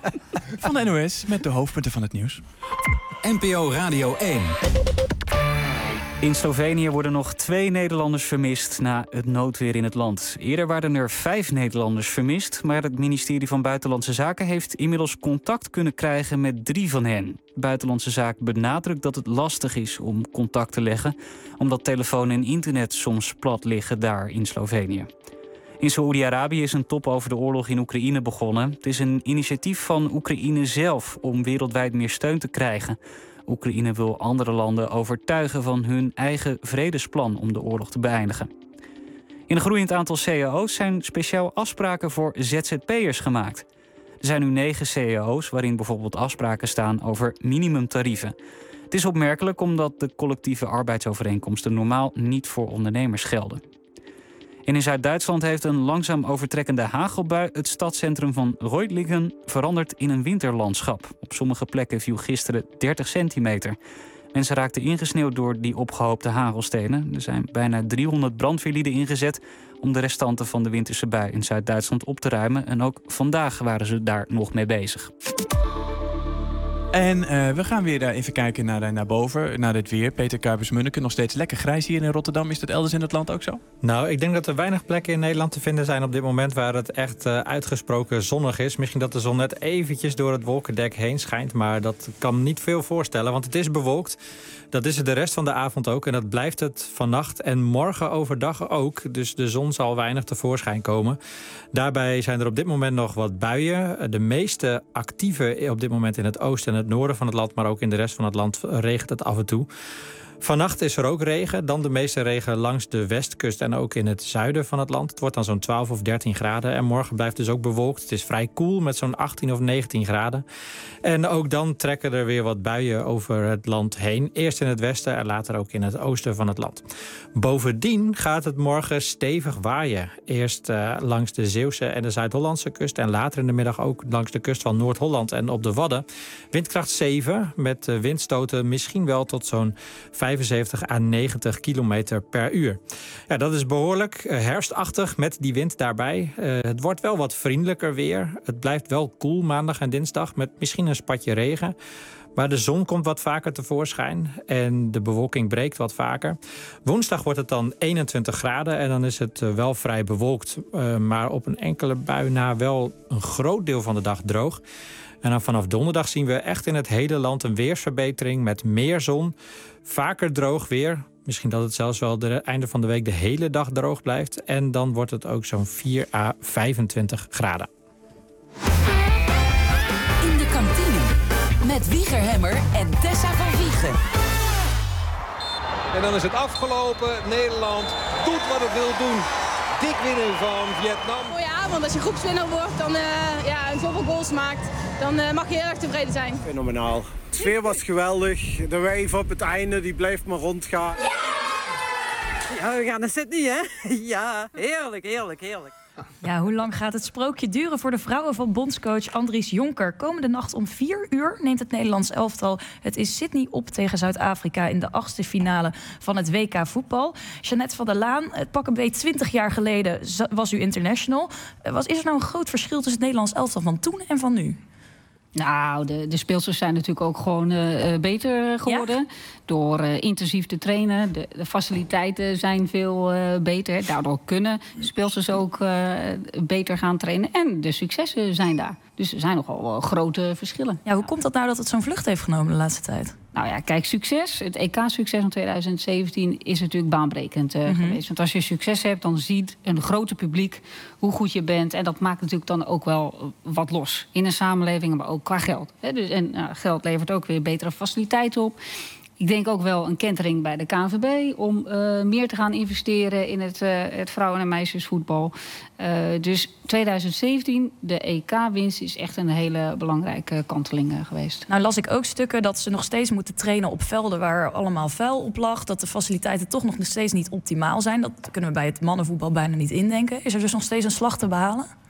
Van de N O S met de hoofdpunten van het nieuws. N P O Radio één. In Slovenië worden nog twee Nederlanders vermist na het noodweer in het land. Eerder waren er vijf Nederlanders vermist, maar het ministerie van Buitenlandse Zaken heeft inmiddels contact kunnen krijgen met drie van hen. Buitenlandse Zaken benadrukt dat het lastig is om contact te leggen, omdat telefoon en internet soms plat liggen daar in Slovenië. In Saoedi-Arabië is een top over de oorlog in Oekraïne begonnen. Het is een initiatief van Oekraïne zelf om wereldwijd meer steun te krijgen. Oekraïne wil andere landen overtuigen van hun eigen vredesplan om de oorlog te beëindigen. In een groeiend aantal C E O's zijn speciaal afspraken voor Z Z P'ers gemaakt. Er zijn nu negen C E O's waarin bijvoorbeeld afspraken staan over minimumtarieven. Het is opmerkelijk omdat de collectieve arbeidsovereenkomsten normaal niet voor ondernemers gelden. En in Zuid-Duitsland heeft een langzaam overtrekkende hagelbui het stadscentrum van Reutlingen veranderd in een winterlandschap. Op sommige plekken viel gisteren dertig centimeter. Mensen raakten ingesneeuwd door die opgehoopte hagelstenen. Er zijn bijna driehonderd brandweerlieden ingezet om de restanten van de winterse bui in Zuid-Duitsland op te ruimen. En ook vandaag waren ze daar nog mee bezig. En uh, we gaan weer uh, even kijken naar, naar boven, naar het weer. Peter Kuipers-Munneke, nog steeds lekker grijs hier in Rotterdam. Is dat elders in het land ook zo? Nou, ik denk dat er weinig plekken in Nederland te vinden zijn op dit moment waar het echt uh, uitgesproken zonnig is. Misschien dat de zon net eventjes door het wolkendek heen schijnt, maar dat kan niet veel voorstellen, want het is bewolkt. Dat is het de rest van de avond ook en dat blijft het vannacht en morgen overdag ook. Dus de zon zal weinig tevoorschijn komen. Daarbij zijn er op dit moment nog wat buien. De meeste actieve op dit moment in het oosten en het noorden van het land, maar ook in de rest van het land regent het af en toe. Vannacht is er ook regen, dan de meeste regen langs de westkust en ook in het zuiden van het land. Het wordt dan zo'n twaalf of dertien graden en morgen blijft dus ook bewolkt. Het is vrij koel met zo'n achttien of negentien graden. En ook dan trekken er weer wat buien over het land heen. Eerst in het westen en later ook in het oosten van het land. Bovendien gaat het morgen stevig waaien. Eerst uh, langs de Zeeuwse en de Zuid-Hollandse kust en later in de middag ook langs de kust van Noord-Holland en op de Wadden. Windkracht zeven met uh, windstoten misschien wel tot zo'n vijfenzeventig à negentig kilometer per uur. Ja, dat is behoorlijk uh, herfstachtig met die wind daarbij. Uh, het wordt wel wat vriendelijker weer. Het blijft wel koel maandag en dinsdag met misschien een spatje regen. Maar de zon komt wat vaker tevoorschijn en de bewolking breekt wat vaker. Woensdag wordt het dan eenentwintig graden en dan is het uh, wel vrij bewolkt. Uh, maar op een enkele bui na wel een groot deel van de dag droog. En dan vanaf donderdag zien we echt in het hele land een weersverbetering met meer zon. Vaker droog weer. Misschien dat het zelfs wel het einde van de week de hele dag droog blijft. En dan wordt het ook zo'n vier à vijfentwintig graden. In de kantine met Wieger Hemmer en Tessa van Wiegen. En dan is het afgelopen. Nederland doet wat het wil doen. Dik winnen van Vietnam. Mooie avond. Als je groepswinnaar wordt dan, uh, ja, en zoveel goals maakt, dan uh, mag je heel erg tevreden zijn. Fenomenaal. De sfeer was geweldig. De wave op het einde die bleef maar rondgaan. Ja, ja we gaan naar Sydney, hè? Ja, heerlijk, heerlijk, heerlijk. Ja, hoe lang gaat het sprookje duren voor de vrouwen van bondscoach Andries Jonker? Komende nacht om vier uur neemt het Nederlands elftal het in Sydney op tegen Zuid-Afrika in de achtste finale van het W K voetbal. Jeannette van der Laan, het pak een beetje twintig jaar geleden was u international. Was, is er nou een groot verschil tussen het Nederlands elftal van toen en van nu? Nou, de, de speelsters zijn natuurlijk ook gewoon uh, beter geworden. Ja? Door uh, intensief te trainen. De, de faciliteiten zijn veel uh, beter. Daardoor kunnen speelsters ook uh, beter gaan trainen. En de successen zijn daar. Dus er zijn nogal uh, grote verschillen. Ja, hoe komt dat nou dat het zo'n vlucht heeft genomen de laatste tijd? Nou ja, kijk, succes. Het E K-succes van tweeduizend zeventien is natuurlijk baanbrekend uh, mm-hmm. geweest. Want als je succes hebt, dan ziet een grote publiek hoe goed je bent. En dat maakt natuurlijk dan ook wel wat los. In een samenleving, maar ook qua geld. He, dus, en uh, geld levert ook weer betere faciliteiten op. Ik denk ook wel een kentering bij de K N V B om uh, meer te gaan investeren in het, uh, het vrouwen- en meisjesvoetbal. Uh, dus tweeduizend zeventien, de E K-winst, is echt een hele belangrijke kanteling uh, geweest. Nou las ik ook stukken dat ze nog steeds moeten trainen op velden waar allemaal vuil op lag. Dat de faciliteiten toch nog steeds niet optimaal zijn. Dat kunnen we bij het mannenvoetbal bijna niet indenken. Is er dus nog steeds een slag te behalen?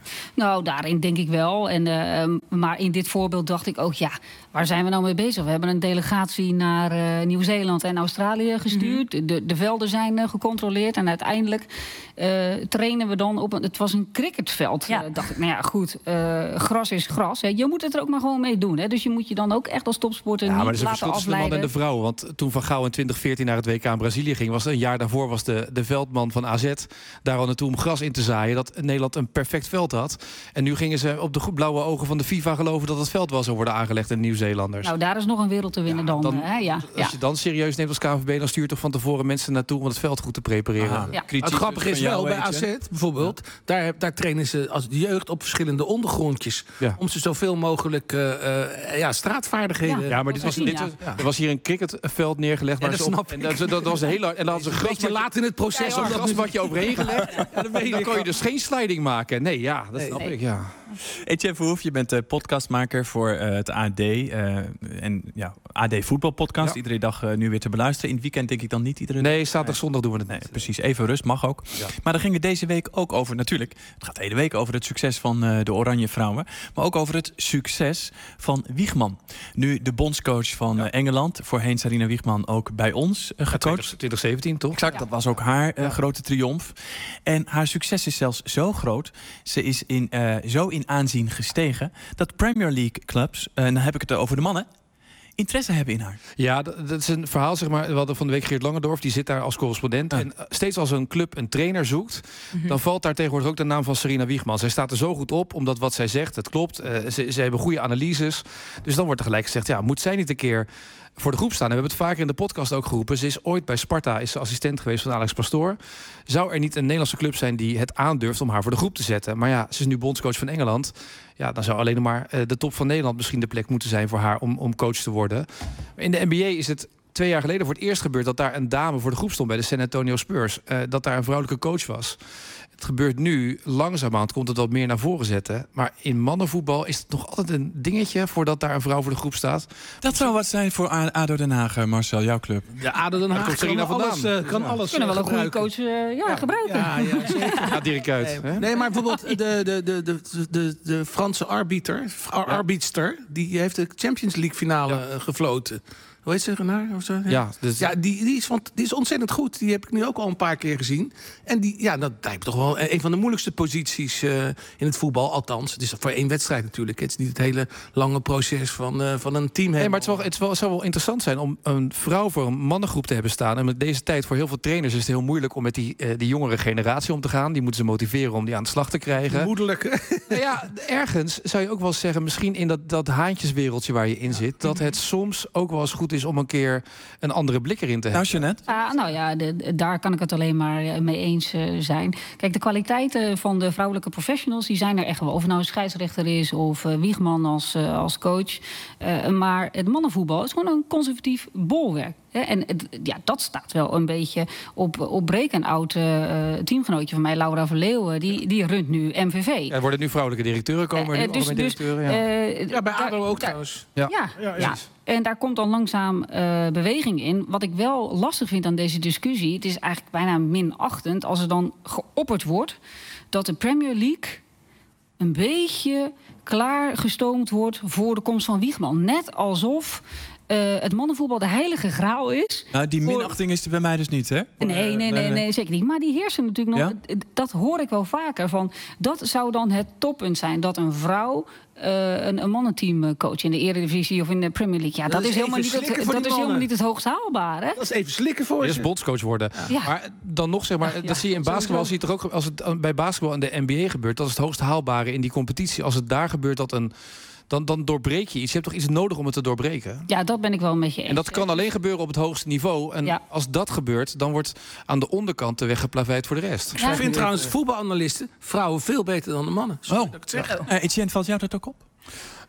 Nou, daarin denk ik wel. En, uh, maar in dit voorbeeld dacht ik ook, ja, waar zijn we nou mee bezig? We hebben een delegatie naar uh, Nieuw-Zeeland en Australië gestuurd. Mm-hmm. de, de velden zijn uh, gecontroleerd. En uiteindelijk uh, trainen we dan op een... Het was een cricketveld. Ja. Uh, dacht ik, nou ja, goed, uh, gras is gras. Hè. Je moet het er ook maar gewoon mee doen. Hè. Dus je moet je dan ook echt als topsporter ja, niet maar laten afleiden. De man en de vrouw. Want toen Van Gaal in twintig veertien naar het W K in Brazilië ging... was een jaar daarvoor was de, de veldman van A Z daar al naartoe om gras in te zaaien. Dat Nederland een perfect veld had. En nu gingen ze op de blauwe ogen van de FIFA geloven dat het veld wel zou worden aangelegd in de Nieuw-Zeelanders. Nou, daar is nog een wereld te winnen ja, dan. dan hè? Ja, als ja. je dan serieus neemt als K N V B, dan stuurt toch van tevoren mensen naartoe om het veld goed te prepareren. Ja. Het grappige is wel, bij A Z bijvoorbeeld, ja. daar, daar trainen ze als de jeugd op verschillende ondergrondjes. Ja. Om ze zoveel mogelijk uh, uh, ja, straatvaardigheden... Ja, ja maar dit was, dit was, ja. er was hier een cricketveld neergelegd. Ja, maar dat snap op, en dat, dat was heel hard. En dan hadden ze een beetje laat in het proces. Ja, een grasmatje overheen gelegd. Ja, dan, dan kon je dus geen sliding maken. Nee, ja, dat nee, snap nee. ik, ja. Etienne Verhoef, je bent uh, podcastmaker voor uh, het A D. Uh, en ja, A D Voetbalpodcast. Ja. Iedere dag uh, nu weer te beluisteren. In het weekend denk ik dan niet iedere Nee, dag. zaterdag, nee. zondag doen we het nee, niet. Precies, even rust, mag ook. Ja. Maar dan ging het deze week ook over, natuurlijk... Het gaat de hele week over het succes van uh, de Oranje Vrouwen. Maar ook over het succes van Wiegman. Nu de bondscoach van ja. uh, Engeland. Voorheen Sarina Wiegman ook bij ons uh, gecoacht. twintig zeventien, toch? Exact, ja. Dat was ook haar uh, ja. grote triomf. En haar succes is zelfs zo groot. Ze is in, uh, zo in aanzien gestegen... dat Premier League clubs, uh, dan heb ik het over de mannen... interesse hebben in haar. Ja, dat, dat is een verhaal, zeg maar. We hadden van de week Geert Langendorf, die zit daar als correspondent. Ja. En steeds als een club een trainer zoekt... Mm-hmm. dan valt daar tegenwoordig ook de naam van Sarina Wiegman. Zij staat er zo goed op, omdat wat zij zegt, het klopt. Uh, ze, ze hebben goede analyses. Dus dan wordt er gelijk gezegd, ja, moet zij niet een keer... voor de groep staan. En we hebben het vaker in de podcast ook geroepen. Ze is ooit bij Sparta is ze assistent geweest van Alex Pastoor. Zou er niet een Nederlandse club zijn die het aandurft om haar voor de groep te zetten? Maar ja, ze is nu bondscoach van Engeland. Ja, dan zou alleen nog maar uh, de top van Nederland misschien de plek moeten zijn voor haar om, om coach te worden. Maar in de N B A is het twee jaar geleden voor het eerst gebeurd dat daar een dame voor de groep stond bij de San Antonio Spurs. Uh, dat daar een vrouwelijke coach was. Het gebeurt nu, langzamerhand komt het wat meer naar voren zetten. Maar in mannenvoetbal is het nog altijd een dingetje... voordat daar een vrouw voor de groep staat. Dat zou wat zijn voor A D O Den Haag, Marcel, jouw club. Ja, A D O Den Haag kan alles, uh, kan ja. alles kunnen wel een goede coach uh, ja, ja. gebruiken. Ja, ja, zeker. Ja, Dirk uit. Nee, nee, maar bijvoorbeeld de, de, de, de, de, de Franse arbiter, ja. arbitster... die heeft de Champions League finale ja. gefloten. Hoe heet ze naar? Of zo? Ja, ja, dus... ja die, die, is, want, die is ontzettend goed. Die heb ik nu ook al een paar keer gezien. En die, ja, dat lijkt toch wel een van de moeilijkste posities uh, in het voetbal. Althans, het is voor één wedstrijd natuurlijk. Het is niet het hele lange proces van, uh, van een team. Nee, maar het, is wel, het, is wel, het zou wel interessant zijn om een vrouw voor een mannengroep te hebben staan. En met deze tijd voor heel veel trainers is het heel moeilijk om met die, uh, die jongere generatie om te gaan. Die moeten ze motiveren om die aan de slag te krijgen. Moedelijk. Nou ja, ergens zou je ook wel zeggen, misschien in dat, dat haantjeswereldje waar je in zit, dat het soms ook wel eens goed is om een keer een andere blik erin te hebben. Nou, Jeanette? Uh, nou ja, de, daar kan ik het alleen maar mee eens uh, zijn. Kijk, de kwaliteiten van de vrouwelijke professionals, die zijn er echt wel. Of het nou een scheidsrechter is of uh, Wiegman als, uh, als coach. Uh, maar het mannenvoetbal is gewoon een conservatief bolwerk. Hè? En ja, dat staat wel een beetje op, op breek. Een oud uh, teamgenootje van mij, Laura Verleeuwen, die, die runt nu M V V. Ja, er worden nu vrouwelijke directeuren komen. Uh, uh, dus, directeuren, dus, ja. Uh, ja, bij A D O ook trouwens. Ja, ja, ja, ja. En daar komt dan langzaam uh, beweging in. Wat ik wel lastig vind aan deze discussie, het is eigenlijk bijna minachtend als er dan geopperd wordt dat de Premier League een beetje klaargestoomd wordt voor de komst van Wiegman. Net alsof Uh, het mannenvoetbal de heilige graal is. Nou, die voor... minachting is er bij mij dus niet, hè? Nee, nee, nee, nee, nee zeker niet. Maar die heersen natuurlijk nog. Ja? Dat hoor ik wel vaker. Van, dat zou dan het toppunt zijn. Dat een vrouw uh, een, een mannenteam coach in de Eredivisie of in de Premier League. Ja, dat, dat is, helemaal niet, het, dat is helemaal niet het hoogst haalbare. Dat is even slikken voor je. Eerst bondscoach worden. Ja. Maar dan nog, zeg maar, ja. dat zie je in basketbal. Zie je toch ook, als het bij basketbal en de N B A gebeurt, dat is het hoogst haalbare in die competitie. Als het daar gebeurt dat een Dan, dan doorbreek je iets. Je hebt toch iets nodig om het te doorbreken? Ja, dat ben ik wel met je eens. En dat kan alleen gebeuren op het hoogste niveau. En ja. als dat gebeurt, dan wordt aan de onderkant de weg geplaveid voor de rest. Ja. Ik vind trouwens voetbalanalisten vrouwen veel beter dan de mannen. Sorry oh. dat ik het zeg. Uh, Etienne, valt jou dat ook op?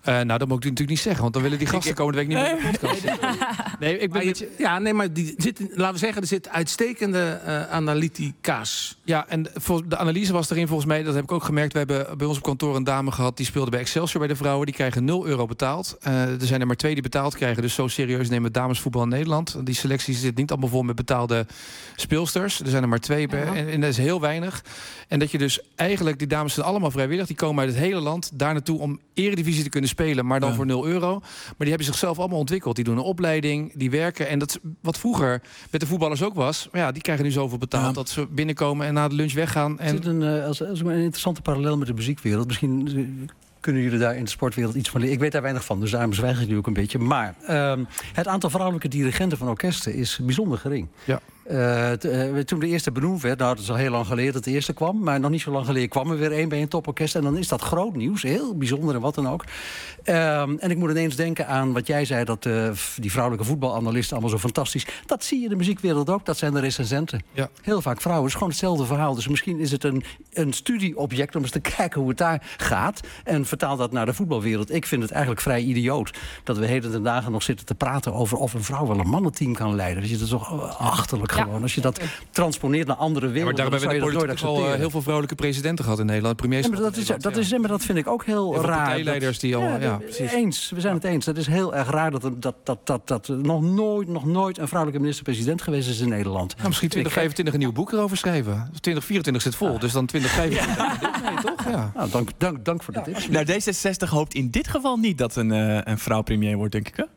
Uh, nou, dat moet ik natuurlijk niet zeggen, want dan willen die gasten komende week niet meer in de podcast zitten. Nee, ik ben je, ja, nee, maar die zitten, laten we zeggen, er zitten uitstekende uh, analytica's. Ja, en de analyse was erin volgens mij, dat heb ik ook gemerkt. We hebben bij ons op kantoor een dame gehad, die speelde bij Excelsior bij de vrouwen. Die krijgen nul euro betaald. Uh, er zijn er maar twee die betaald krijgen, dus zo serieus nemen damesvoetbal in Nederland. Die selectie zit niet allemaal vol met betaalde speelsters. Er zijn er maar twee per, en, en dat is heel weinig. En dat je dus eigenlijk, die dames zijn allemaal vrijwillig. Die komen uit het hele land daar naartoe om eredivisie te kunnen spelen, maar dan ja. voor nul euro. Maar die hebben zichzelf allemaal ontwikkeld. Die doen een opleiding, die werken. En dat wat vroeger met de voetballers ook was. Maar ja, die krijgen nu zoveel betaald ja. dat ze binnenkomen en na de lunch weggaan. En... Zit een, uh, als, als een interessante parallel met de muziekwereld. Misschien uh, kunnen jullie daar in de sportwereld iets van leren. Ik weet daar weinig van, dus daarom zwijg ik nu ook een beetje. Maar uh, het aantal vrouwelijke dirigenten van orkesten is bijzonder gering. Ja. Uh, t, uh, toen de eerste benoemd werd, nou, dat is al heel lang geleden dat de eerste kwam, maar nog niet zo lang geleden kwam er weer één bij een toporkest en dan is dat groot nieuws, heel bijzonder en wat dan ook. Uh, en ik moet ineens denken aan wat jij zei, dat uh, die vrouwelijke voetbalanalisten allemaal zo fantastisch. Dat zie je in de muziekwereld ook, dat zijn de recensenten. Ja. Heel vaak vrouwen, het is gewoon hetzelfde verhaal. Dus misschien is het een, een studieobject om eens te kijken hoe het daar gaat en vertaal dat naar de voetbalwereld. Ik vind het eigenlijk vrij idioot dat we heden ten dagen nog zitten te praten over of een vrouw wel een mannenteam kan leiden. Dat je dat toch achterlijk Ja. gewoon. Als je dat transponeert naar andere werelden, ja, maar daar hebben we dat politiek al uh, heel veel vrouwelijke presidenten gehad in Nederland. Premiers ja, maar dat, is, dat, is, maar dat vind ik ook heel, heel raar. Partijleiders die al, ja, ja, precies. Eens, we zijn het eens. Dat is heel erg raar dat, dat, dat, dat, dat nog, nooit, nog nooit een vrouwelijke minister-president geweest is in Nederland. Ja, misschien twintig vijfentwintig een nieuw boek erover schrijven. twintig vierentwintig zit vol, ja. dus dan twintig vijfentwintig. Ja. Nee, toch? Ja. Nou, dank, dank, dank voor de tips. Nou, D zesenzestig hoopt in dit geval niet dat een, uh, een vrouw premier wordt, denk ik, hè?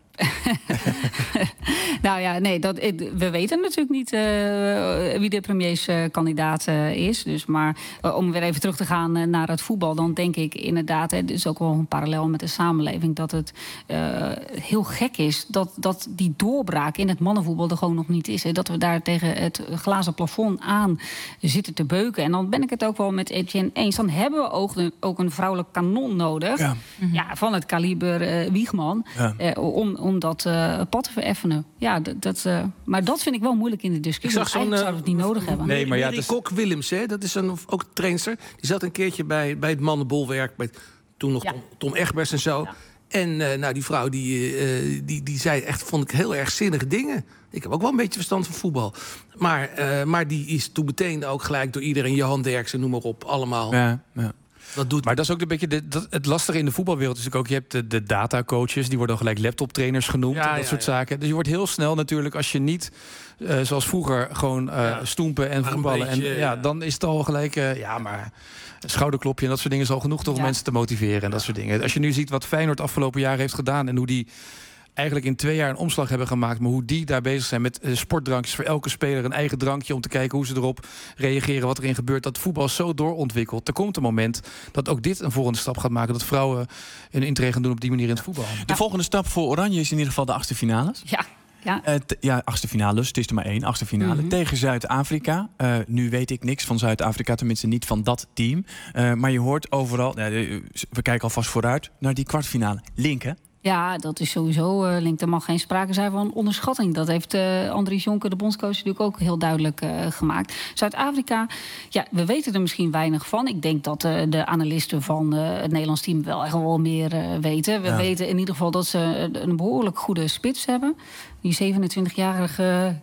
Nou ja, nee, dat, we weten natuurlijk niet uh, wie de premierskandidaat uh, is. Dus, maar uh, om weer even terug te gaan uh, naar het voetbal, dan denk ik inderdaad, het is ook wel een parallel met de samenleving, dat het uh, heel gek is dat, dat die doorbraak in het mannenvoetbal er gewoon nog niet is. Hè. Dat we daar tegen het glazen plafond aan zitten te beuken. En dan ben ik het ook wel met Etienne eens. Dan hebben we ook een, ook een vrouwelijk kanon nodig. Ja. Mm-hmm. Ja, van het kaliber uh, Wiegman. Ja. Uh, om om dat uh, pad te vereffenen. Ja, dat, dat, uh, maar dat vind ik wel moeilijk in de discussie. Ik zag zo'n, uh, zou het niet nodig hebben. Nee, maar ja, Mary Kok Willems, hè, dat is een, ook een trainster. Die zat een keertje bij, bij het mannenbolwerk. Bij, toen nog ja. Tom, Tom Egbers en zo. Ja. En uh, nou, die vrouw die, uh, die, die zei echt, vond ik heel erg zinnige dingen. Ik heb ook wel een beetje verstand van voetbal. Maar, uh, maar die is toen meteen ook gelijk door iedereen, Johan Derksen, noem maar op, allemaal. Ja, ja. Dat doet maar dat is ook een beetje de, dat, het lastige in de voetbalwereld. Is ook, je hebt de, de datacoaches, die worden dan gelijk laptoptrainers genoemd. Ja, en dat ja, soort ja. zaken. Dus je wordt heel snel natuurlijk, als je niet uh, zoals vroeger gewoon uh, ja. stoempen en voetballen. Beetje, en, ja, ja, dan is het al gelijk, uh, ja, maar een schouderklopje en dat soort dingen is al genoeg toch om ja. mensen te motiveren en dat soort dingen. Als je nu ziet wat Feyenoord afgelopen jaar heeft gedaan en hoe die eigenlijk in twee jaar een omslag hebben gemaakt, maar hoe die daar bezig zijn met uh, sportdrankjes voor elke speler, een eigen drankje om te kijken hoe ze erop reageren, wat erin gebeurt. Dat voetbal zo doorontwikkelt. Er komt een moment dat ook dit een volgende stap gaat maken, dat vrouwen een intree gaan doen op die manier in het voetbal. De ja. volgende stap voor Oranje is in ieder geval de achtste finales. Ja. Ja. Uh, t- ja, achtste finales, het is er maar één, achtste finale. Mm-hmm. Tegen Zuid-Afrika. Uh, nu weet ik niks van Zuid-Afrika, tenminste niet van dat team. Uh, maar je hoort overal, uh, we kijken alvast vooruit naar die kwartfinale. Link, hè? Ja, dat is sowieso uh, link. Er mag geen sprake zijn van onderschatting. Dat heeft uh, Andries Jonker, de bondscoach, natuurlijk ook heel duidelijk uh, gemaakt. Zuid-Afrika, ja, we weten er misschien weinig van. Ik denk dat uh, de analisten van uh, het Nederlands team wel echt wel meer uh, weten. We ja. weten in ieder geval dat ze een behoorlijk goede spits hebben. Die zevenentwintigjarige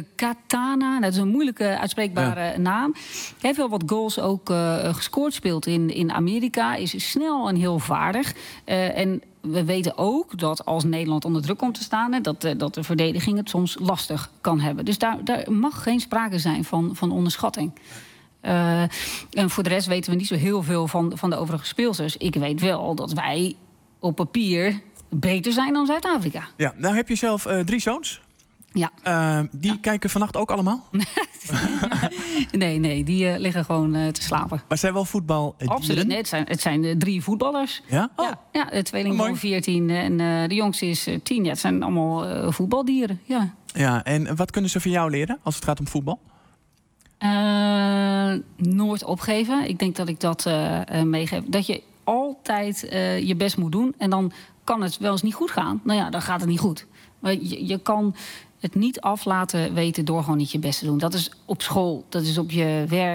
Katana, dat is een moeilijke uitspreekbare ja. naam. Hij heeft wel wat goals ook uh, gescoord, speelt in, in Amerika. Is snel en heel vaardig. Uh, en we weten ook dat als Nederland onder druk komt te staan, hè, dat, uh, dat de verdediging het soms lastig kan hebben. Dus daar, daar mag geen sprake zijn van, van onderschatting. Uh, en voor de rest weten we niet zo heel veel van, van de overige speelsters. Ik weet wel dat wij op papier beter zijn dan Zuid-Afrika. Ja, nou heb je zelf uh, drie zoons. Ja. Uh, die ja. kijken vannacht ook allemaal? nee, nee, die uh, liggen gewoon uh, te slapen. Maar zijn wel voetbal uh, Absoluut, nee, het zijn, het zijn uh, drie voetballers. Ja? Oh. Ja, ja, de tweeling van veertien en uh, de jongste is uh, tien. Ja, het zijn allemaal uh, voetbaldieren, ja. Ja, en wat kunnen ze van jou leren als het gaat om voetbal? Uh, nooit opgeven. Ik denk dat ik dat uh, uh, meegeef. Dat je altijd uh, je best moet doen. En dan kan het wel eens niet goed gaan. Nou ja, dan gaat het niet goed. Maar je, je kan het niet af laten weten door gewoon niet je best te doen. Dat is op school, dat is op je werk.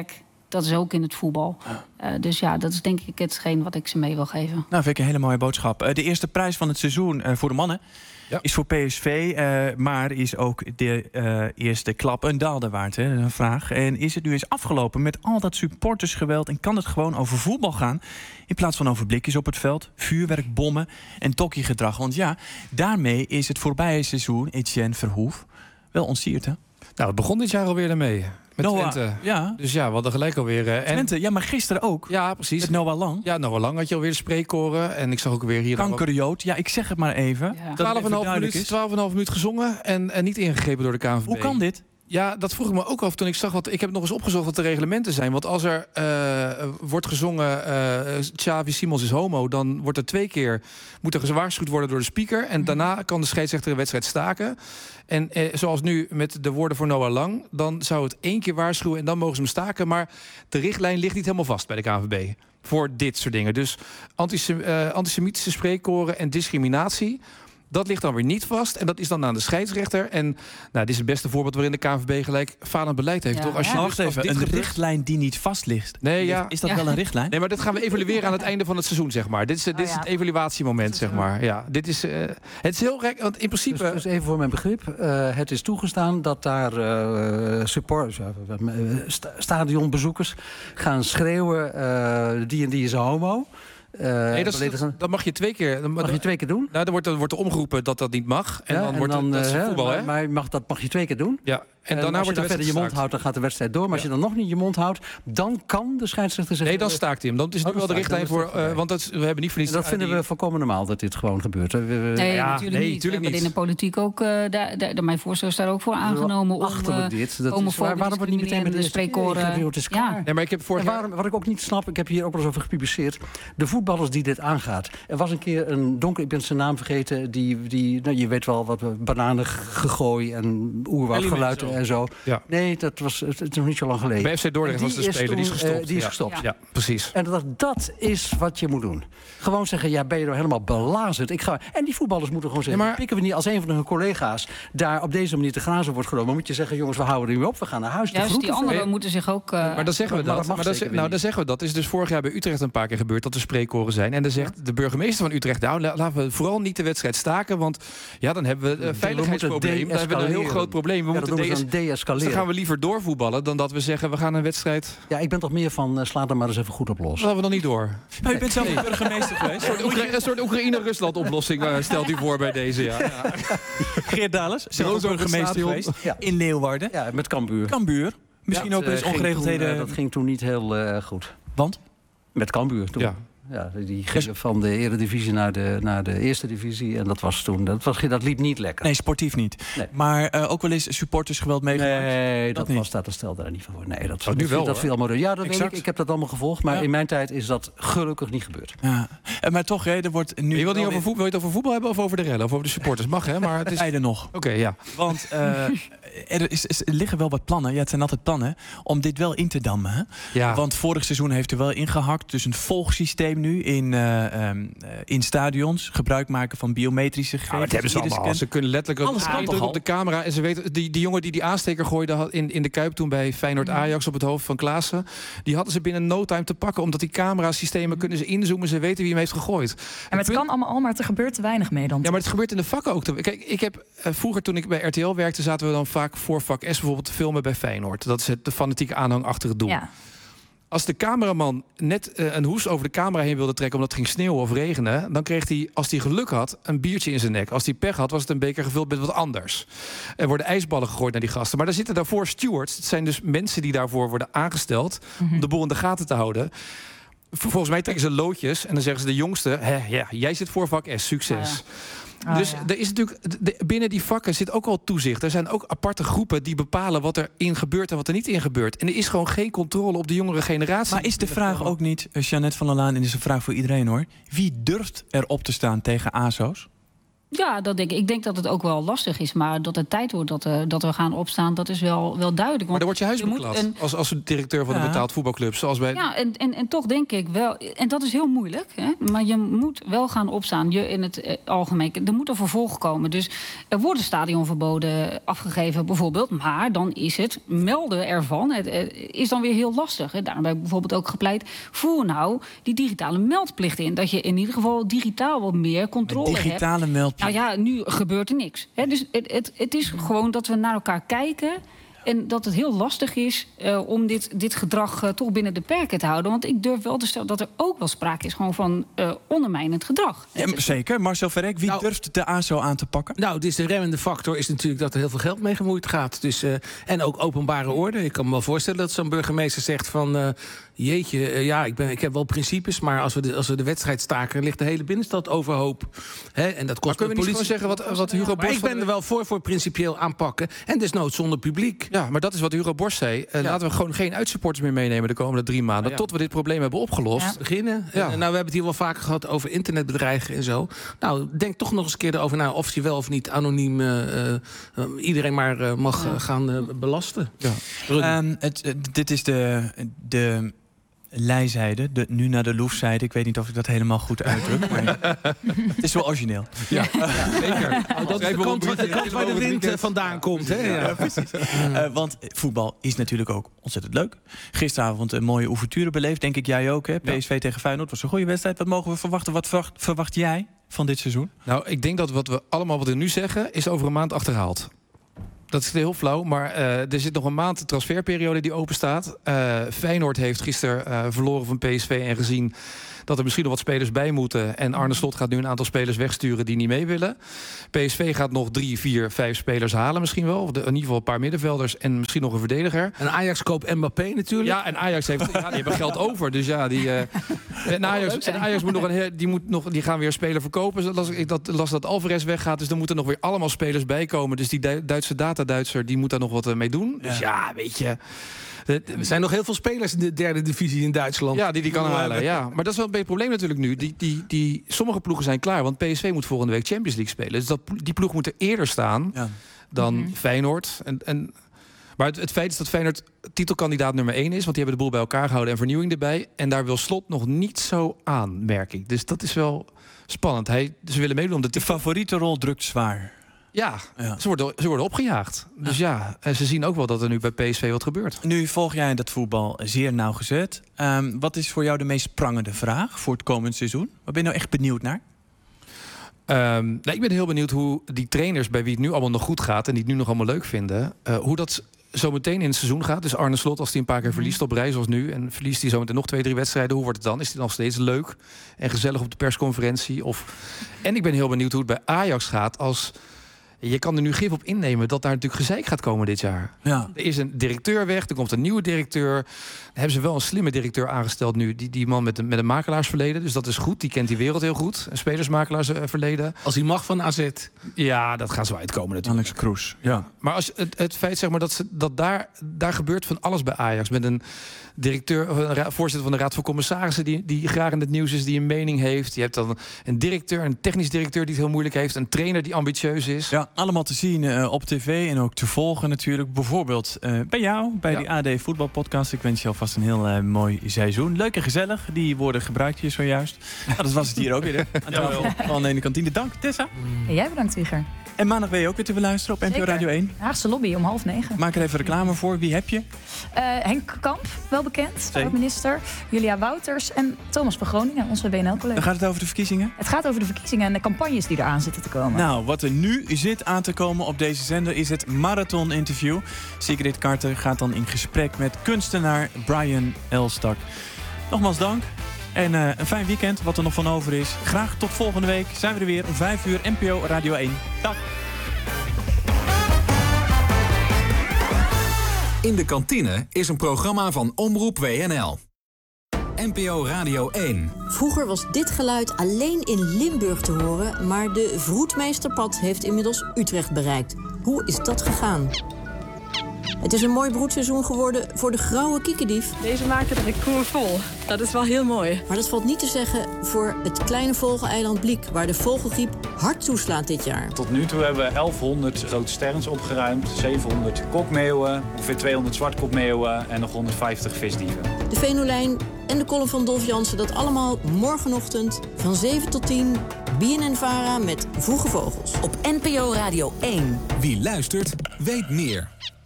dat is ook in het voetbal. Uh, dus ja, dat is denk ik hetgeen wat ik ze mee wil geven. Nou, vind ik een hele mooie boodschap. Uh, de eerste prijs van het seizoen uh, voor de mannen ja. is voor P S V. Uh, maar is ook de uh, eerste klap een daalder waard, hè? Dat is een vraag. En is het nu eens afgelopen met al dat supportersgeweld? En kan het gewoon over voetbal gaan? In plaats van over blikjes op het veld, vuurwerk, bommen en tokkiegedrag. Want ja, daarmee is het voorbije seizoen, Etienne Verhoef, wel ontsierd, hè? Nou, het begon dit jaar alweer daarmee. Met Noah, Twente. Ja. Dus ja, we hadden gelijk alweer. Uh, en... Twente, ja, maar gisteren ook. Ja, precies. Met Noah Lang. Ja, Noah Lang had je alweer de spreekkoren. En ik zag ook weer hier... Kankerjood. Ja, ik zeg het maar even. Ja. twaalf komma vijf minuut, twaalf komma vijf minuut gezongen en, en niet ingegrepen door de K N V B. Hoe kan dit? Ja, dat vroeg ik me ook af toen ik zag wat. Ik heb nog eens opgezocht wat de reglementen zijn. Want als er uh, wordt gezongen uh, Xavi Simons is homo, dan wordt er twee keer moet er gewaarschuwd worden door de speaker. En daarna kan de scheidsrechter de wedstrijd staken. En uh, zoals nu met de woorden voor Noah Lang, dan zou het één keer waarschuwen en dan mogen ze hem staken. Maar de richtlijn ligt niet helemaal vast bij de K N V B voor dit soort dingen. Dus antisem, uh, antisemitische spreekkoren en discriminatie. Dat ligt dan weer niet vast. En dat is dan aan de scheidsrechter. En nou, dit is het beste voorbeeld waarin de K N V B gelijk falend beleid heeft. Ja. Toch? Als je ja. dus, Wacht even, een gebeurt... richtlijn die niet vast ligt. Nee, ja. Is dat ja. wel een richtlijn? Nee, maar dat gaan we evalueren aan het einde van het seizoen, zeg maar. Dit is, dit is oh, ja. het evaluatiemoment, zeg maar. Ja, dit is, uh, het is heel gek, want in principe... Dus, dus even voor mijn begrip. Uh, het is toegestaan dat daar uh, support, uh, sta stadionbezoekers gaan schreeuwen... Uh, die en die is een homo... Uh, nee, dat, is, dat, dat mag je twee keer. Mag je twee keer doen? Nou, dan wordt er, wordt er omgeroepen dat dat niet mag. En ja, dan en wordt dan, het, dat is uh, voetbal, maar, hè? Maar mag, dat mag je twee keer doen. Ja. En, en daarna als je wordt dan verder je mond houdt, dan gaat de wedstrijd door. Maar ja. als je dan nog niet je mond houdt, dan kan de scheidsrechter zeggen... Nee, dan staakt hij hem. Dan is nu wel de richtlijn voor... Uh, want dat, we hebben niet voor niets... En dat vinden die... we volkomen normaal, dat dit gewoon gebeurt. We, we, nee, ja, natuurlijk nee, niet. Natuurlijk we hebben in de politiek ook... Uh, daar, daar, mijn voorstel is daar ook voor aangenomen om... Achterlijk dit. Dat is, waar, waarom wordt niet meteen met de spreekkoren... Ja. Nee, maar ik heb vorig jaar... waarom, wat ik ook niet snap, ik heb hier ook wel eens over gepubliceerd... de voetballers die dit aangaat. Er was een keer een donker... Ik ben zijn naam vergeten. Die, die, nou, je weet wel wat we... Bananen gegooid en oerwoudgeluid en zo. Ja. Nee, dat was... Het is nog niet zo lang geleden. Bij F C Dordrecht was de speler, toen, die is gestopt. Uh, die is ja. gestopt. Ja. ja, precies. En dat, dat is wat je moet doen. Gewoon zeggen, ja, ben je er helemaal belazerd. Ik ga... En die voetballers moeten gewoon zeggen... Ja, maar... pikken we niet als een van hun collega's... daar op deze manier te grazen wordt genomen... moet je zeggen, jongens, we houden er nu op. We gaan naar huis. Juist, die anderen moeten zich ook... Uh... Maar dan zeggen we dat. Maar dat zeg, nou, dan zeggen we dat. is dus vorig jaar bij Utrecht een paar keer gebeurd... dat er spreekkoren zijn. En dan zegt ja. de burgemeester van Utrecht... nou, laten we vooral niet de wedstrijd staken... want ja, dan hebben we een veiligheidsprobleem. Dan hebben we een heel groot probleem. We ja, moeten de de-escaleren. Dus dan gaan we liever doorvoetballen... dan dat we zeggen, we gaan een wedstrijd... Ja, ik ben toch meer van, uh, sla er maar eens even goed op los. Dat gaan we dan niet door. Maar u bent zelf nee. burgemeester geweest. Een soort, Oekra- een soort Oekraïne-Rusland oplossing uh, stelt u voor bij deze, ja. ja. Geert Dales, zelf burgemeester geweest ja. in Leeuwarden. Ja, met Cambuur. Cambuur. Misschien ja, ook eens ongeregeldheden. Toen, uh, dat ging toen niet heel uh, goed. Want? Met Cambuur toen. Ja. Ja, die gingen van de Eredivisie naar de, naar de Eerste Divisie. En dat was toen, dat, was, dat liep niet lekker. Nee, sportief niet. Nee. Maar uh, ook wel eens supportersgeweld meegemaakt? Nee, dat, dat was dat stelde daar niet van voor. Nee, dat, oh, nu wel, dat viel allemaal. Ja, dat exact. weet ik. Ik heb dat allemaal gevolgd. Maar ja. in mijn tijd is dat gelukkig niet gebeurd. Ja. Maar toch, hè, er wordt nu... Je wilt niet over voetbal, wil je het over voetbal hebben of over de rellen? Of over de supporters? Mag, hè? Maar het is... Beide nog. Oké, okay, ja. Want uh, er, is, er liggen wel wat plannen. Ja, het zijn altijd plannen. Om dit wel in te dammen. Hè? Ja. Want vorig seizoen heeft er wel ingehakt. Dus een volgsysteem nu in... Uh, Um, uh, in stadions gebruik maken van biometrische gegevens. Ja, dat hebben ze allemaal. Ze kunnen letterlijk alles ook op de camera. En ze weten, die, die jongen die die aansteker gooide in, in de Kuip toen bij Feyenoord Ajax op het hoofd van Klaassen, die hadden ze binnen no time te pakken, omdat die camerasystemen kunnen ze inzoomen, ze weten wie hem heeft gegooid. En maar het punt... kan allemaal al, maar er gebeurt te weinig mee dan. Ja, maar het gebeurt in de vakken ook. Te... Kijk, ik heb uh, vroeger toen ik bij R T L werkte, zaten we dan vaak voor vak S bijvoorbeeld te filmen bij Feyenoord. Dat is het, de fanatieke aanhang achter het doel. Ja. Als de cameraman net uh, een hoes over de camera heen wilde trekken omdat het ging sneeuwen of regenen, dan kreeg hij, als hij geluk had, een biertje in zijn nek. Als hij pech had, was het een beker gevuld met wat anders. Er worden ijsballen gegooid naar die gasten. Maar daar zitten daarvoor stewards. Het zijn dus mensen die daarvoor worden aangesteld mm-hmm. om de boel in de gaten te houden. Volgens mij trekken ze loodjes en dan zeggen ze de jongste, hè, ja, jij zit voor vak S, succes. Ah, ja. Oh, dus ja. er is natuurlijk, de, binnen die vakken zit ook al toezicht. Er zijn ook aparte groepen die bepalen wat er in gebeurt en wat er niet in gebeurt. En er is gewoon geen controle op de jongere generatie. Maar is de vraag ook niet, Jeannette van der Laan, en dit is een vraag voor iedereen hoor. Wie durft er op te staan tegen A S O's? Ja, dat denk ik. Ik denk dat het ook wel lastig is. Maar dat het tijd wordt dat, uh, dat we gaan opstaan, dat is wel, wel duidelijk. Maar dan wordt je huis je beklad een... als, als directeur van ja. een betaald voetbalclub. Zoals bij... Ja, en, en, en toch denk ik wel... En dat is heel moeilijk. Hè? Maar je moet wel gaan opstaan. Je in het uh, algemeen. Er moet een vervolg komen. Dus er worden stadionverboden afgegeven bijvoorbeeld. Maar dan is het melden ervan. Het uh, is dan weer heel lastig. Hè? Daarom heb ik bijvoorbeeld ook gepleit. Voer nou die digitale meldplicht in. Dat je in ieder geval digitaal wat meer controle hebt. Digitale meldplicht. Nou ja, nu gebeurt er niks. He, dus het, het, het is gewoon dat we naar elkaar kijken. En dat het heel lastig is uh, om dit, dit gedrag uh, toch binnen de perken te houden. Want ik durf wel te stellen dat er ook wel sprake is gewoon van uh, ondermijnend gedrag. Ja, zeker. Marcel Verrek, wie nou, durft de A S O aan te pakken? Nou, dus de remmende factor is natuurlijk dat er heel veel geld mee gemoeid gaat. Dus, uh, en ook openbare orde. Ik kan me wel voorstellen dat zo'n burgemeester zegt van... Uh, jeetje, uh, ja, ik, ben, ik heb wel principes... maar als we de, als we de wedstrijd staken, ligt de hele binnenstad overhoop. Hè, en dat kost maar kunnen we niet politie... gewoon zeggen wat, wat Hugo ja, Borst... Maar ik ben er wel voor, voor principieel aanpakken. En desnoods zonder publiek. Ja, maar dat is wat Hugo Borst zei. Uh, ja. Laten we gewoon geen uitsupporters meer meenemen de komende drie maanden. Ja. Tot we dit probleem hebben opgelost. Ja. Beginnen. Ja. En, nou, we hebben het hier wel vaker gehad over internetbedreigen en zo. Nou, denk toch nog eens een keer erover na of je wel of niet anoniem uh, uh, iedereen maar uh, mag ja. uh, gaan uh, belasten. Ja. Um, het, uh, dit is de... de lijzijde, de, nu naar de loefzijde. Ik weet niet of ik dat helemaal goed uitdruk. Maar het is wel origineel. Ja, ja zeker. Oh, dat is de kant, de kant waar de wind vandaan komt. Hè? Ja. Ja, precies. Uh, want voetbal is natuurlijk ook ontzettend leuk. Gisteravond een mooie ouverture beleefd. Denk ik jij ook. Hè? P S V ja. tegen Feyenoord was een goede wedstrijd. Wat mogen we verwachten? Wat verwacht, verwacht jij van dit seizoen? Nou, ik denk dat wat we allemaal wat we nu zeggen... is over een maand achterhaald. Dat is heel flauw, maar uh, er zit nog een maand transferperiode die open staat. Uh, Feyenoord heeft gisteren uh, verloren van P S V en gezien dat er misschien nog wat spelers bij moeten. En Arne Slot gaat nu een aantal spelers wegsturen die niet mee willen. P S V gaat nog drie, vier, vijf spelers halen misschien wel. Of de, in ieder geval een paar middenvelders en misschien nog een verdediger. En Ajax koopt Mbappé natuurlijk. Ja, en Ajax heeft, ja, die hebben geld over. Dus ja, die, uh, en Ajax, en Ajax moet nog een, die, moet nog, die gaan weer spelen verkopen. Dat las, ik dat, las dat Alvarez weggaat. Dus er moeten nog weer allemaal spelers bij komen. Dus die Duitse data-Duitser die moet daar nog wat uh, mee doen. Ja. Dus ja, weet je... Er zijn nog heel veel spelers in de derde divisie in Duitsland. Ja, die die kan halen. Ja. Maar dat is wel een beetje probleem natuurlijk nu. Die, die, die, sommige ploegen zijn klaar. Want P S V moet volgende week Champions League spelen. Dus dat, die ploeg moet er eerder staan ja. dan mm-hmm. Feyenoord. En, en, maar het, het feit is dat Feyenoord titelkandidaat nummer één is. Want die hebben de boel bij elkaar gehouden en vernieuwing erbij. En daar wil Slot nog niet zo aan, merk ik. Dus dat is wel spannend. Hij, ze willen meedoen om de, de favoriete rol drukt zwaar. Ja, ja. Ze, worden, ze worden opgejaagd. Dus ja, en ze zien ook wel dat er nu bij P S V wat gebeurt. Nu volg jij dat voetbal zeer nauwgezet. Um, wat is voor jou de meest prangende vraag voor het komend seizoen? Waar ben je nou echt benieuwd naar? Um, nou, ik ben heel benieuwd hoe die trainers, bij wie het nu allemaal nog goed gaat... en die het nu nog allemaal leuk vinden... Uh, hoe dat zo meteen in het seizoen gaat. Dus Arne Slot, als hij een paar keer verliest op rij zoals nu... en verliest hij zo meteen nog twee, drie wedstrijden... hoe wordt het dan? Is het nog steeds leuk en gezellig op de persconferentie? Of... En ik ben heel benieuwd hoe het bij Ajax gaat als... Je kan er nu gif op innemen dat daar natuurlijk gezeik gaat komen dit jaar. Ja. Er is een directeur weg, er komt een nieuwe directeur. Dan hebben ze wel een slimme directeur aangesteld nu. Die, die man met een, met een makelaarsverleden. Dus dat is goed, die kent die wereld heel goed. Een spelersmakelaarsverleden. Als hij mag van A Z. Ja, dat gaan ze wel uitkomen natuurlijk. Alex Kroes. Ja. Maar als het, het feit zeg maar, dat, ze, dat daar, daar gebeurt van alles bij Ajax. Met een directeur, of een ra- voorzitter van de Raad van Commissarissen... Die, die graag in het nieuws is, die een mening heeft. Je hebt dan een directeur, een technisch directeur die het heel moeilijk heeft. Een trainer die ambitieus is. Ja, allemaal te zien uh, op tv en ook te volgen natuurlijk. Bijvoorbeeld uh, bij jou, bij ja. die A D Voetbalpodcast. Ik wens je alvast een heel uh, mooi seizoen. Leuk en gezellig. Die woorden gebruikt hier zojuist. Nou, dat was het hier ook weer. Hè? Aan tafel van de kantine. Dank, Tessa. En jij bedankt, Wieger. En maandag ben je ook weer te beluisteren op N P O Radio één. Haagse Lobby om half negen. Maak er even reclame voor. Wie heb je? Uh, Henk Kamp, wel bekend, minister. Julia Wouters en Thomas van Groningen, onze W N L-collega. Dan gaat het over de verkiezingen? Het gaat over de verkiezingen en de campagnes die eraan zitten te komen. Nou, wat er nu zit aan te komen op deze zender is het Marathon-interview. Sigrid Carter gaat dan in gesprek met kunstenaar Brian Elstak. Nogmaals dank. En uh, een fijn weekend, wat er nog van over is. Graag tot volgende week. Zijn we er weer om vijf uur, N P O Radio één. Dag. In de Kantine is een programma van Omroep W N L. N P O Radio één. Vroeger was dit geluid alleen in Limburg te horen... maar de Vroedmeesterpad heeft inmiddels Utrecht bereikt. Hoe is dat gegaan? Het is een mooi broedseizoen geworden voor de grauwe kiekendief. Deze maken de record vol. Dat is wel heel mooi. Maar dat valt niet te zeggen voor het kleine vogeleiland Bliek, waar de vogelgriep hard toeslaat dit jaar. Tot nu toe hebben we elfhonderd grote sterns opgeruimd, zevenhonderd kokmeeuwen, ongeveer tweehonderd zwartkopmeeuwen en nog honderdvijftig visdieven. De Venolijn en de column van Dolf Jansen, dat allemaal morgenochtend van zeven tot tien. B N N Vara met Vroege Vogels. Op N P O Radio één. Wie luistert, weet meer.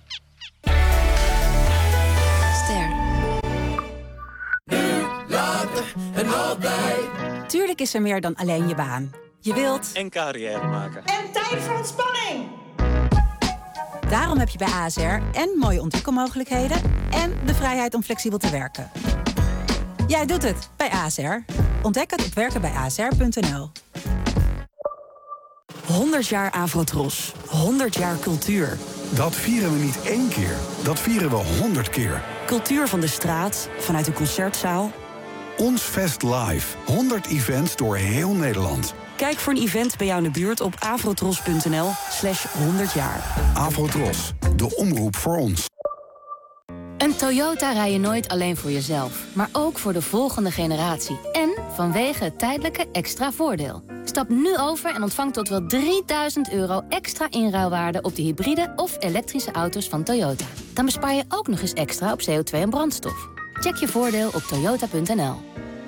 Ster. Later en altijd. Tuurlijk is er meer dan alleen je baan. Je wilt... En carrière maken. En tijd voor ontspanning. Daarom heb je bij A S R en mooie ontwikkelmogelijkheden... en de vrijheid om flexibel te werken. Jij doet het bij A S R. Ontdek het op werken bij a s r punt n l. honderd jaar Avrotros. honderd jaar cultuur. Dat vieren we niet één keer. Dat vieren we honderd keer. Cultuur van de straat, vanuit de concertzaal. Ons Fest Live. honderd events door heel Nederland. Kijk voor een event bij jou in de buurt op avrotros punt n l slash honderd jaar. Avrotros, de omroep voor ons. Een Toyota rij je nooit alleen voor jezelf, maar ook voor de volgende generatie. En vanwege het tijdelijke extra voordeel. Stap nu over en ontvang tot wel drieduizend euro extra inruilwaarde op de hybride of elektrische auto's van Toyota. Dan bespaar je ook nog eens extra op C O twee en brandstof. Check je voordeel op toyota punt n l.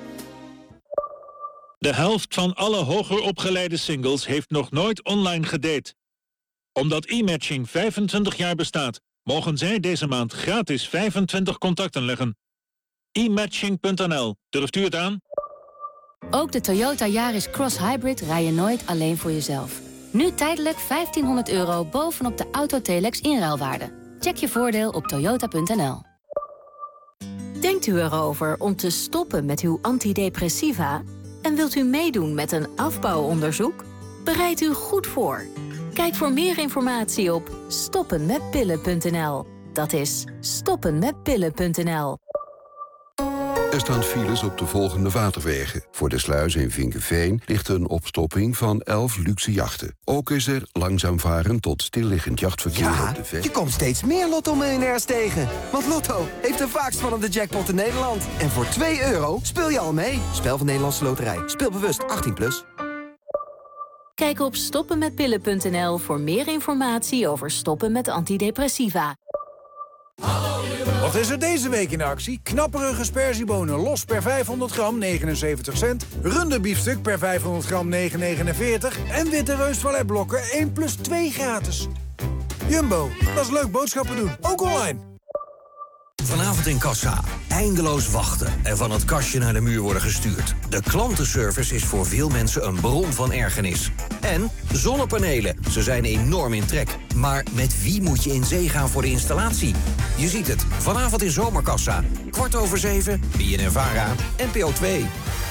De helft van alle hoger opgeleide singles heeft nog nooit online gedate. Omdat e-matching vijfentwintig jaar bestaat, mogen zij deze maand gratis vijfentwintig contacten leggen. e matching punt n l. Durft u het aan? Ook de Toyota Yaris Cross Hybrid rij je nooit alleen voor jezelf. Nu tijdelijk vijftienhonderd euro bovenop de Autotelex inruilwaarde. Check je voordeel op toyota punt n l. Denkt u erover om te stoppen met uw antidepressiva? En wilt u meedoen met een afbouwonderzoek? Bereid u goed voor. Kijk voor meer informatie op stoppen met pillen punt n l. Dat is stoppen met pillen punt n l. Er staan files op de volgende waterwegen. Voor de sluis in Vinkeveen ligt een opstopping van elf luxe jachten. Ook is er langzaam varen tot stilliggend jachtverkeer Ja, op de Vecht. je komt steeds meer Lotto-miljonairs tegen. Want Lotto heeft de vaakst vallende jackpot in Nederland. En voor twee euro speel je al mee. Spel van Nederlandse Loterij. Speel bewust, achttien plus. Kijk op stoppen met pillen punt n l voor meer informatie over stoppen met antidepressiva. Wat is er deze week in actie? Knapperige sperziebonen los per vijfhonderd gram, negenenzeventig cent. Runderbiefstuk per vijfhonderd gram, negen negenenveertig. En witte reusvaletblokken één plus twee gratis. Jumbo, dat is leuk boodschappen doen, ook online. Vanavond in kassa. Eindeloos wachten en van het kastje naar de muur worden gestuurd. De klantenservice is voor veel mensen een bron van ergernis. En zonnepanelen. Ze zijn enorm in trek. Maar met wie moet je in zee gaan voor de installatie? Je ziet het. Vanavond in Zomerkassa. Kwart over zeven. B N N Vara. N P O twee.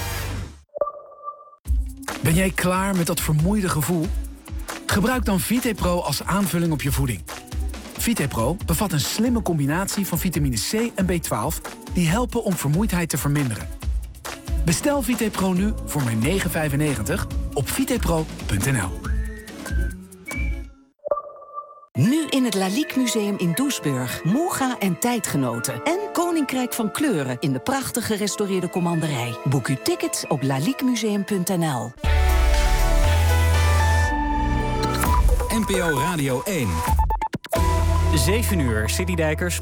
Ben jij klaar met dat vermoeide gevoel? Gebruik dan VitePro als aanvulling op je voeding. VitePro bevat een slimme combinatie van vitamine C en B twaalf... die helpen om vermoeidheid te verminderen. Bestel VitePro nu voor maar negen vijfennegentig op vitepro punt n l. Nu in het Lalique Museum in Doesburg. Moega en tijdgenoten. En Koninkrijk van Kleuren in de prachtig gerestaureerde commanderij. Boek uw tickets op laliquemuseum punt n l. N P O Radio één. zeven uur, City Dijkers.